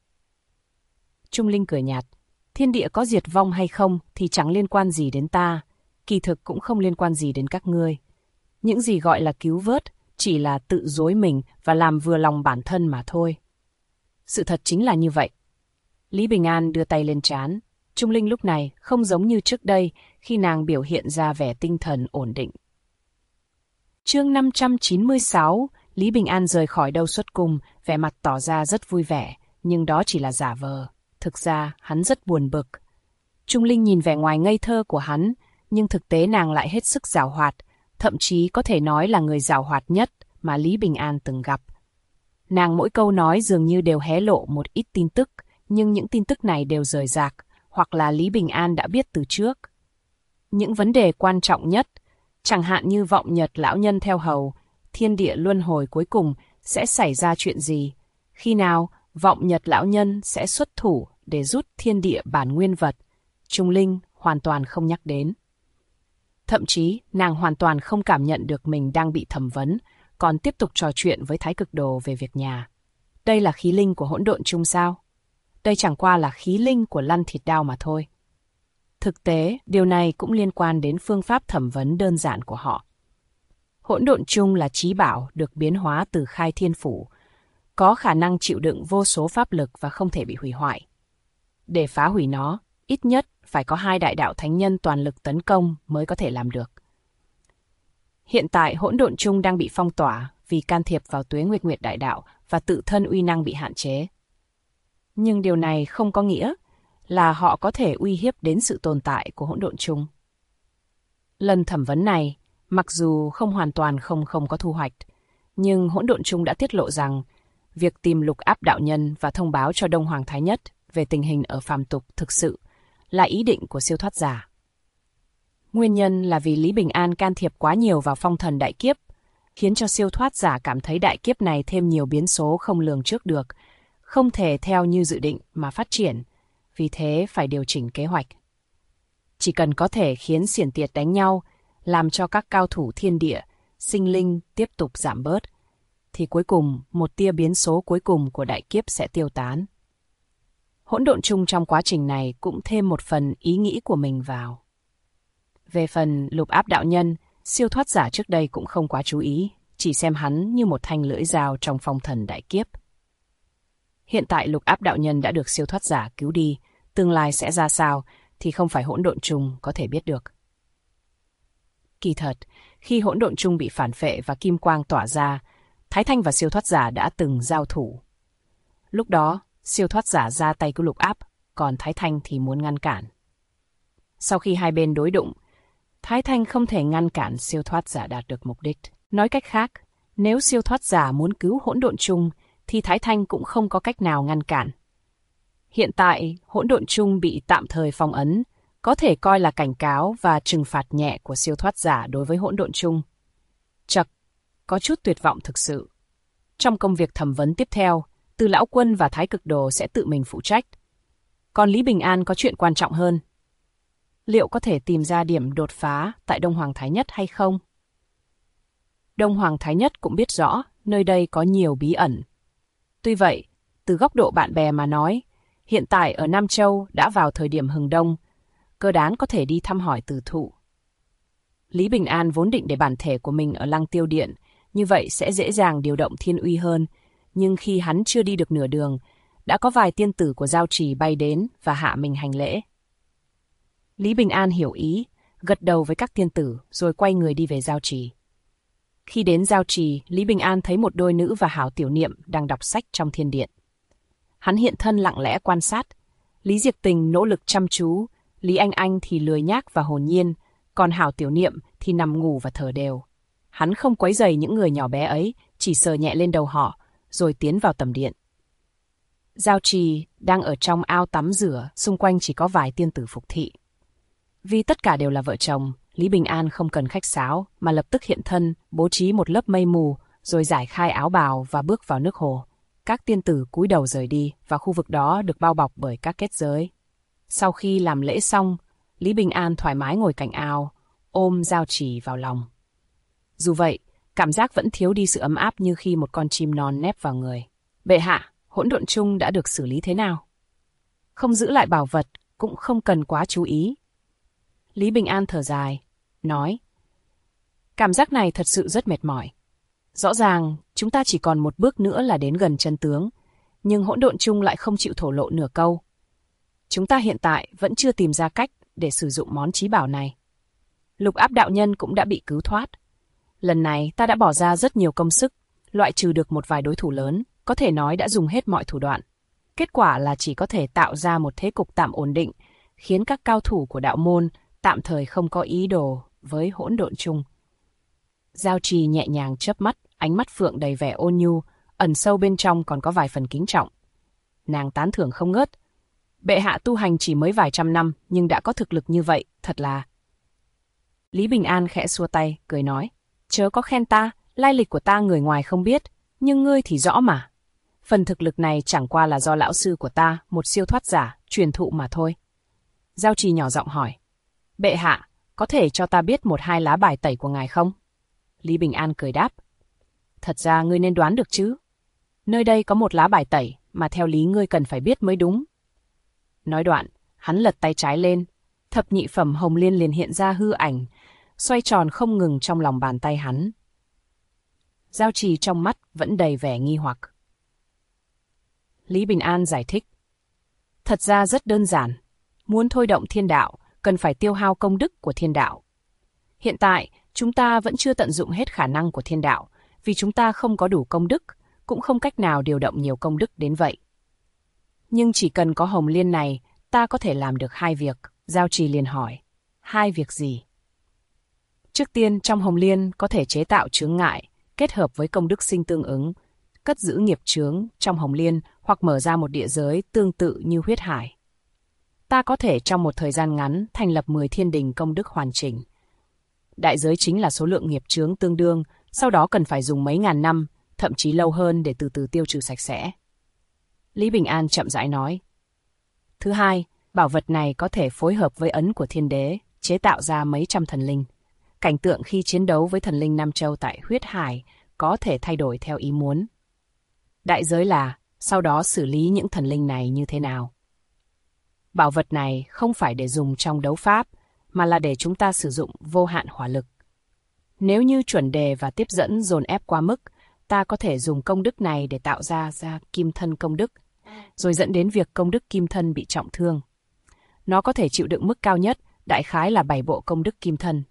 Trung Linh cười nhạt. Thiên địa có diệt vong hay không thì chẳng liên quan gì đến ta, kỳ thực cũng không liên quan gì đến các ngươi. Những gì gọi là cứu vớt chỉ là tự dối mình và làm vừa lòng bản thân mà thôi. Sự thật chính là như vậy. Lý Bình An đưa tay lên trán. Trung Linh lúc này không giống như trước đây khi nàng biểu hiện ra vẻ tinh thần ổn định. Chương 596, Lý Bình An rời khỏi Đâu Xuất Cung, vẻ mặt tỏ ra rất vui vẻ, nhưng đó chỉ là giả vờ. Thực ra, hắn rất buồn bực. Trung Linh nhìn vẻ ngoài ngây thơ của hắn, nhưng thực tế nàng lại hết sức giàu hoạt, thậm chí có thể nói là người giàu hoạt nhất mà Lý Bình An từng gặp. Nàng mỗi câu nói dường như đều hé lộ một ít tin tức, nhưng những tin tức này đều rời rạc, hoặc là Lý Bình An đã biết từ trước. Những vấn đề quan trọng nhất, chẳng hạn như vọng nhật lão nhân theo hầu, thiên địa luân hồi cuối cùng sẽ xảy ra chuyện gì, khi nào vọng nhật lão nhân sẽ xuất thủ để rút thiên địa bản nguyên vật, Trung Linh hoàn toàn không nhắc đến. Thậm chí, nàng hoàn toàn không cảm nhận được mình đang bị thẩm vấn, còn tiếp tục trò chuyện với Thái Cực Đồ về việc nhà. Đây là khí linh của hỗn độn chung sao? Đây chẳng qua là khí linh của lăn thịt đao mà thôi. Thực tế, điều này cũng liên quan đến phương pháp thẩm vấn đơn giản của họ. Hỗn độn chung là chí bảo được biến hóa từ khai thiên phủ, có khả năng chịu đựng vô số pháp lực và không thể bị hủy hoại. Để phá hủy nó, ít nhất phải có 2 đại đạo thánh nhân toàn lực tấn công mới có thể làm được. Hiện tại hỗn độn chung đang bị phong tỏa vì can thiệp vào tuế nguyệt đại đạo và tự thân uy năng bị hạn chế. Nhưng điều này không có nghĩa là họ có thể uy hiếp đến sự tồn tại của hỗn độn chung. Lần thẩm vấn này, mặc dù không hoàn toàn không có thu hoạch, nhưng hỗn độn chung đã tiết lộ rằng việc tìm Lục Áp đạo nhân và thông báo cho Đông Hoàng Thái Nhất về tình hình ở phàm tục thực sự là ý định của siêu thoát giả. Nguyên nhân là vì Lý Bình An can thiệp quá nhiều vào phong thần đại kiếp, khiến cho siêu thoát giả cảm thấy đại kiếp này thêm nhiều biến số không lường trước được, không thể theo như dự định mà phát triển, vì thế phải điều chỉnh kế hoạch. Chỉ cần có thể khiến xiển tiệt đánh nhau, làm cho các cao thủ thiên địa, sinh linh tiếp tục giảm bớt, thì cuối cùng một tia biến số cuối cùng của đại kiếp sẽ tiêu tán. Hỗn độn chung trong quá trình này cũng thêm một phần ý nghĩ của mình vào. Về phần Lục Áp đạo nhân, siêu thoát giả trước đây cũng không quá chú ý, chỉ xem hắn như một thanh lưỡi dao trong phong thần đại kiếp. Hiện tại Lục Áp đạo nhân đã được siêu thoát giả cứu đi, tương lai sẽ ra sao thì không phải hỗn độn chung có thể biết được. Kỳ thật, khi hỗn độn chung bị phản phệ và kim quang tỏa ra, Thái Thanh và siêu thoát giả đã từng giao thủ. Lúc đó, siêu thoát giả ra tay cứu Lục Áp, còn Thái Thanh thì muốn ngăn cản. Sau khi hai bên đối đụng, Thái Thanh không thể ngăn cản siêu thoát giả đạt được mục đích. Nói cách khác, nếu siêu thoát giả muốn cứu hỗn độn chung, thì Thái Thanh cũng không có cách nào ngăn cản. Hiện tại, hỗn độn chung bị tạm thời phong ấn, có thể coi là cảnh cáo và trừng phạt nhẹ của siêu thoát giả đối với hỗn độn chung. Chậc, có chút tuyệt vọng thực sự. Trong công việc thẩm vấn tiếp theo, Từ Lão Quân và Thái Cực Đồ sẽ tự mình phụ trách. Còn Lý Bình An có chuyện quan trọng hơn. Liệu có thể tìm ra điểm đột phá tại Đông Hoàng Thái Nhất hay không? Đông Hoàng Thái Nhất cũng biết rõ nơi đây có nhiều bí ẩn. Tuy vậy, từ góc độ bạn bè mà nói, hiện tại ở Nam Châu đã vào thời điểm hừng đông, cơ đáng có thể đi thăm hỏi từ thụ. Lý Bình An vốn định để bản thể của mình ở Lăng Tiêu Điện, như vậy sẽ dễ dàng điều động thiên uy hơn, nhưng khi hắn chưa đi được nửa đường, đã có vài tiên tử của Giao Trì bay đến và hạ mình hành lễ. Lý Bình An hiểu ý, gật đầu với các tiên tử rồi quay người đi về Giao Trì. Khi đến Giao Trì, Lý Bình An thấy một đôi nữ và Hảo Tiểu Niệm đang đọc sách trong thiên điện. Hắn hiện thân lặng lẽ quan sát. Lý Diệp Tình nỗ lực chăm chú, Lý Anh Anh thì lười nhác và hồn nhiên, còn Hảo Tiểu Niệm thì nằm ngủ và thở đều. Hắn không quấy rầy những người nhỏ bé ấy, chỉ sờ nhẹ lên đầu họ, rồi tiến vào tầm điện. Giao Trì đang ở trong ao tắm rửa, xung quanh chỉ có vài tiên tử phục thị. Vì tất cả đều là vợ chồng, Lý Bình An không cần khách sáo mà lập tức hiện thân, bố trí một lớp mây mù, rồi giải khai áo bào và bước vào nước hồ. Các tiên tử cúi đầu rời đi và khu vực đó được bao bọc bởi các kết giới. Sau khi làm lễ xong, Lý Bình An thoải mái ngồi cạnh ao, ôm Giao Trì vào lòng. Dù vậy, cảm giác vẫn thiếu đi sự ấm áp như khi một con chim non nép vào người. Bệ hạ, hỗn độn chung đã được xử lý thế nào? Không giữ lại bảo vật, cũng không cần quá chú ý. Lý Bình An thở dài, nói. Cảm giác này thật sự rất mệt mỏi. Rõ ràng, chúng ta chỉ còn một bước nữa là đến gần chân tướng, nhưng hỗn độn chung lại không chịu thổ lộ nửa câu. Chúng ta hiện tại vẫn chưa tìm ra cách để sử dụng món trí bảo này. Lục Áp đạo nhân cũng đã bị cứu thoát. Lần này ta đã bỏ ra rất nhiều công sức, loại trừ được một vài đối thủ lớn, có thể nói đã dùng hết mọi thủ đoạn. Kết quả là chỉ có thể tạo ra một thế cục tạm ổn định, khiến các cao thủ của đạo môn tạm thời không có ý đồ với hỗn độn chung. Giao Trì nhẹ nhàng chớp mắt, ánh mắt phượng đầy vẻ ôn nhu, ẩn sâu bên trong còn có vài phần kính trọng. Nàng tán thưởng không ngớt. Bệ hạ tu hành chỉ mới vài trăm năm, nhưng đã có thực lực như vậy, thật là... Lý Bình An khẽ xua tay, cười nói. Chớ có khen ta, lai lịch của ta người ngoài không biết, nhưng ngươi thì rõ mà. Phần thực lực này chẳng qua là do lão sư của ta, một siêu thoát giả, truyền thụ mà thôi. Giao Trì nhỏ giọng hỏi. Bệ hạ, có thể cho ta biết một hai lá bài tẩy của ngài không? Lý Bình An cười đáp. Thật ra ngươi nên đoán được chứ. Nơi đây có một lá bài tẩy mà theo lý ngươi cần phải biết mới đúng. Nói đoạn, hắn lật tay trái lên. Thập nhị phẩm hồng liên liền hiện ra hư ảnh, xoay tròn không ngừng trong lòng bàn tay hắn. Giao Trì trong mắt vẫn đầy vẻ nghi hoặc. Lý Bình An giải thích. Thật ra rất đơn giản. Muốn thôi động thiên đạo, cần phải tiêu hao công đức của thiên đạo. Hiện tại, chúng ta vẫn chưa tận dụng hết khả năng của thiên đạo, vì chúng ta không có đủ công đức, cũng không cách nào điều động nhiều công đức đến vậy. Nhưng chỉ cần có hồng liên này, ta có thể làm được 2 việc. Giao Trì liền hỏi. 2 việc gì? Trước tiên, trong Hồng Liên có thể chế tạo chướng ngại, kết hợp với công đức sinh tương ứng, cất giữ nghiệp chướng trong Hồng Liên hoặc mở ra một địa giới tương tự như huyết hải. Ta có thể trong một thời gian ngắn thành lập 10 thiên đình công đức hoàn chỉnh. Đại giới chính là số lượng nghiệp chướng tương đương, sau đó cần phải dùng mấy ngàn năm, thậm chí lâu hơn để từ từ tiêu trừ sạch sẽ. Lý Bình An chậm rãi nói. Thứ hai, bảo vật này có thể phối hợp với ấn của thiên đế, chế tạo ra mấy trăm thần linh. Cảnh tượng khi chiến đấu với thần linh Nam Châu tại huyết hải có thể thay đổi theo ý muốn. Đại giới là sau đó xử lý những thần linh này như thế nào. Bảo vật này không phải để dùng trong đấu pháp, mà là để chúng ta sử dụng vô hạn hỏa lực. Nếu như chuẩn đề và tiếp dẫn dồn ép quá mức, ta có thể dùng công đức này để tạo ra kim thân công đức, rồi dẫn đến việc công đức kim thân bị trọng thương. Nó có thể chịu đựng mức cao nhất, đại khái là 7 bộ công đức kim thân.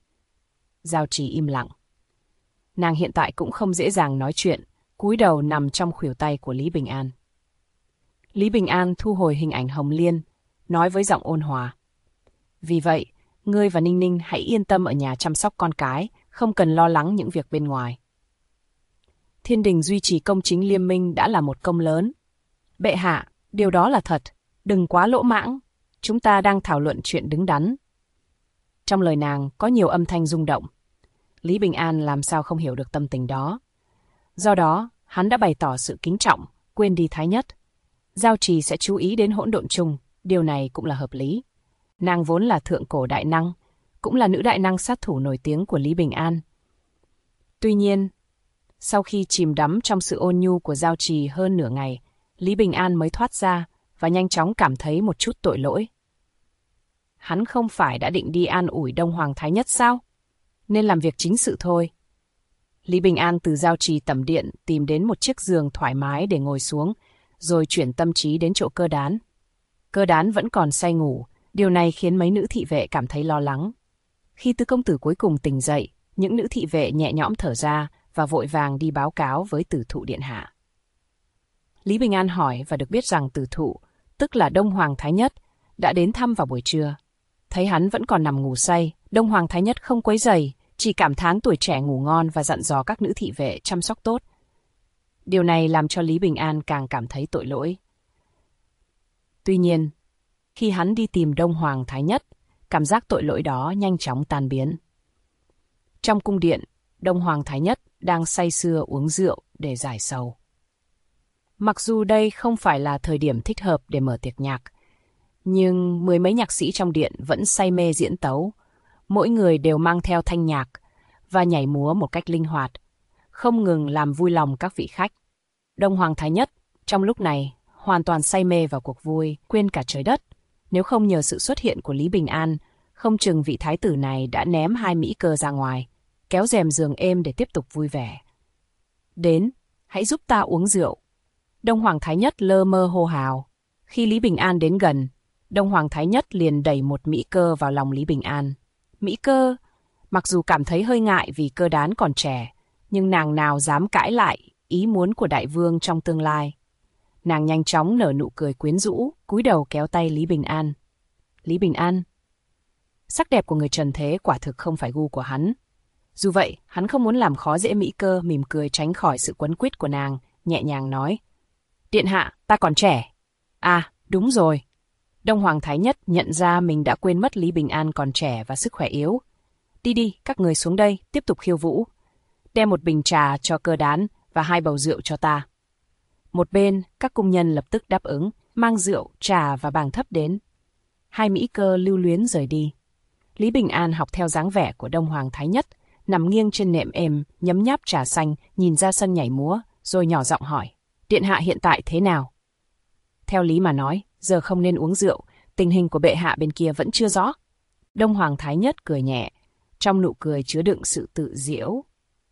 Giao Trì im lặng. Nàng hiện tại cũng không dễ dàng nói chuyện, cúi đầu nằm trong khuỷu tay của Lý Bình An. Lý Bình An thu hồi hình ảnh Hồng Liên, nói với giọng ôn hòa. Vì vậy, ngươi và Ninh Ninh hãy yên tâm ở nhà chăm sóc con cái, không cần lo lắng những việc bên ngoài. Thiên đình duy trì công chính liêm minh đã là một công lớn. Bệ hạ, điều đó là thật, đừng quá lỗ mãng, chúng ta đang thảo luận chuyện đứng đắn. Trong lời nàng có nhiều âm thanh rung động. Lý Bình An làm sao không hiểu được tâm tình đó. Do đó, hắn đã bày tỏ sự kính trọng, quên đi Thái Nhất. Giao Trì sẽ chú ý đến hỗn độn chung, điều này cũng là hợp lý. Nàng vốn là thượng cổ đại năng, cũng là nữ đại năng sát thủ nổi tiếng của Lý Bình An. Tuy nhiên, sau khi chìm đắm trong sự ôn nhu của Giao Trì hơn nửa ngày, Lý Bình An mới thoát ra và nhanh chóng cảm thấy một chút tội lỗi. Hắn không phải đã định đi an ủi Đông Hoàng Thái Nhất sao? Nên làm việc chính sự thôi. Lý Bình An từ Giao Trì tẩm điện tìm đến một chiếc giường thoải mái để ngồi xuống, rồi chuyển tâm trí đến chỗ Cơ Đán. Cơ Đán vẫn còn say ngủ, điều này khiến mấy nữ thị vệ cảm thấy lo lắng. Khi Tứ công tử cuối cùng tỉnh dậy, những nữ thị vệ nhẹ nhõm thở ra và vội vàng đi báo cáo với Tử Thụ điện hạ. Lý Bình An hỏi và được biết rằng Tử Thụ, tức là Đông Hoàng Thái Nhất, đã đến thăm vào buổi trưa. Thấy hắn vẫn còn nằm ngủ say, Đông Hoàng Thái Nhất không quấy rầy, chỉ cảm thán tuổi trẻ ngủ ngon và dặn dò các nữ thị vệ chăm sóc tốt. Điều này làm cho Lý Bình An càng cảm thấy tội lỗi. Tuy nhiên, khi hắn đi tìm Đông Hoàng Thái Nhất, cảm giác tội lỗi đó nhanh chóng tan biến. Trong cung điện, Đông Hoàng Thái Nhất đang say sưa uống rượu để giải sầu. Mặc dù đây không phải là thời điểm thích hợp để mở tiệc nhạc, nhưng mười mấy nhạc sĩ trong điện vẫn say mê diễn tấu. Mỗi người đều mang theo thanh nhạc và nhảy múa một cách linh hoạt, không ngừng làm vui lòng các vị khách. Đông Hoàng Thái Nhất trong lúc này hoàn toàn say mê vào cuộc vui, quên cả trời đất. Nếu không nhờ sự xuất hiện của Lý Bình An, không chừng vị thái tử này đã ném 2 mỹ cơ ra ngoài, kéo rèm giường êm để tiếp tục vui vẻ. Đến, hãy giúp ta uống rượu. Đông Hoàng Thái Nhất lơ mơ hô hào. Khi Lý Bình An đến gần, Đông Hoàng Thái Nhất liền đẩy một mỹ cơ vào lòng Lý Bình An. Mỹ cơ, mặc dù cảm thấy hơi ngại vì Cơ Đán còn trẻ, nhưng nàng nào dám cãi lại ý muốn của đại vương trong tương lai. Nàng nhanh chóng nở nụ cười quyến rũ, cúi đầu kéo tay Lý Bình An. Lý Bình An. Sắc đẹp của người trần thế quả thực không phải gu của hắn. Dù vậy, hắn không muốn làm khó dễ mỹ cơ, mỉm cười tránh khỏi sự quấn quýt của nàng, nhẹ nhàng nói. Điện hạ, ta còn trẻ. À, đúng rồi. Đông Hoàng Thái Nhất nhận ra mình đã quên mất Lý Bình An còn trẻ và sức khỏe yếu. Đi đi, các người xuống đây, tiếp tục khiêu vũ. Đem một bình trà cho Cơ Đán và 2 bầu rượu cho ta. Một bên, các cung nhân lập tức đáp ứng, mang rượu, trà và bàng thấp đến. 2 mỹ cơ lưu luyến rời đi. Lý Bình An học theo dáng vẻ của Đông Hoàng Thái Nhất, nằm nghiêng trên nệm êm, nhấm nháp trà xanh, nhìn ra sân nhảy múa, rồi nhỏ giọng hỏi. Điện hạ hiện tại thế nào? Theo lý mà nói, giờ không nên uống rượu, tình hình của bệ hạ bên kia vẫn chưa rõ. Đông Hoàng Thái Nhất cười nhẹ, trong nụ cười chứa đựng sự tự giễu.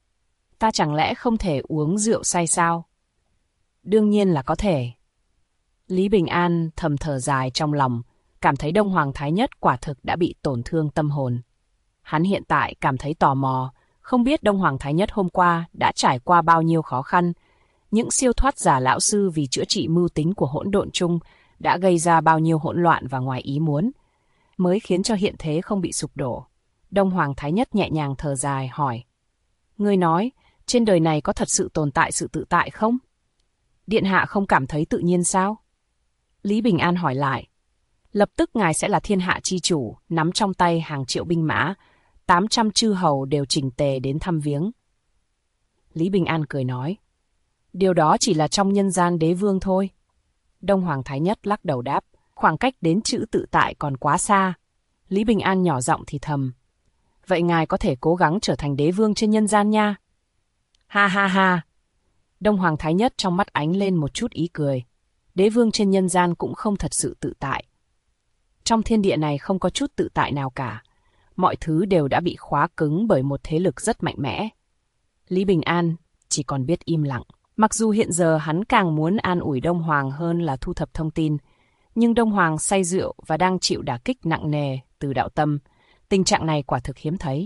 Ta chẳng lẽ không thể uống rượu say sao? Đương nhiên là có thể. Lý Bình An thầm thở dài trong lòng, cảm thấy Đông Hoàng Thái Nhất quả thực đã bị tổn thương tâm hồn. Hắn hiện tại cảm thấy tò mò, không biết Đông Hoàng Thái Nhất hôm qua đã trải qua bao nhiêu khó khăn. Những siêu thoát giả lão sư vì chữa trị mưu tính của hỗn độn chung đã gây ra bao nhiêu hỗn loạn và ngoài ý muốn, mới khiến cho hiện thế không bị sụp đổ. Đông Hoàng Thái Nhất nhẹ nhàng thở dài hỏi, ngươi nói, trên đời này có thật sự tồn tại sự tự tại không? Điện hạ không cảm thấy tự nhiên sao? Lý Bình An hỏi lại. Lập tức ngài sẽ là thiên hạ chi chủ, nắm trong tay hàng triệu binh mã, 800 chư hầu đều chỉnh tề đến thăm viếng. Lý Bình An cười nói, điều đó chỉ là trong nhân gian đế vương thôi. Đông Hoàng Thái Nhất lắc đầu đáp, khoảng cách đến chữ tự tại còn quá xa. Lý Bình An nhỏ giọng thì thầm, vậy ngài có thể cố gắng trở thành đế vương trên nhân gian nha. Ha ha ha. Đông Hoàng Thái Nhất trong mắt ánh lên một chút ý cười. Đế vương trên nhân gian cũng không thật sự tự tại. Trong thiên địa này không có chút tự tại nào cả. Mọi thứ đều đã bị khóa cứng bởi một thế lực rất mạnh mẽ. Lý Bình An chỉ còn biết im lặng. Mặc dù hiện giờ hắn càng muốn an ủi Đông Hoàng hơn là thu thập thông tin, nhưng Đông Hoàng say rượu và đang chịu đả kích nặng nề từ đạo tâm. Tình trạng này quả thực hiếm thấy.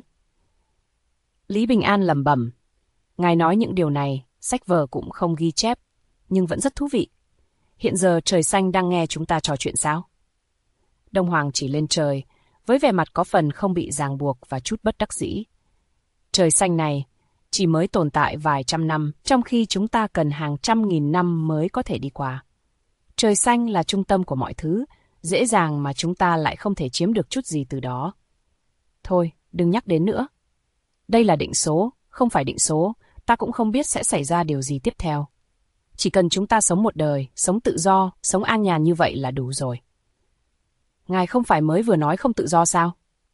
Lý Bình An lẩm bẩm, ngài nói những điều này, sách vở cũng không ghi chép, nhưng vẫn rất thú vị. Hiện giờ trời xanh đang nghe chúng ta trò chuyện sao? Đông Hoàng chỉ lên trời, với vẻ mặt có phần không bị ràng buộc và chút bất đắc dĩ. Trời xanh này chỉ mới tồn tại vài trăm năm, trong khi chúng ta cần hàng trăm nghìn năm mới có thể đi qua. Trời xanh là trung tâm của mọi thứ, dễ dàng mà chúng ta lại không thể chiếm được chút gì từ đó. Thôi, đừng nhắc đến nữa. Đây là định số, không phải định số, ta cũng không biết sẽ xảy ra điều gì tiếp theo. Chỉ cần chúng ta sống một đời, sống tự do, sống an nhàn như vậy là đủ rồi. Ngài không phải mới vừa nói không tự do sao?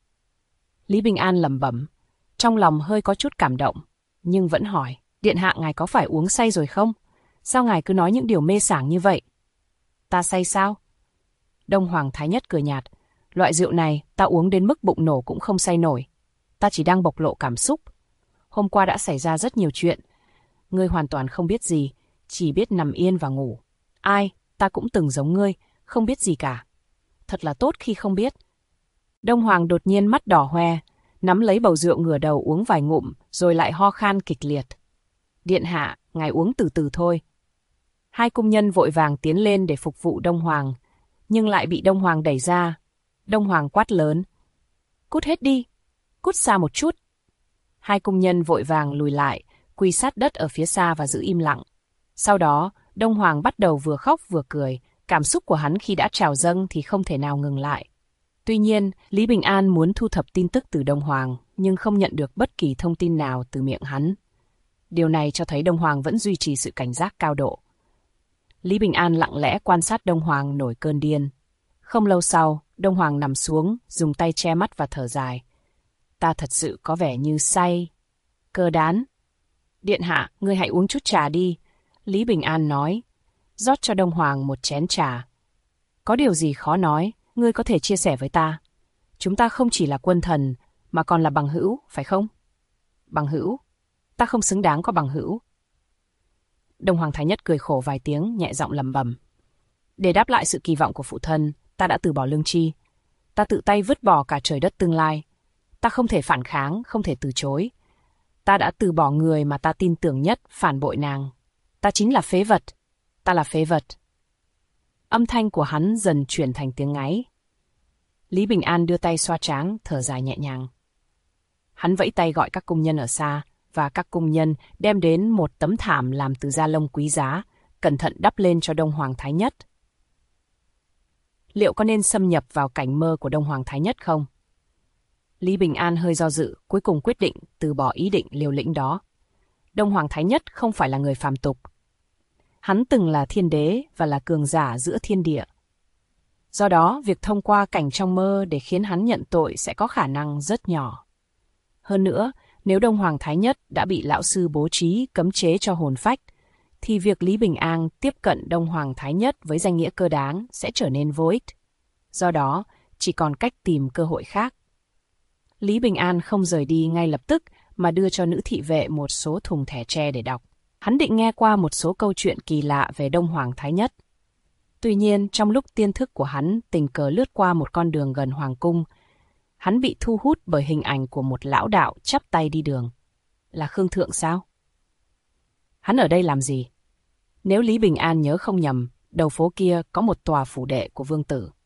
Lý Bình An lẩm bẩm, trong lòng hơi có chút cảm động, nhưng vẫn hỏi, điện hạ ngài có phải uống say rồi không? Sao ngài cứ nói những điều mê sảng như vậy? Ta say sao? Đông Hoàng Thái Nhất cười nhạt, loại rượu này ta uống đến mức bụng nổ cũng không say nổi. Ta chỉ đang bộc lộ cảm xúc. Hôm qua đã xảy ra rất nhiều chuyện. Ngươi hoàn toàn không biết gì, chỉ biết nằm yên và ngủ. Ai, ta cũng từng giống ngươi, không biết gì cả. Thật là tốt khi không biết. Đông Hoàng đột nhiên mắt đỏ hoe, nắm lấy bầu rượu ngửa đầu uống vài ngụm, rồi lại ho khan kịch liệt. Điện hạ, ngài uống từ từ thôi. Hai cung nhân vội vàng tiến lên để phục vụ Đông Hoàng, nhưng lại bị Đông Hoàng đẩy ra. Đông Hoàng quát lớn, cút hết đi, cút xa một chút. Hai cung nhân vội vàng lùi lại, quỳ sát đất ở phía xa và giữ im lặng. Sau đó, Đông Hoàng bắt đầu vừa khóc vừa cười, cảm xúc của hắn khi đã trào dâng thì không thể nào ngừng lại. Tuy nhiên, Lý Bình An muốn thu thập tin tức từ Đông Hoàng, nhưng không nhận được bất kỳ thông tin nào từ miệng hắn. Điều này cho thấy Đông Hoàng vẫn duy trì sự cảnh giác cao độ. Lý Bình An lặng lẽ quan sát Đông Hoàng nổi cơn điên. Không lâu sau, Đông Hoàng nằm xuống, dùng tay che mắt và thở dài. Ta thật sự có vẻ như say. Cơ đán. Điện hạ, ngươi hãy uống chút trà đi. Lý Bình An nói. Rót cho Đông Hoàng một chén trà. Có điều gì khó nói, ngươi có thể chia sẻ với ta. Chúng ta không chỉ là quân thần, mà còn là bằng hữu, phải không? Bằng hữu? Ta không xứng đáng có bằng hữu. Đông Hoàng Thái Nhất cười khổ vài tiếng, nhẹ giọng lẩm bẩm. Để đáp lại sự kỳ vọng của phụ thân, ta đã từ bỏ lương tri. Ta tự tay vứt bỏ cả trời đất tương lai. Ta không thể phản kháng, không thể từ chối. Ta đã từ bỏ người mà ta tin tưởng nhất, phản bội nàng. Ta chính là phế vật. Ta là phế vật. Âm thanh của hắn dần chuyển thành tiếng ngáy. Lý Bình An đưa tay xoa trán, thở dài nhẹ nhàng. Hắn vẫy tay gọi các cung nhân ở xa, và các cung nhân đem đến một tấm thảm làm từ da lông quý giá, cẩn thận đắp lên cho Đông Hoàng Thái Nhất. Liệu có nên xâm nhập vào cảnh mơ của Đông Hoàng Thái Nhất không? Lý Bình An hơi do dự, cuối cùng quyết định từ bỏ ý định liều lĩnh đó. Đông Hoàng Thái Nhất không phải là người phàm tục. Hắn từng là thiên đế và là cường giả giữa thiên địa. Do đó, việc thông qua cảnh trong mơ để khiến hắn nhận tội sẽ có khả năng rất nhỏ. Hơn nữa, nếu Đông Hoàng Thái Nhất đã bị lão sư bố trí cấm chế cho hồn phách, thì việc Lý Bình An tiếp cận Đông Hoàng Thái Nhất với danh nghĩa cơ đáng sẽ trở nên vô ích. Do đó, chỉ còn cách tìm cơ hội khác. Lý Bình An không rời đi ngay lập tức mà đưa cho nữ thị vệ một số thùng thẻ tre để đọc. Hắn định nghe qua một số câu chuyện kỳ lạ về Đông Hoàng Thái Nhất. Tuy nhiên, trong lúc tiên thức của hắn tình cờ lướt qua một con đường gần Hoàng cung, hắn bị thu hút bởi hình ảnh của một lão đạo chắp tay đi đường. Là Khương Thượng sao? Hắn ở đây làm gì? Nếu Lý Bình An nhớ không nhầm, đầu phố kia có một tòa phủ đệ của vương tử.